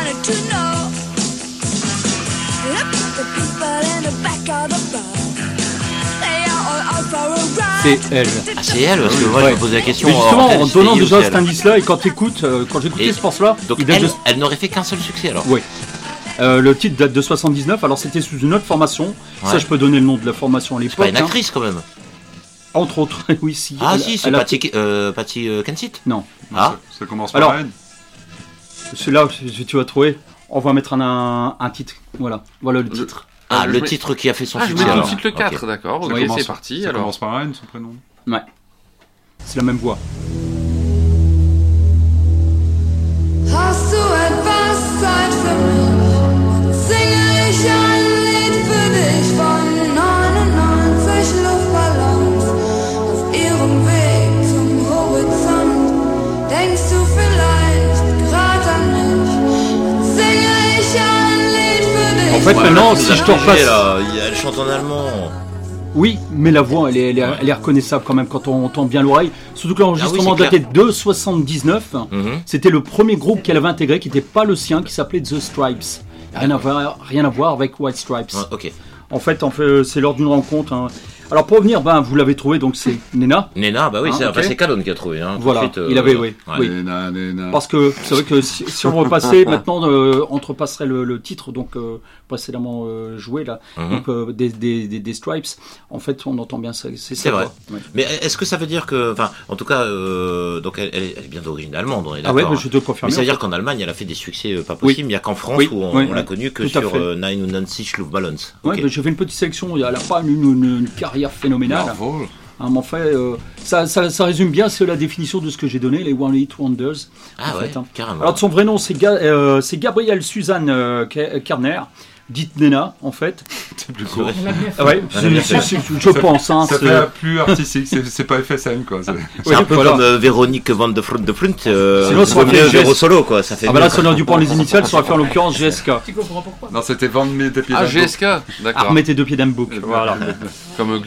wanted to know. Look at the people in the back of the bus. They are all out for a ride. C'est elle. Ah, c'est elle, parce que moi je me posais la question. Mais justement, en en donnant déjà cet indice-là, et quand t'écoutes, quand j'écoutais ce morceau-là, donc elle n'aurait fait qu'un seul succès alors. Oui. Le titre date de 79, alors c'était sous une autre formation. Ouais. Ça, je peux donner le nom de la formation à l'époque. C'est pas une actrice quand même. Entre autres, oui, si. Ah si, c'est Patty Kensit. Non. Ah, ça commence par N. Celui-là, tu vas trouver. On va mettre un titre. Voilà le titre. Ah, le titre qui a fait son succès. Je mets tout alors. de suite le 4, Okay. d'accord. Ok, c'est parti. Ça Alors. commence par N, son prénom. Ouais. C'est la même voix. Hast du etwas Zeit für mich? Singe ich ein Lied für dich von 99 Luftballons auf ihrem Weg zum Horizont. Denkst du vielleicht grad an mich? Singe ich ein Lied für dich. En fait, maintenant, si je te repasse. Elle chante en allemand. Oui, mais la voix, elle est reconnaissable quand même quand on entend bien l'oreille. Surtout que l'enregistrement datait de 79. C'était le premier groupe qu'elle avait intégré, qui n'était pas le sien, qui s'appelait The Stripes. Rien à voir avec White Stripes. Ok. En fait, c'est lors d'une rencontre. Hein. Alors pour revenir, vous l'avez trouvé, donc c'est Nena. Nena, bah oui, Hein, c'est Calonne qui a trouvé. Hein, voilà, tout de suite, il avait, oui. Nena. Parce que c'est vrai que si on repassait maintenant, on repasserait le titre, donc précédemment joué là, donc, des Stripes. En fait, on entend bien ça. C'est vrai. Ouais. Mais est-ce que ça veut dire que, enfin, en tout cas, donc elle est bien d'origine allemande, on est d'accord. Ah ouais, je te confirme. Mais ça veut dire qu'en Allemagne, elle a fait des succès pas possibles. Il n'y a qu'en France où on l'a connue que sur 99 Luftballons. Ouais, j'ai fait une petite sélection. Elle n'a pas une carrière phénoménale. Hein, mais en fait, ça résume bien la définition de ce que j'ai donné, les One Hit Wonders. Ah ouais, fait, hein. carrément. Alors de son vrai nom, c'est Gabrielle Suzanne Kerner. Dite Nena, en fait. C'est plus court. Ouais, je pense. Hein, ça fait plus artistique, c'est pas FSM quoi. C'est un peu comme Véronique Van de Frunt. Sinon, ça mieux Véro Solo quoi. Ça fait. Ah bah là, si on a dû prendre les initiales, ça aurait fait en l'occurrence GSK. Tu comprends pourquoi? Non, c'était Van mes deux pieds. Ah, GSK, d'accord. Remettez deux pieds d'un book. Voilà. Comme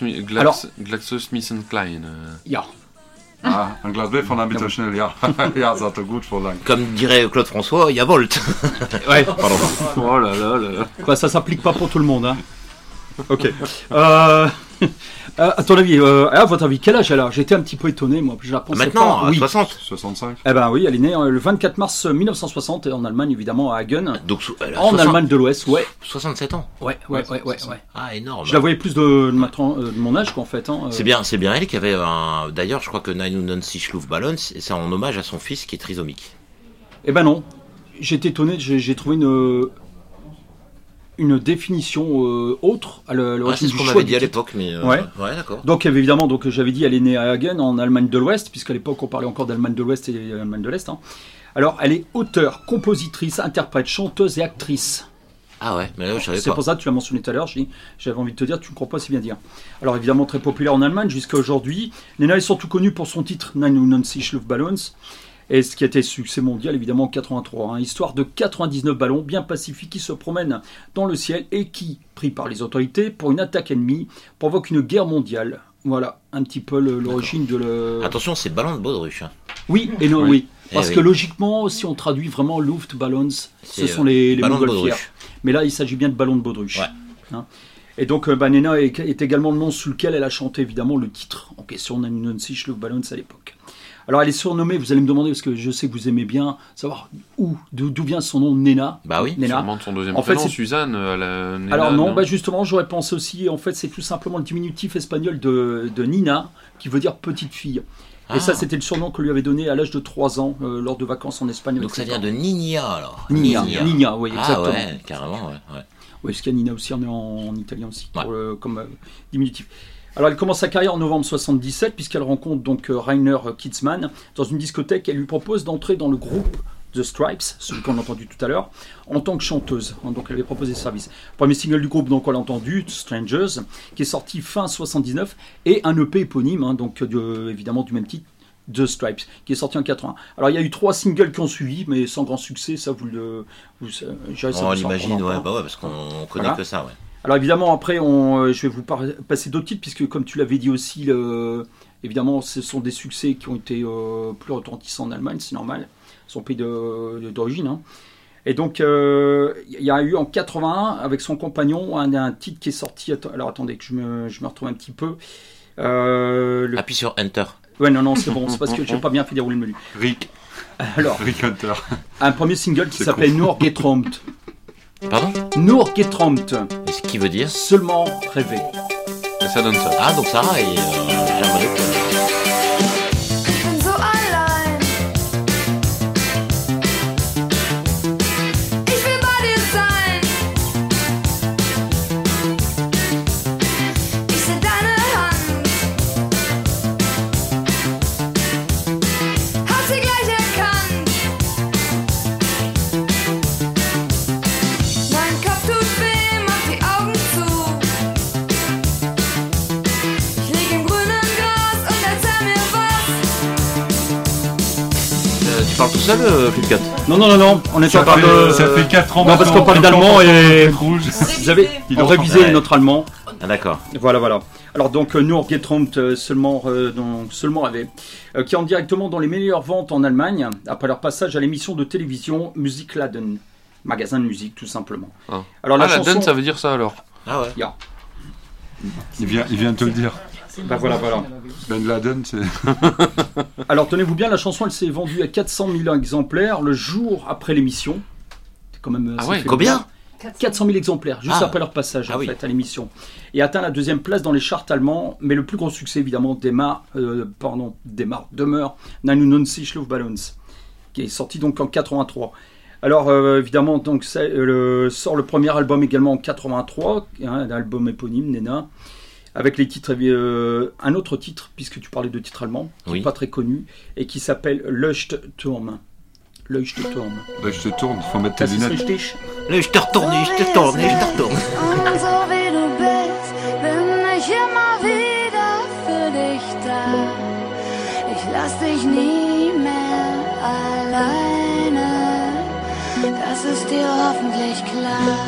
GlaxoSmithKline. Ja. Ah, un glas bier von einem schnell, ja. Ja, ça te gut pour lang. Comme dirait Claude François, il y a Volt. Ouais. Pardon. Oh là là là. Bah, ça s'applique pas pour tout le monde, hein. Ok. À ton avis, à votre avis, quel âge elle a? J'étais un petit peu étonné, moi. Je la pensais maintenant, pas. à 60. 65. Eh ben oui, elle est née le 24 mars 1960 en Allemagne, évidemment, à Hagen. Donc, en Allemagne de l'Ouest, ouais. 67 ans. Ouais. Ah, énorme. Je la voyais plus de mon âge qu'en fait. Hein. C'est bien elle qui avait un. D'ailleurs, je crois que 99 Luftballons, c'est en hommage à son fils qui est trisomique. Eh ben non. J'étais étonné, j'ai trouvé une définition autre à l'origine c'est ce qu'on avait dit à l'époque, mais ouais, d'accord. Donc évidemment, j'avais dit, elle est née à Hagen en Allemagne de l'Ouest, puisqu'à l'époque on parlait encore d'Allemagne de l'Ouest et d'Allemagne de l'Est. Hein. Alors elle est auteure, compositrice, interprète, chanteuse et actrice. Ah ouais, mais là je savais pas. C'est pour ça que tu l'as mentionné tout à l'heure. J'avais envie de te dire, tu ne crois pas si bien dire. Alors évidemment très populaire en Allemagne jusqu'à aujourd'hui. Nena est surtout connue pour son titre 99 Luftballons. Et ce qui a été succès mondial, évidemment, en 83. Hein, histoire de 99 ballons bien pacifiques qui se promènent dans le ciel et qui, pris par les autorités pour une attaque ennemie, provoquent une guerre mondiale. Voilà, un petit peu l'origine de le... Attention, c'est ballon de baudruche. Hein. Oui, et non, oui. Parce que logiquement, si on traduit vraiment Luftballons, ce sont les montgolfières. Mais là, il s'agit bien de ballons de baudruche. Ouais. Hein. Et donc, Nena est également le nom sous lequel elle a chanté, évidemment, le titre en question, 99 Luftballons à l'époque. Alors elle est surnommée, vous allez me demander, parce que je sais que vous aimez bien savoir d'où vient son nom Nena. Bah oui, Nena. Sûrement de son deuxième prénom, Suzanne. Nena, alors non, justement, j'aurais pensé aussi, en fait c'est tout simplement le diminutif espagnol de Nina, qui veut dire petite fille. Et ça, c'était le surnom que lui avait donné à l'âge de 3 ans, lors de vacances en Espagne. Donc ça vient de Nina, alors. Nina, oui, exactement. Ah ouais, carrément, ouais. Oui, parce qu'il y a Nina aussi en italien aussi, comme diminutif. Alors elle commence sa carrière en novembre 77 puisqu'elle rencontre donc Rainer Kitzmann dans une discothèque. Elle lui propose d'entrer dans le groupe The Stripes, celui qu'on a entendu tout à l'heure, en tant que chanteuse. Donc elle lui a proposé ce service. Premier single du groupe, donc on l'a entendu, Strangers, qui est sorti fin 79, et un EP éponyme, donc évidemment du même titre, The Stripes, qui est sorti en 80. Alors il y a eu 3 singles qui ont suivi, mais sans grand succès, ça vous on l'imagine, parce qu'on connaît que ça, ouais. Alors évidemment, après, je vais vous passer d'autres titres, puisque comme tu l'avais dit aussi, évidemment, ce sont des succès qui ont été plus retentissants en Allemagne, c'est normal, son pays d'origine. Hein. Et donc, il y a eu en 81, avec son compagnon, un titre qui est sorti. Alors attendez, que je me retrouve un petit peu. Appuie sur Enter. Ouais, non, c'est bon, c'est parce que j'ai pas bien fait dérouler le menu. Rick Hunter. Un premier single qui s'appelle Nur Geträumt. Pardon? Nur Geträumt. Et ce qui veut dire? Seulement rêver. Et ça donne ça. Ah, donc Sarah est germanique. So allein. Ich will bei dir sein. Ich seh deine Hand. Hab sie gleich erkannt. Mein Kopf tut weh, mach die Augen zu. Ich lieg im grünen Gras und erzähl mir was. Tu parles tout seul, Flipcat? Non, on est en train de... Ça fait 4 ans. Non, parce qu'on parle d'allemand et... Rouge. Vous avez... On révisait notre allemand. Ah, d'accord. Voilà. Alors donc Nur Geträumt, seulement rêver, qui entre directement dans les meilleures ventes en Allemagne après leur passage à l'émission de télévision Musikladen, magasin de musique tout simplement. Ah. Alors la Laden, ça veut dire ça alors? Ah ouais. Yeah. Il vient te le dire. Bah voilà. Ben Laden, c'est... Alors tenez-vous bien, la chanson elle s'est vendue à 400 000 exemplaires le jour après l'émission. C'est quand même... Ah ouais, combien? 400 000 exemplaires, juste après leur passage en fait, à l'émission. Et atteint la 2e place dans les charts allemands, mais le plus gros succès évidemment demeure 99 Luftballons, qui est sorti donc en 83. Alors évidemment, donc, sort le premier album également en 83, un album éponyme, Nena, avec les titres, un autre titre, puisque tu parlais de titres allemands, qui n'est pas très connu, et qui s'appelle Leuchtturm. Leuchtturm. Leuchtturm, faut mettre tes lunettes. Leuchtturm. Und so wie du bist, bin ich immer wieder für dich da. Ich lass dich nie mehr alleine. Das ist dir hoffentlich klar.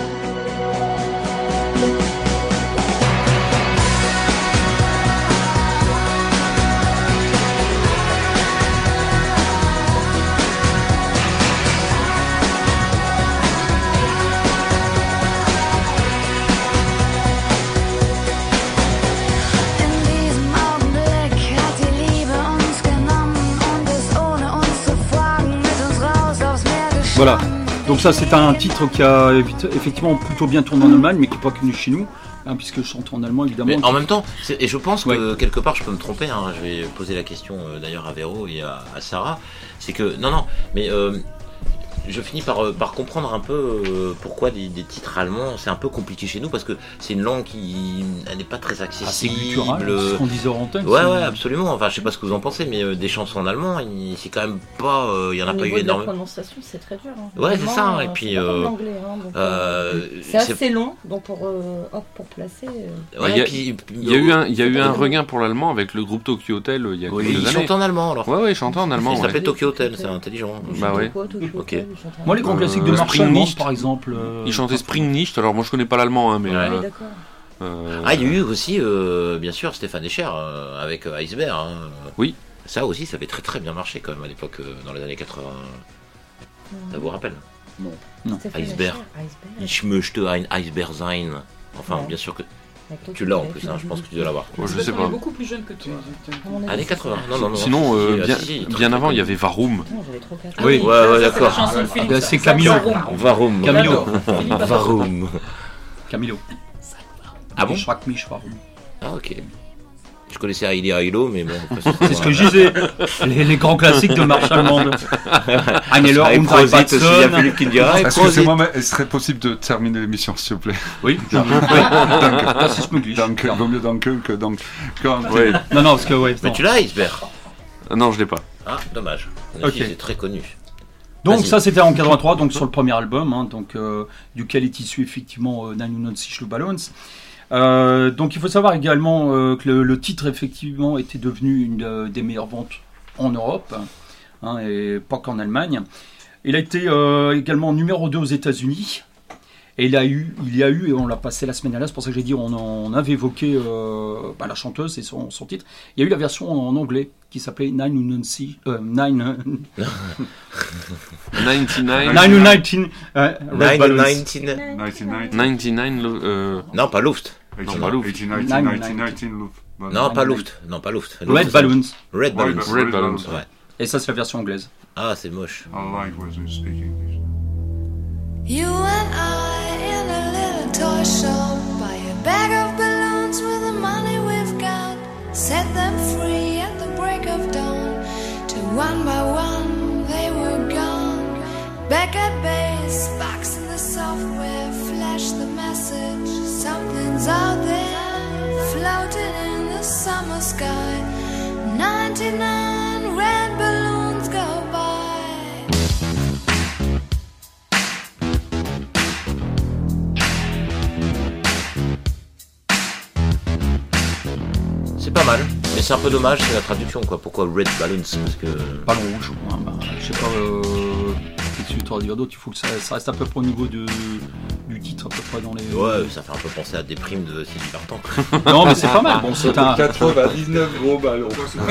Voilà, donc ça c'est un titre qui a effectivement plutôt bien tourné en Allemagne, mais qui n'est pas connu chez nous, puisque je chante en allemand évidemment. Mais en même temps, et je pense que quelque part je peux me tromper, je vais poser la question d'ailleurs à Véro et à Sarah, c'est que, mais je finis par comprendre un peu pourquoi des titres allemands, c'est un peu compliqué chez nous, parce que c'est une langue qui n'est pas très accessible. C'est guttural, c'est ce qu'on disait en antenne. Ouais, absolument. Enfin, je sais pas ce que vous en pensez, mais des chansons en allemand, c'est quand même pas. Il y en a pas eu énormément. La prononciation, c'est très dur. Ouais, c'est ça. Et puis. C'est assez long, donc pour placer. Il y a eu un regain pour l'allemand avec le groupe Tokyo Hotel il y a quelques années. Ils chantent en allemand alors. Ouais, ils chantent en allemand. Ça s'appelle Tokyo Hotel, c'est intelligent. Bah ouais. Ok. Moi, les grands classiques de Marshall, par exemple. Ils chantaient Springnicht, alors moi je connais pas l'allemand, mais. D'accord. Il y a eu aussi, bien sûr, Stéphane Escher avec Iceberg. Oui. Ça aussi, ça avait très très bien marché quand même à l'époque, dans les années 80. Ça vous rappelle? Non. Iceberg. Ich möchte ein Eisbär sein. Enfin, bien sûr que. Tu l'as en plus, je pense que tu dois l'avoir. Je sais pas. Beaucoup plus jeune que toi. Années 80. Non. Sinon, bien avant, il y avait Varum. Oui, ouais, d'accord. C'est Camilo. Varum. Camilo. Ah bon? Varum. Ah ok. Je connaissais Heidi Heilo, mais bon. C'est ce que je disais. Les grands classiques de marche allemande. Anneler, Prosit, Philippe qui me dira. Excusez-moi, mais serait possible de terminer l'émission, s'il vous plaît? Oui. Donc, vaut mieux danke que donc. Non, parce que mais tu l'as, Iceberg? Non, je l'ai pas. Ah, dommage. Ok. C'est très connu. Donc ça c'était en 83, donc sur le premier album, duquel est issu effectivement 99 Luftballons. Donc il faut savoir également que le titre effectivement était devenu une des meilleures ventes en Europe, et pas qu'en Allemagne. Il a été également numéro 2 aux États-Unis Et il y a eu, et on l'a passé la semaine dernière, c'est pour ça que j'ai dit, on avait évoqué la chanteuse et son titre. Il y a eu la version en anglais qui s'appelait 99 Non, pas Luft. Non, pas Luft. Non, pas Luft. Non, pas Luft. Red Balloons. Red Balloons, ouais. Et ça, c'est la version anglaise. Ah, c'est moche. I like when you speak English. You and I in a little toy shop, buy a bag of balloons with the money we've got, set them free at the break of dawn, till one by one they were gone. Back at base, box in the software, flash the message, something's out there, floating in the summer sky. 99 red balloons go by. C'est pas mal, mais c'est un peu dommage, c'est la traduction quoi. Pourquoi Red Balloons? Parce que. Ballon rouge. Je sais pas. Qu'est-ce que tu auras à dire d'autre? Il faut que ça reste à peu près au niveau du titre, à peu près dans les. Ouais, ça fait un peu penser à des primes de Sylvie Vartan. Non, mais c'est pas mal. Bon, c'est un. 99 gros ballons.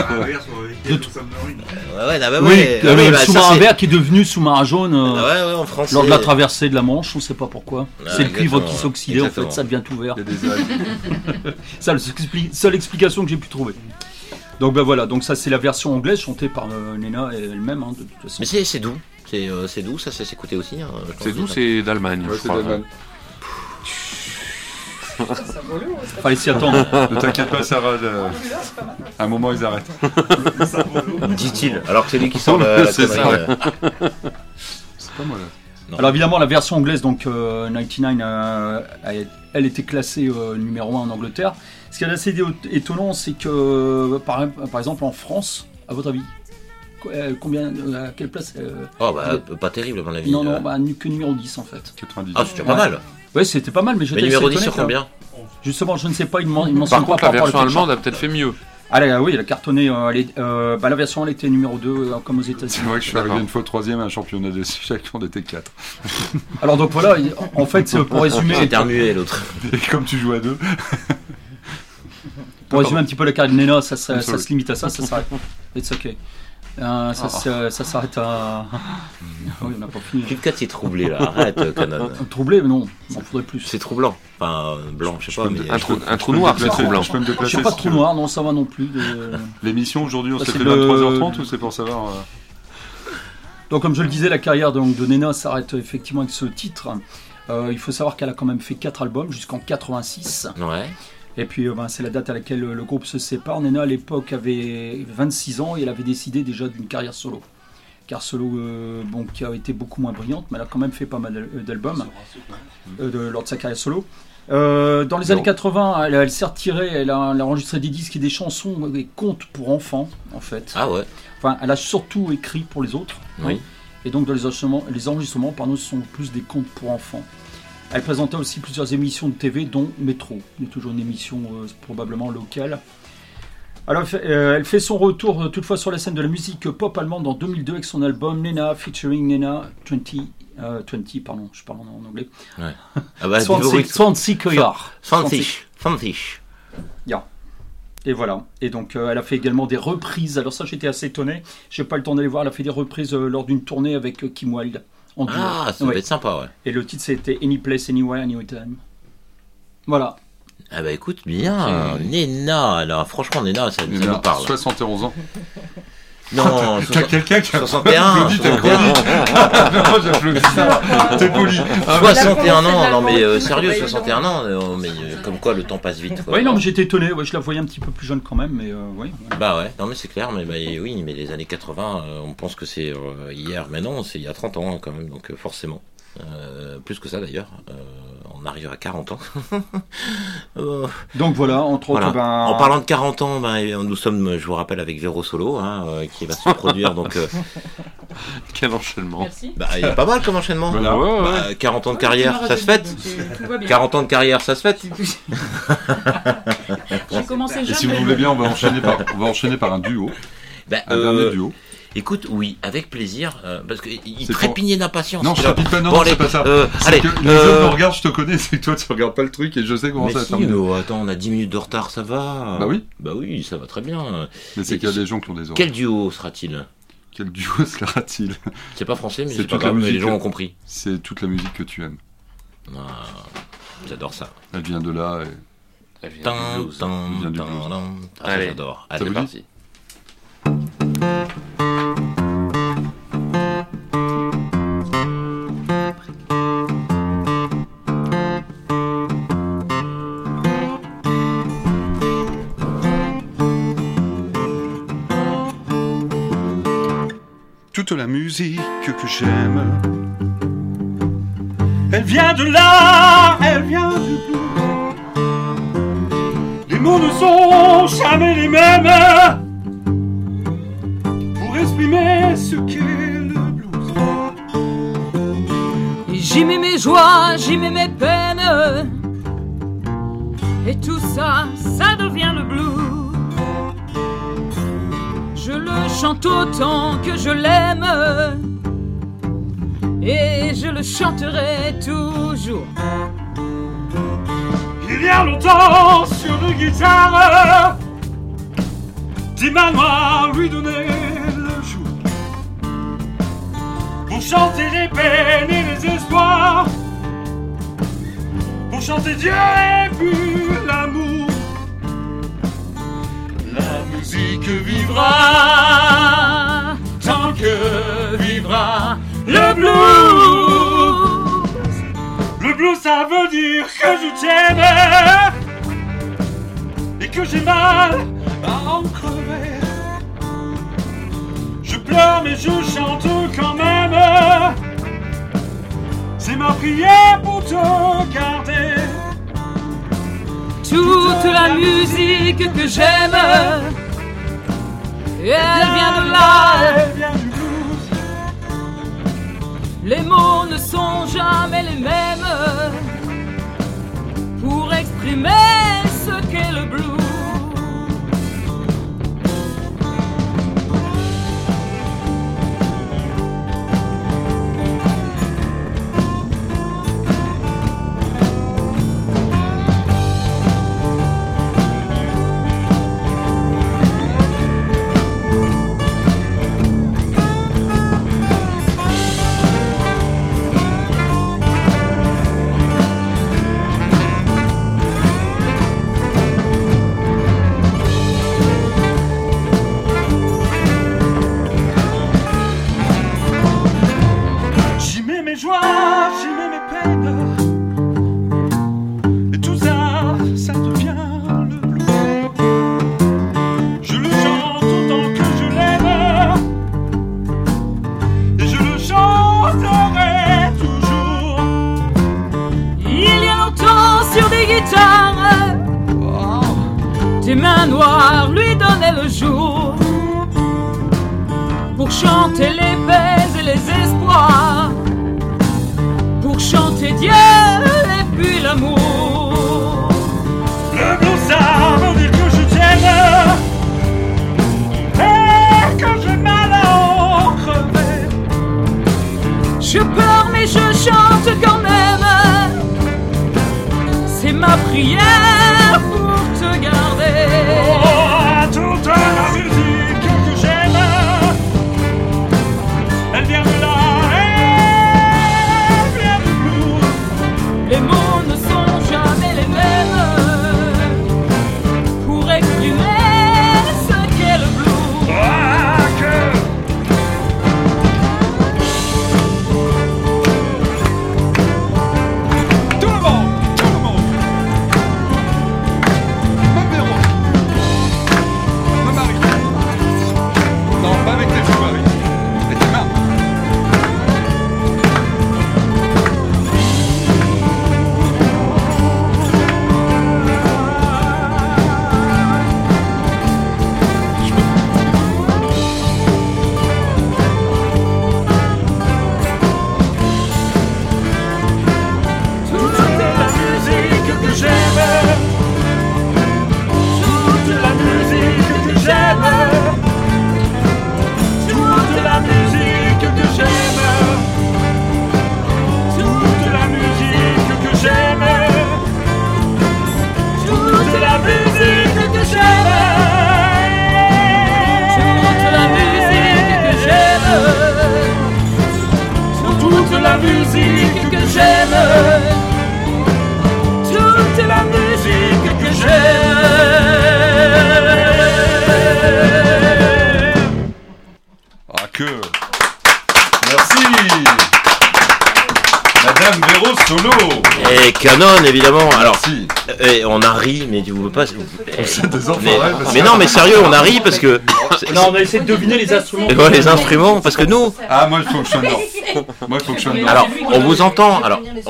Oui, sous-marin vert qui est devenu sous-marin jaune en français. Lors de la traversée de la Manche, on sait pas pourquoi. C'est le cuivre qui s'oxydait, en fait, ça devient tout vert. Ça, seule explication que j'ai pu trouver. Donc ben voilà, donc ça c'est la version anglaise chantée par Nena elle-même de toute façon. Mais c'est doux, c'est doux, ça c'est s'écouter aussi. C'est doux, c'est d'Allemagne. Ouais, c'est d'Allemagne. Fallait s'y attendre. Ne t'inquiète pas, Sarah. À un moment, ils arrêtent. Dit-il, alors que c'est lui qui sort la c'est ça. C'est pas moi là. Non. Alors évidemment, la version anglaise, donc 99, elle était classée numéro 1 en Angleterre. Ce qui est assez étonnant, c'est que par exemple en France, à votre avis, à quelle place pas terrible à mon avis. Non, que numéro 10 en fait. 90. Ah, c'était pas mal. Ouais, c'était pas mal, mais j'étais numéro 10 sur combien? Justement, je ne sais pas, il m'en Par contre, la version allemande a peut-être fait mieux. Ah oui, elle a cartonné. La version elle était numéro 2 comme aux États-Unis. C'est vrai que je suis arrivé une fois 3ème à un championnat de siècle, on était 4. Alors donc voilà, en fait, pour résumer. J'ai éternué l'autre. Et comme tu joues à 2. Pour résumer un petit peu la carrière de Nena, ça se limite à ça s'arrête. It's okay. Ça s'arrête à. Oui, on n'a pas fini. Kit Kat est troublé là, arrête Canon. Troublé, mais non, il en faudrait plus. C'est troublant. Enfin, blanc, je sais pas. Mais un trou noir, c'est troublant. Je peux me déplacer. Je sais pas de trou noir, non, ça va non plus. L'émission aujourd'hui, on s'est fait 23h30 ou c'est pour savoir Donc, comme je le disais, la carrière de Nena s'arrête effectivement avec ce titre. Il faut savoir qu'elle a quand même fait 4 albums jusqu'en 86. Ouais. Et puis c'est la date à laquelle le groupe se sépare. Nena à l'époque avait 26 ans et elle avait décidé déjà d'une carrière solo. Car solo qui a été beaucoup moins brillante, mais elle a quand même fait pas mal d'albums lors de sa carrière solo. Dans les années 80, elle s'est retirée, elle a enregistré des disques et des chansons, des contes pour enfants en fait. Ah ouais. Enfin, elle a surtout écrit pour les autres. Oui. Hein, et donc dans les enregistrements, par nous, ce sont plus des contes pour enfants. Elle présentait aussi plusieurs émissions de TV, dont Métro. Il y a toujours une émission probablement locale. Alors, elle fait son retour toutefois sur la scène de la musique pop allemande en 2002 avec son album Nena featuring Nena 20, pardon, je parle en anglais. Ouais. Ah bah, 20 Jahr. 20. Ja. Et voilà. Et donc, elle a fait également des reprises. Alors ça, j'étais assez étonné. J'ai pas le temps d'aller voir. Elle a fait des reprises lors d'une tournée avec Kim Wilde. Ah, ça peut être sympa, ouais. Et le titre, c'était Any Place, Anywhere, Anytime. Voilà. Ah bah écoute, bien. Nena, alors franchement, Nena, ça nous parle. 71 ans. Non, t'as quelqu'un qui a 61. Non, j'applaudis ça. T'es poli. 61 ans, non mais sérieux, 61 ans, mais comme quoi le temps passe vite. Oui, non, mais j'étais étonné. Ouais, je la voyais un petit peu plus jeune quand même, mais oui. Bah ouais, non mais c'est clair, mais oui, mais les années 80, on pense que c'est hier, mais non, c'est il y a 30 ans quand même, donc forcément. Plus que ça d'ailleurs, on arrive à 40 ans. Donc voilà, entre autres. En parlant de 40 ans, nous sommes, je vous rappelle, avec Véro Solo, qui va se produire. Donc, quel enchaînement. Merci. Il est pas mal comme enchaînement. Ouais. 40 ans de carrière, ça se fête. 40 ans de carrière, ça se fête. J'ai commencé jeune. Et si vous voulez bien, on va enchaîner par un duo. Un dernier duo. Écoute, oui, avec plaisir, parce qu'il C'est trépignait d'impatience. Non, je Là. trépigne pas, non, Bon, c'est allez, pas ça. allez, C'est que les autres me regardent, je te connais, c'est que toi tu regardes pas le truc et je sais comment mais ça va si, terminer. mais attends, on a 10 minutes de retard, ça va. Bah oui. Bah oui, ça va très bien. Mais c'est qu'il y a des gens qui ont des oreilles. Quel duo sera-t-il? Quel duo sera-t-il? C'est pas français, mais c'est c'est pas toute la grave, mais musique les gens ont compris. C'est toute la musique que tu aimes. Ah, j'adore ça. Elle vient de là et... Elle vient Tin, du blues. tin, Elle vient du tin, blues. tin. Ah, Allez, j'adore. ça Allez, vous c'est dit parti. Toute la musique que j'aime, Elle vient de là, elle vient du blues. Les mots ne sont jamais les mêmes pour exprimer ce qu'est le blues. Et j'y mets mes joies, j'y mets mes peines. Et tout ça, ça devient le blues. Je le chante autant que je l'aime. Et je le chanterai toujours. Il y a longtemps sur une guitare, des manoirs lui donnaient le jour pour chanter les peines et les espoirs, pour chanter Dieu et puis l'amour. La musique vivra tant que vivra le blues. Le blues, ça veut dire que je t'aime et que j'ai mal à en crever. Je pleure mais je chante quand même. C'est ma prière pour te garder. Toute la musique que j'aime, elle vient de là. Elle vient du blues. Les mots ne sont jamais les mêmes pour exprimer ce qu'est le blues. J'y mets mes joies, j'y mets mes peines. Et tout ça, ça devient le blues. Je le chante autant que je l'aime. Et je le chanterai toujours. Il y a longtemps sur des guitares, tes mains noires lui donnaient le jour pour chanter les peines et les espoirs, pour chanter Dieu et puis l'amour. Le blues, ça veut dire que je t'aime et que j'ai mal à en crever. Je pleure mais je chante quand même. C'est ma prière pour te garder. Oh, toute la musique que j'aime, elle vient de là, elle vient du blues. Les mots ne sont jamais les mêmes pour exprimer ce qu'est le blues. Ah, que tout le monde, tout le monde. Véro Solo. Et Canon, évidemment. Alors, et on a ri, mais tu veux pas. Mais non, mais sérieux, on a ri parce que. Non, on a essayé de deviner les instruments. Ouais, les instruments, parce que nous. Ah, moi, il faut que je sois dedans. Moi, il faut que je sois dedans. Alors, on vous entend.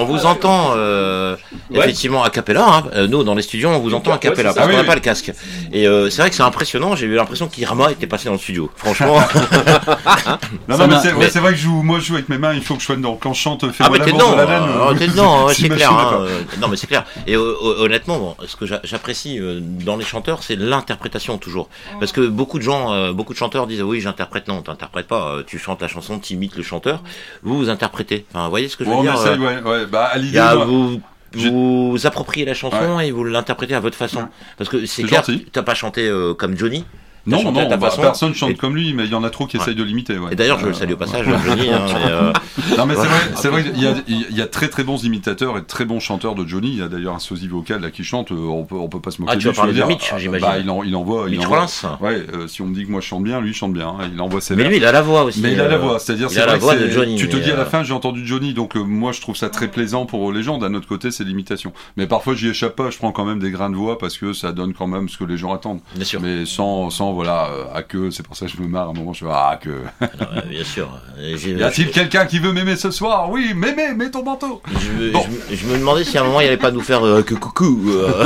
Effectivement a cappella. Hein. Nous, dans les studios, on vous entend a cappella parce qu'on n'a pas le casque. Et c'est vrai que c'est impressionnant. J'ai eu l'impression qu'Irma était passé dans le studio. Franchement. Non, mais c'est vrai que je joue avec mes mains. Il faut que je sois dedans. Quand je chante, fais-moi t'es l'amour dedans. de la laine. T'es dedans, c'est clair. Non, mais c'est clair. Et honnêtement, bon, ce que j'apprécie dans les chanteurs, c'est l'interprétation toujours. Parce que beaucoup de chanteurs disent oui, j'interprète. Non, t'interprètes pas. Tu chantes la chanson, tu imites le chanteur. Vous interprétez. Enfin, vous voyez ce que je veux dire. Bah, à l'idée, vous appropriez la chanson et vous l'interprétez à votre façon. Parce que c'est clair, t'as pas chanté comme Johnny. Non, personne chante comme lui, mais il y en a trop qui essayent de l'imiter. Ouais. Et d'ailleurs, je le salue au passage, Johnny. Non, mais c'est vrai qu'il y a très très bons imitateurs et très bons chanteurs de Johnny. Il y a d'ailleurs un sosie vocal là qui chante. On peut pas se moquer. Ah, tu vas parler de Mitch, j'imagine. Bah, il envoie. Mitch Rollins. Ouais. Si on me dit que moi je chante bien, lui il chante bien. Il envoie ses. Mais lui, il a la voix aussi. Mais il a la voix, c'est-à-dire il a la voix de Johnny. Tu te dis à la fin, j'ai entendu Johnny, donc moi je trouve ça très plaisant pour les gens. D'un autre côté, c'est l'imitation. Mais parfois j'y échappe pas. Je prends quand même des grains de voix parce que ça donne quand même ce que les gens attendent. Bien sûr. Mais sans voilà que c'est pour ça que je me marre à un moment, je fais que. Non, bien sûr. Y a-t-il quelqu'un qui veut m'aimer ce soir? Oui, Mémé, mets ton manteau. Je me demandais si à un moment il allait pas nous faire que coucou.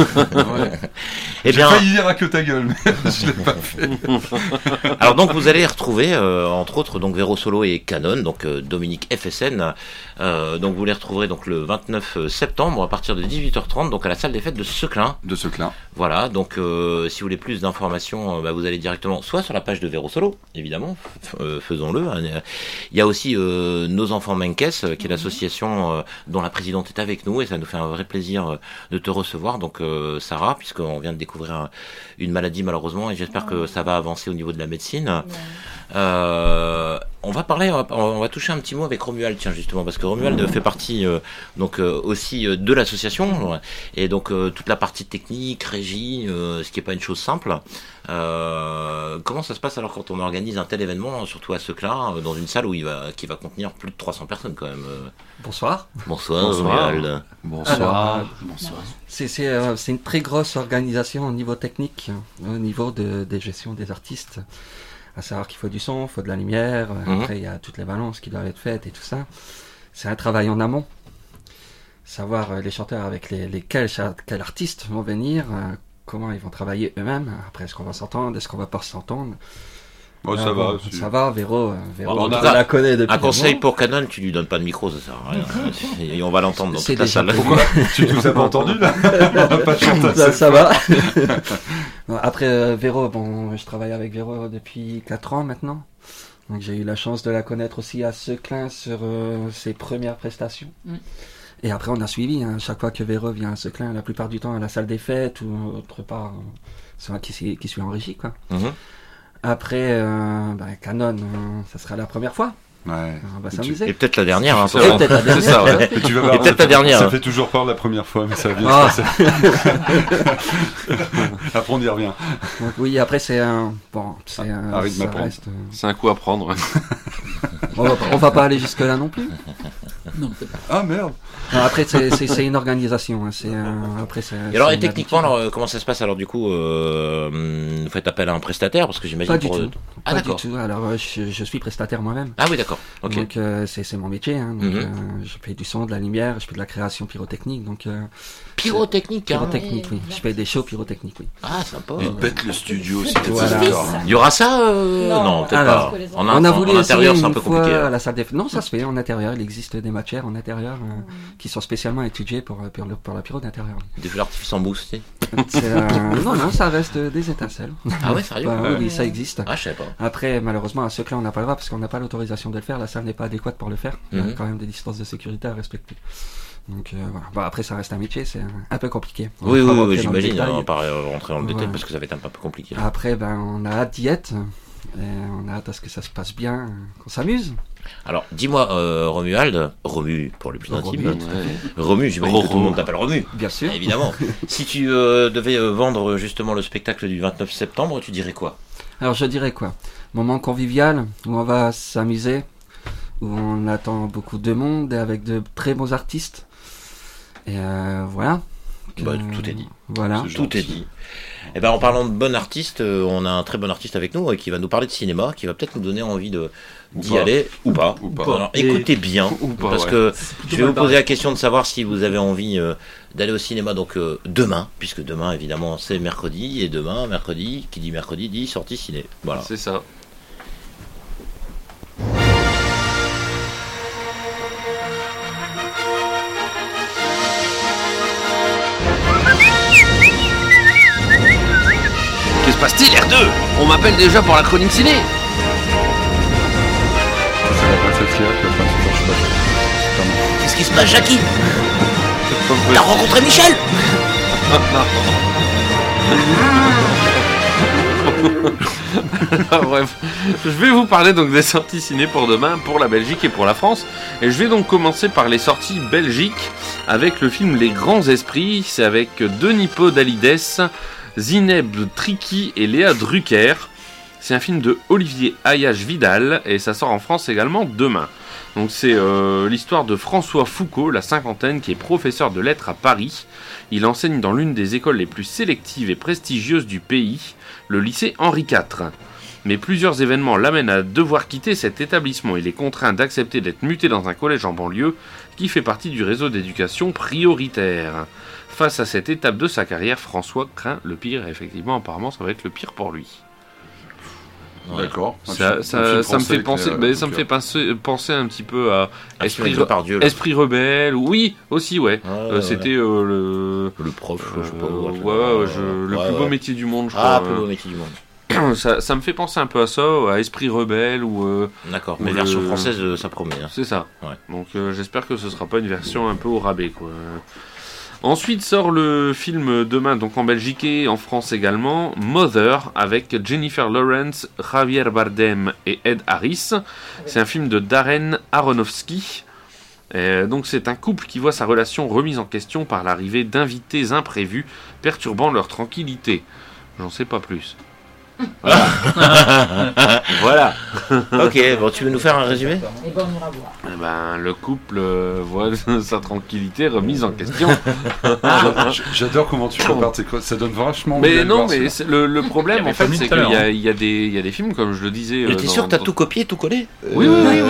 J'ai failli dire que ta gueule, mais je l'ai pas fait. Alors donc vous allez retrouver entre autres donc Véro Solo et Canon, donc Dominique FSN. Donc vous les retrouverez donc le 29 septembre à partir de 18h30 donc à la salle des fêtes de Seclin. Voilà, donc si vous voulez plus d'informations, vous allez directement soit sur la page de Véro Solo, évidemment, faisons-le. Il y a aussi Nos Enfants Menkes, qui est l'association dont la présidente est avec nous, et ça nous fait un vrai plaisir de te recevoir, donc Sarah, puisqu'on vient de découvrir une maladie malheureusement, et j'espère que ça va avancer au niveau de la médecine. On va toucher un petit mot avec Romuald, tiens, justement, parce que Romuald fait partie aussi de l'association, et donc toute la partie technique, régie, ce qui n'est pas une chose simple. Comment ça se passe alors quand on organise un tel événement, surtout à Seclin, dans une salle qui va contenir plus de 300 personnes quand même? Bonsoir. Bonsoir, Romuald. Bonsoir. C'est une très grosse organisation au niveau technique, au niveau des gestions des artistes. À savoir qu'il faut du son, il faut de la lumière, après il y a toutes les balances qui doivent être faites et tout ça. C'est un travail en amont. Savoir les chanteurs avec quels artistes vont venir, comment ils vont travailler eux-mêmes, après est-ce qu'on va s'entendre, est-ce qu'on va pas s'entendre. Bon, ça va, Véro, on la connaît depuis. Un conseil pour Canon, tu lui donnes pas de micro, ça sert à rien. Et on va l'entendre dans toute la salle. Pourquoi? Tu nous as pas entendu là? On n'a pas de chanteur. Ça va. Après Véro, je travaille avec Véro depuis 4 ans maintenant. Donc j'ai eu la chance de la connaître aussi à Seclin sur ses premières prestations. Et après on a suivi, chaque fois que Véro vient à Seclin, la plupart du temps à la salle des fêtes ou autre part, c'est moi qui suis en régie quoi. Après, Canon, ça sera la première fois. Ouais. On va s'amuser. Et peut-être la dernière. Hein, c'est ça, ouais. Et tu vas voir, peut-être la dernière. Ça fait toujours peur la première fois, mais ça vient se passer. Après, on y revient. Donc, oui, après, c'est un rythme à prendre. C'est un coup à prendre. On va pas aller jusque-là non plus. Non. Ah merde. Non, après, c'est une organisation. Et alors, techniquement, comment ça se passe alors du coup vous faites appel à un prestataire parce que j'imagine pas du tout. Pas du tout. Alors, je suis prestataire moi-même. Ah oui, d'accord. Okay. Donc, c'est mon métier. Je fais du son, de la lumière, je fais de la création pyrotechnique. Donc, pyrotechnique, oui. Je fais des shows pyrotechniques, oui. Ah, sympa. Et pète le studio, si voilà. Il y aura ça Non, peut-être pas. On a voulu en intérieur, c'est un peu compliqué. À la salle des... Non, ça se fait en intérieur. Il existe des matières en intérieur qui sont spécialement étudiées pour la pyro d'intérieur. Des feux d'artifice en mousse, tu sais. Non, ça reste des étincelles. Ah ouais, sérieux? Oui, ça existe. Ah, je savais pas. Après, malheureusement, à Seclin, on n'a pas le droit parce qu'on n'a pas l'autorisation de le faire. La salle n'est pas adéquate pour le faire. Il y a quand même des distances de sécurité à respecter. Donc voilà. Bon, après, ça reste un métier, c'est un peu compliqué. Oui, j'imagine. On va pas rentrer dans le détail parce que ça va être un peu plus compliqué. Après, on a hâte d'y être. Et on a hâte à ce que ça se passe bien, qu'on s'amuse. Alors, dis-moi, Romuald, Romu pour le plus intime. Romu, j'imagine que tout le monde t'appelle Romu. Bien sûr. Évidemment. Si tu devais vendre justement le spectacle du 29 septembre, tu dirais quoi? Alors, je dirais quoi? Moment convivial, où on va s'amuser, où on attend beaucoup de monde et avec de très bons artistes. Et voilà. Tout est dit. Voilà. Tout est dit. Et ben en parlant de bon artiste, on a un très bon artiste avec nous qui va nous parler de cinéma, qui va peut-être nous donner envie d'y aller ou pas. Alors, écoutez bien, parce que je vais vous poser la question de savoir si vous avez envie d'aller au cinéma donc demain, puisque demain évidemment c'est mercredi, et demain, mercredi, qui dit mercredi dit sortie ciné. Voilà. C'est ça. Que se passe-t-il, R2? On m'appelle déjà pour la chronique ciné. Qu'est-ce qui se passe, Jackie? T'as rencontré Michel? Bref, je vais vous parler donc des sorties ciné pour demain, pour la Belgique et pour la France. Et je vais donc commencer par les sorties Belgique avec le film Les Grands Esprits. C'est avec Denis Podalides, Zineb Triki et Léa Drucker. C'est un film de Olivier Ayache-Vidal et ça sort en France également demain. Donc c'est l'histoire de François Foucault, la cinquantaine, qui est professeur de lettres à Paris. Il enseigne dans l'une des écoles les plus sélectives et prestigieuses du pays, le lycée Henri IV. Mais plusieurs événements l'amènent à devoir quitter cet établissement. Il est contraint d'accepter d'être muté dans un collège en banlieue qui fait partie du réseau d'éducation prioritaire. Face à cette étape de sa carrière, François craint le pire. Et effectivement, apparemment, ça va être le pire pour lui. Ouais. D'accord. Ça me fait penser, penser un petit peu à Esprit Rebelle. Oui, aussi, ouais. C'était le prof, je sais pas. Le plus beau métier du monde, je crois. Plus beau métier du monde. Ça me fait penser un peu à ça, à Esprit Rebelle ou. D'accord. Mais version française, ça promet. Hein. C'est ça. Ouais. Donc j'espère que ce sera pas une version un peu au rabais, quoi. Ensuite sort le film demain, donc en Belgique et en France également, Mother, avec Jennifer Lawrence, Javier Bardem et Ed Harris. C'est un film de Darren Aronofsky. Donc c'est un couple qui voit sa relation remise en question par l'arrivée d'invités imprévus perturbant leur tranquillité. J'en sais pas plus. Voilà. Ok, bon, tu veux nous faire un résumé? Et bon, on ira voir. Le couple voit sa tranquillité remise en question. J'adore comment tu prépares tes choses. Ça donne vachement. Mais non, mais le problème en fait, c'est qu'il y a des films, comme je le disais. Mais t'es sûr que t'as tout copié, tout collé? Oui.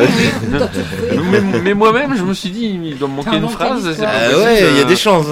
Mais moi-même, je me suis dit, il doit me manquer une phrase. Ouais, il y a des chances.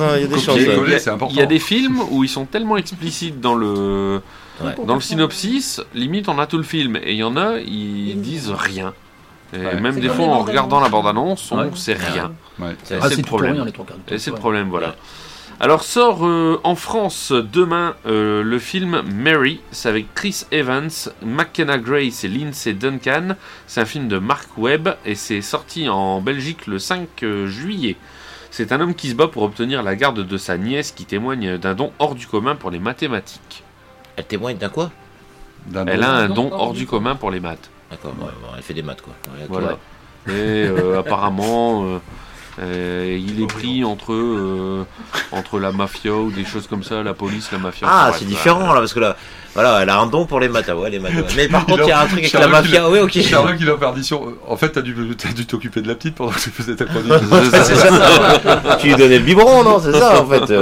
Il y a des films où ils sont tellement explicites dans le synopsis, limite on a tout le film, et il y en a, ils disent rien. Et même des fois en regardant la bande-annonce, on sait rien. C'est le problème. Et c'est le problème, voilà. Alors sort en France demain le film Mary, c'est avec Chris Evans, McKenna Grace et Lindsay Duncan. C'est un film de Mark Webb et c'est sorti en Belgique le 5 juillet. C'est un homme qui se bat pour obtenir la garde de sa nièce qui témoigne d'un don hors du commun pour les mathématiques. Elle témoigne d'un quoi? Elle a un don hors du commun pour les maths. D'accord, elle fait des maths quoi. Voilà. Et apparemment, il est pris entre la mafia ou des choses comme ça, la police, la mafia. Ah, c'est différent là, parce que là, voilà, elle a un don pour les maths. Les maths. Mais par contre, il y a un truc avec la mafia. Oui, ok. Charles qui l'a perdition. En fait, t'as dû t'occuper de la petite pendant que tu faisais ta chronique. C'est ça. Tu lui donnais le biberon, non? C'est ça en fait.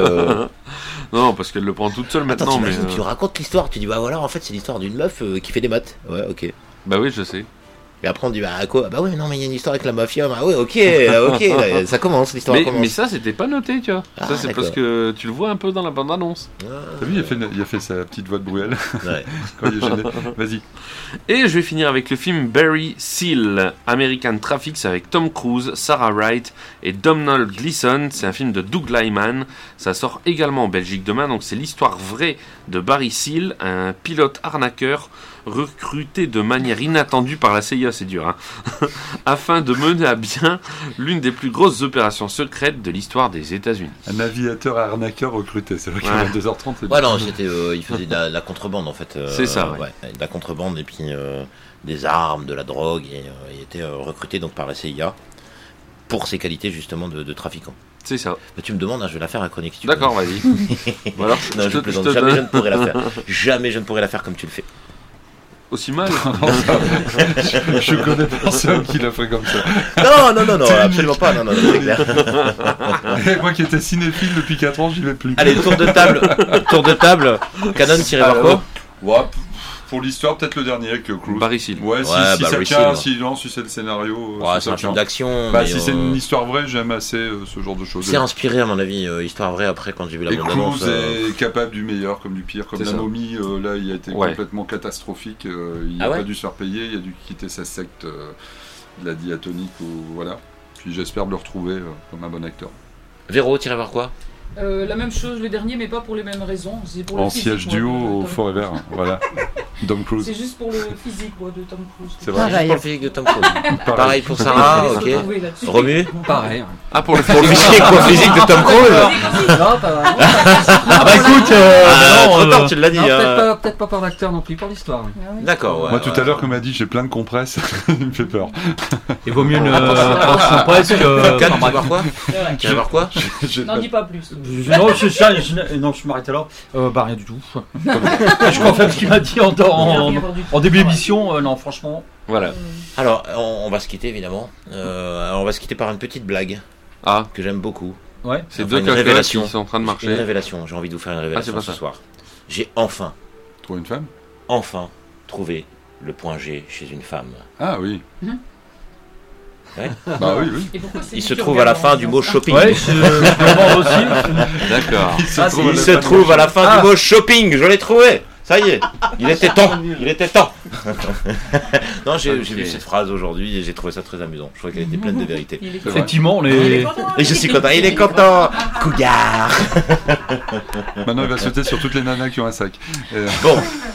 Non, parce qu'elle le prend toute seule maintenant. Mais tu racontes l'histoire, tu dis bah voilà, en fait c'est l'histoire d'une meuf qui fait des maths. Ouais, ok. Bah oui, je sais. Et après on dit bah quoi? Bah oui, non mais il y a une histoire avec la mafia. Bah ouais, ok, ça commence, l'histoire commence. Mais ça c'était pas noté, tu vois. Ça c'est parce que tu le vois un peu dans la bande-annonce. T'as vu, il a fait sa petite voix de Bruel. Ouais. Quand il est gêné. Vas-y. Et je vais finir avec le film Barry Seal, American Traffics, avec Tom Cruise, Sarah Wright et Domhnall Gleeson. C'est un film de Doug Liman. Ça sort également en Belgique demain. Donc c'est l'histoire vraie de Barry Seal, un pilote arnaqueur recruté de manière inattendue par la CIA, c'est dur, hein, afin de mener à bien l'une des plus grosses opérations secrètes de l'histoire des États-Unis. Un aviateur arnaqueur recruté, c'est vrai qu'il est 2h30. Ouais, non, il faisait de la contrebande en fait. C'est ça, ouais. De la contrebande et puis des armes, de la drogue, et il était recruté donc par la CIA pour ses qualités justement de trafiquant. C'est ça. Mais tu me demandes, je vais la faire à chronique. D'accord, vas-y. Voilà, non, je plaisante. Jamais je ne pourrais la faire. Jamais je ne pourrais la faire comme tu le fais. Aussi mal. Je connais personne qui l'a fait comme ça. Non, absolument pas. Non, c'est clair. Moi qui étais cinéphile depuis 4 ans, j'y vais plus. Allez, tour de table. Canon tiré par quoi? Ouais, pour l'histoire, peut-être le dernier avec Cruise. Barry Seal. Ouais, si ça tient, si c'est le scénario. C'est un film d'action. Si c'est une histoire vraie, j'aime assez ce genre de choses. C'est inspiré, à mon avis, histoire vraie, après, quand j'ai vu la bande-annonce. Cruise est capable du meilleur comme du pire. Comme la momie, là, il a été complètement catastrophique. Il n'a pas dû se faire payer, il a dû quitter sa secte de la diatonique. Voilà. Puis j'espère le retrouver comme un bon acteur. Véro, tiré par quoi? La même chose, le dernier, mais pas pour les mêmes raisons. C'est pour en siège duo au Forever, voilà. Tom Cruise. C'est juste pour le physique de Tom Cruise. C'est vrai. Juste pour le physique de Tom Cruise. Pareil pour Sarah, ok. Romu. Pareil. Ah, pour le physique de Tom Cruise. Non, pas vraiment. Ah bah écoute, trop tard, tu l'as dit. Peut-être pas par l'acteur non plus, pour l'histoire. D'accord. Moi tout à l'heure, comme m'a dit, j'ai plein de compresses. Il me fait peur. Il vaut mieux une compresse que. Kat, tu vas voir quoi? Tu vas voir quoi? N'en dis pas plus. Non, je m'arrêtais là. Rien du tout. Je confirme ce qu'il m'a dit en début d'émission. Non, franchement. Voilà. Alors, on va se quitter évidemment. On va se quitter par une petite blague que j'aime beaucoup. Ouais. C'est deux révélations qui sont en train de marcher. Une révélation. J'ai envie de vous faire une révélation ce soir. J'ai enfin trouvé une femme. Enfin trouvé le point G chez une femme. Ah oui. Ouais. Bah oui. Il se trouve à la fin du mot shopping. Ouais, aussi. D'accord. Il se trouve à la fin du mot shopping. Je l'ai trouvé. Ça y est. Il était temps. Non, j'ai vu cette phrase aujourd'hui et j'ai trouvé ça très amusant. Je trouvais qu'elle était pleine de vérité. Effectivement, on est. Et je suis content. Il est content. Couillard. Maintenant, il va sauter sur toutes les nanas qui ont un sac. Bon.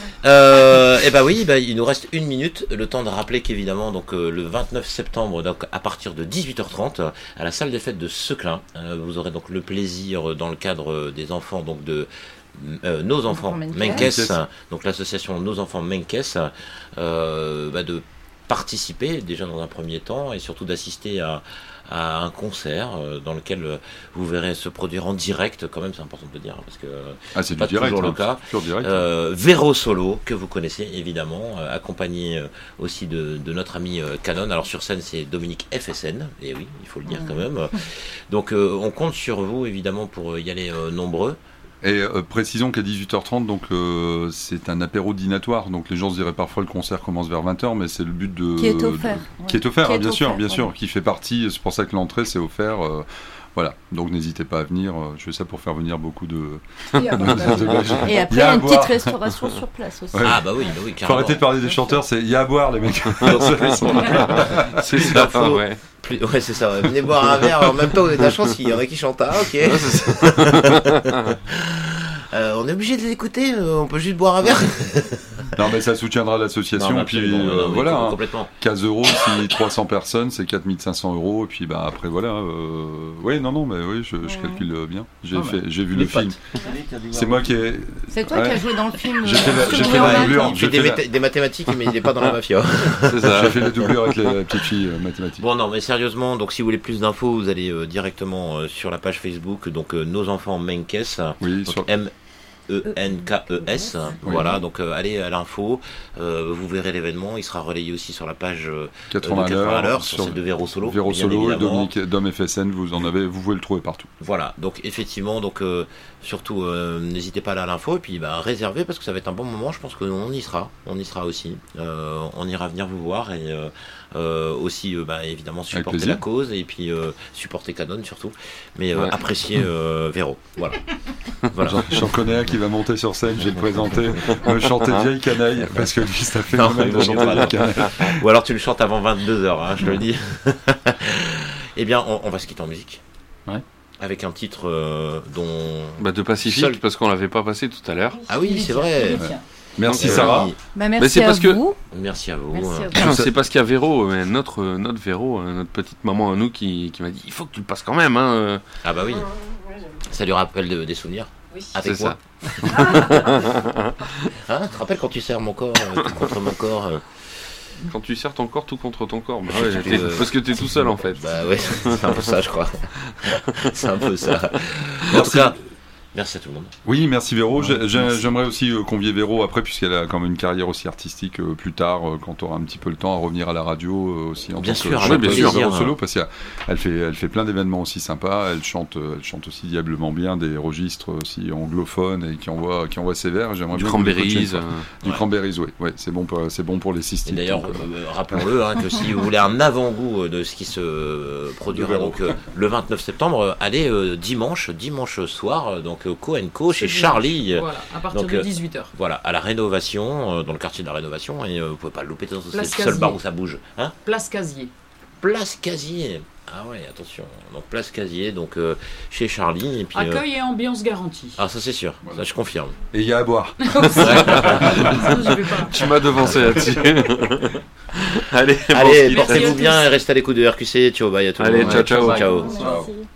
Il nous reste 1 minute, le temps de rappeler qu'évidemment donc le 29 septembre donc à partir de 18h30 à la salle des fêtes de Seclin, vous aurez donc le plaisir dans le cadre des enfants donc de Nos Enfants Menkès, donc l'association Nos Enfants Menkès, de participer déjà dans un premier temps et surtout d'assister à un concert dans lequel vous verrez se produire en direct, quand même c'est important de le dire parce que c'est pas direct, toujours le cas. Véro Solo que vous connaissez évidemment, accompagné aussi de notre ami Canon. Alors sur scène c'est Dominique FSN, et oui il faut le dire quand même. Donc on compte sur vous évidemment pour y aller nombreux. Et précisons qu'à 18h30, donc c'est un apéro dînatoire. Donc les gens se diraient parfois le concert commence vers 20h, mais c'est le but de. Qui est offert. Qui est offert, bien sûr, qui fait partie. C'est pour ça que l'entrée c'est offert. Voilà, donc n'hésitez pas à venir. Je fais ça pour faire venir beaucoup de. Et après, il y a une petite restauration sur place aussi. Ouais. Ah bah oui, faut arrêter de parler des chanteurs, c'est il y a à boire les mecs. C'est ça, ouais. Ouais, c'est ça. Venez boire un verre. En même temps, vous avez de la chance, il y en a qui chantent. Ah, ok. On est obligé de les écouter. On peut juste boire un verre. Non, mais ça soutiendra l'association. Puis voilà, 15 €, si 300 personnes, c'est 4500 €. Et puis après, voilà. Oui, mais oui, je calcule bien. J'ai vu le film. C'est moi qui ai. C'est toi qui as joué dans le film. J'ai fait la doublure. Il fait des mathématiques, mais il n'est pas dans la mafia. C'est ça. J'ai fait la doublure avec la petite fille mathématiques. Bon, non, mais sérieusement, donc si vous voulez plus d'infos, vous allez directement sur la page Facebook, donc Nos Enfants Menkès. Oui, donc ENKES, voilà, donc allez à l'info, vous verrez l'événement, il sera relayé aussi sur la page 80 à l'heure, sur celle de Véro Solo. Véro Solo et Dominique Dom FSN, vous pouvez le trouver partout. Voilà, donc effectivement, donc surtout n'hésitez pas à aller à l'info et puis réservez parce que ça va être un bon moment, je pense qu'on y sera aussi, on ira venir vous voir et aussi évidemment supporter la cause et puis supporter Canon surtout, mais apprécier Véro, voilà. J'en connais un qui va monter sur scène, je vais le présenter, chanter Vieille Canaille, parce que lui ça fait mal de chanter Vieille Canaille. Ou alors tu le chantes avant 22h, je le dis. Eh bien on va se quitter en musique. Ouais. Avec un titre dont... de Pacifique, parce qu'on l'avait pas passé tout à l'heure. Ah oui, c'est vrai. Merci Sarah. Merci à vous. Merci à vous. C'est parce qu'il y a Véro, notre Véro, notre petite maman à nous qui m'a dit il faut que tu le passes quand même. Hein. Ah bah oui. Ça lui rappelle des souvenirs. Oui. Avec moi. Tu te rappelles quand tu serres mon corps tout contre mon corps Quand tu serres ton corps tout contre ton corps, parce que t'es tout seul en fait. Bah ouais, c'est un peu ça je crois. C'est un peu ça. En tout cas, Merci à tout le monde. Oui, merci Véro. J'aimerais aussi convier Véro après, puisqu'elle a quand même une carrière aussi artistique plus tard, quand tu auras un petit peu le temps à revenir à la radio aussi en bien tant sûr, que bien sûr. Véro solo, parce qu'elle fait plein d'événements aussi sympas. Elle chante aussi diablement bien des registres aussi anglophones et qui envoie ses vers. J'aimerais du bien Cranberries. Du Cranberries, oui. C'est bon pour les cystites. Et d'ailleurs, rappelons-le, que si vous voulez un avant-goût de ce qui se produira donc le 29 septembre, allez dimanche soir, donc Co & Co chez Charlie. Voilà, à partir de 18h. Voilà, à la Rénovation, dans le quartier de la Rénovation, et vous pouvez pas le louper, c'est le seul bar où ça bouge. Place Casier. Place Casier. Ah ouais, attention. Donc Place Casier, donc chez Charlie. Et puis, accueil et ambiance garantie. Ah ça c'est sûr, ça je confirme. Et il y a à boire. Tu m'as devancé là-dessus. Allez, portez-vous bien et restez à l'écoute de RQC. Ciao, bye à tout le monde. Allez, ciao. Ciao.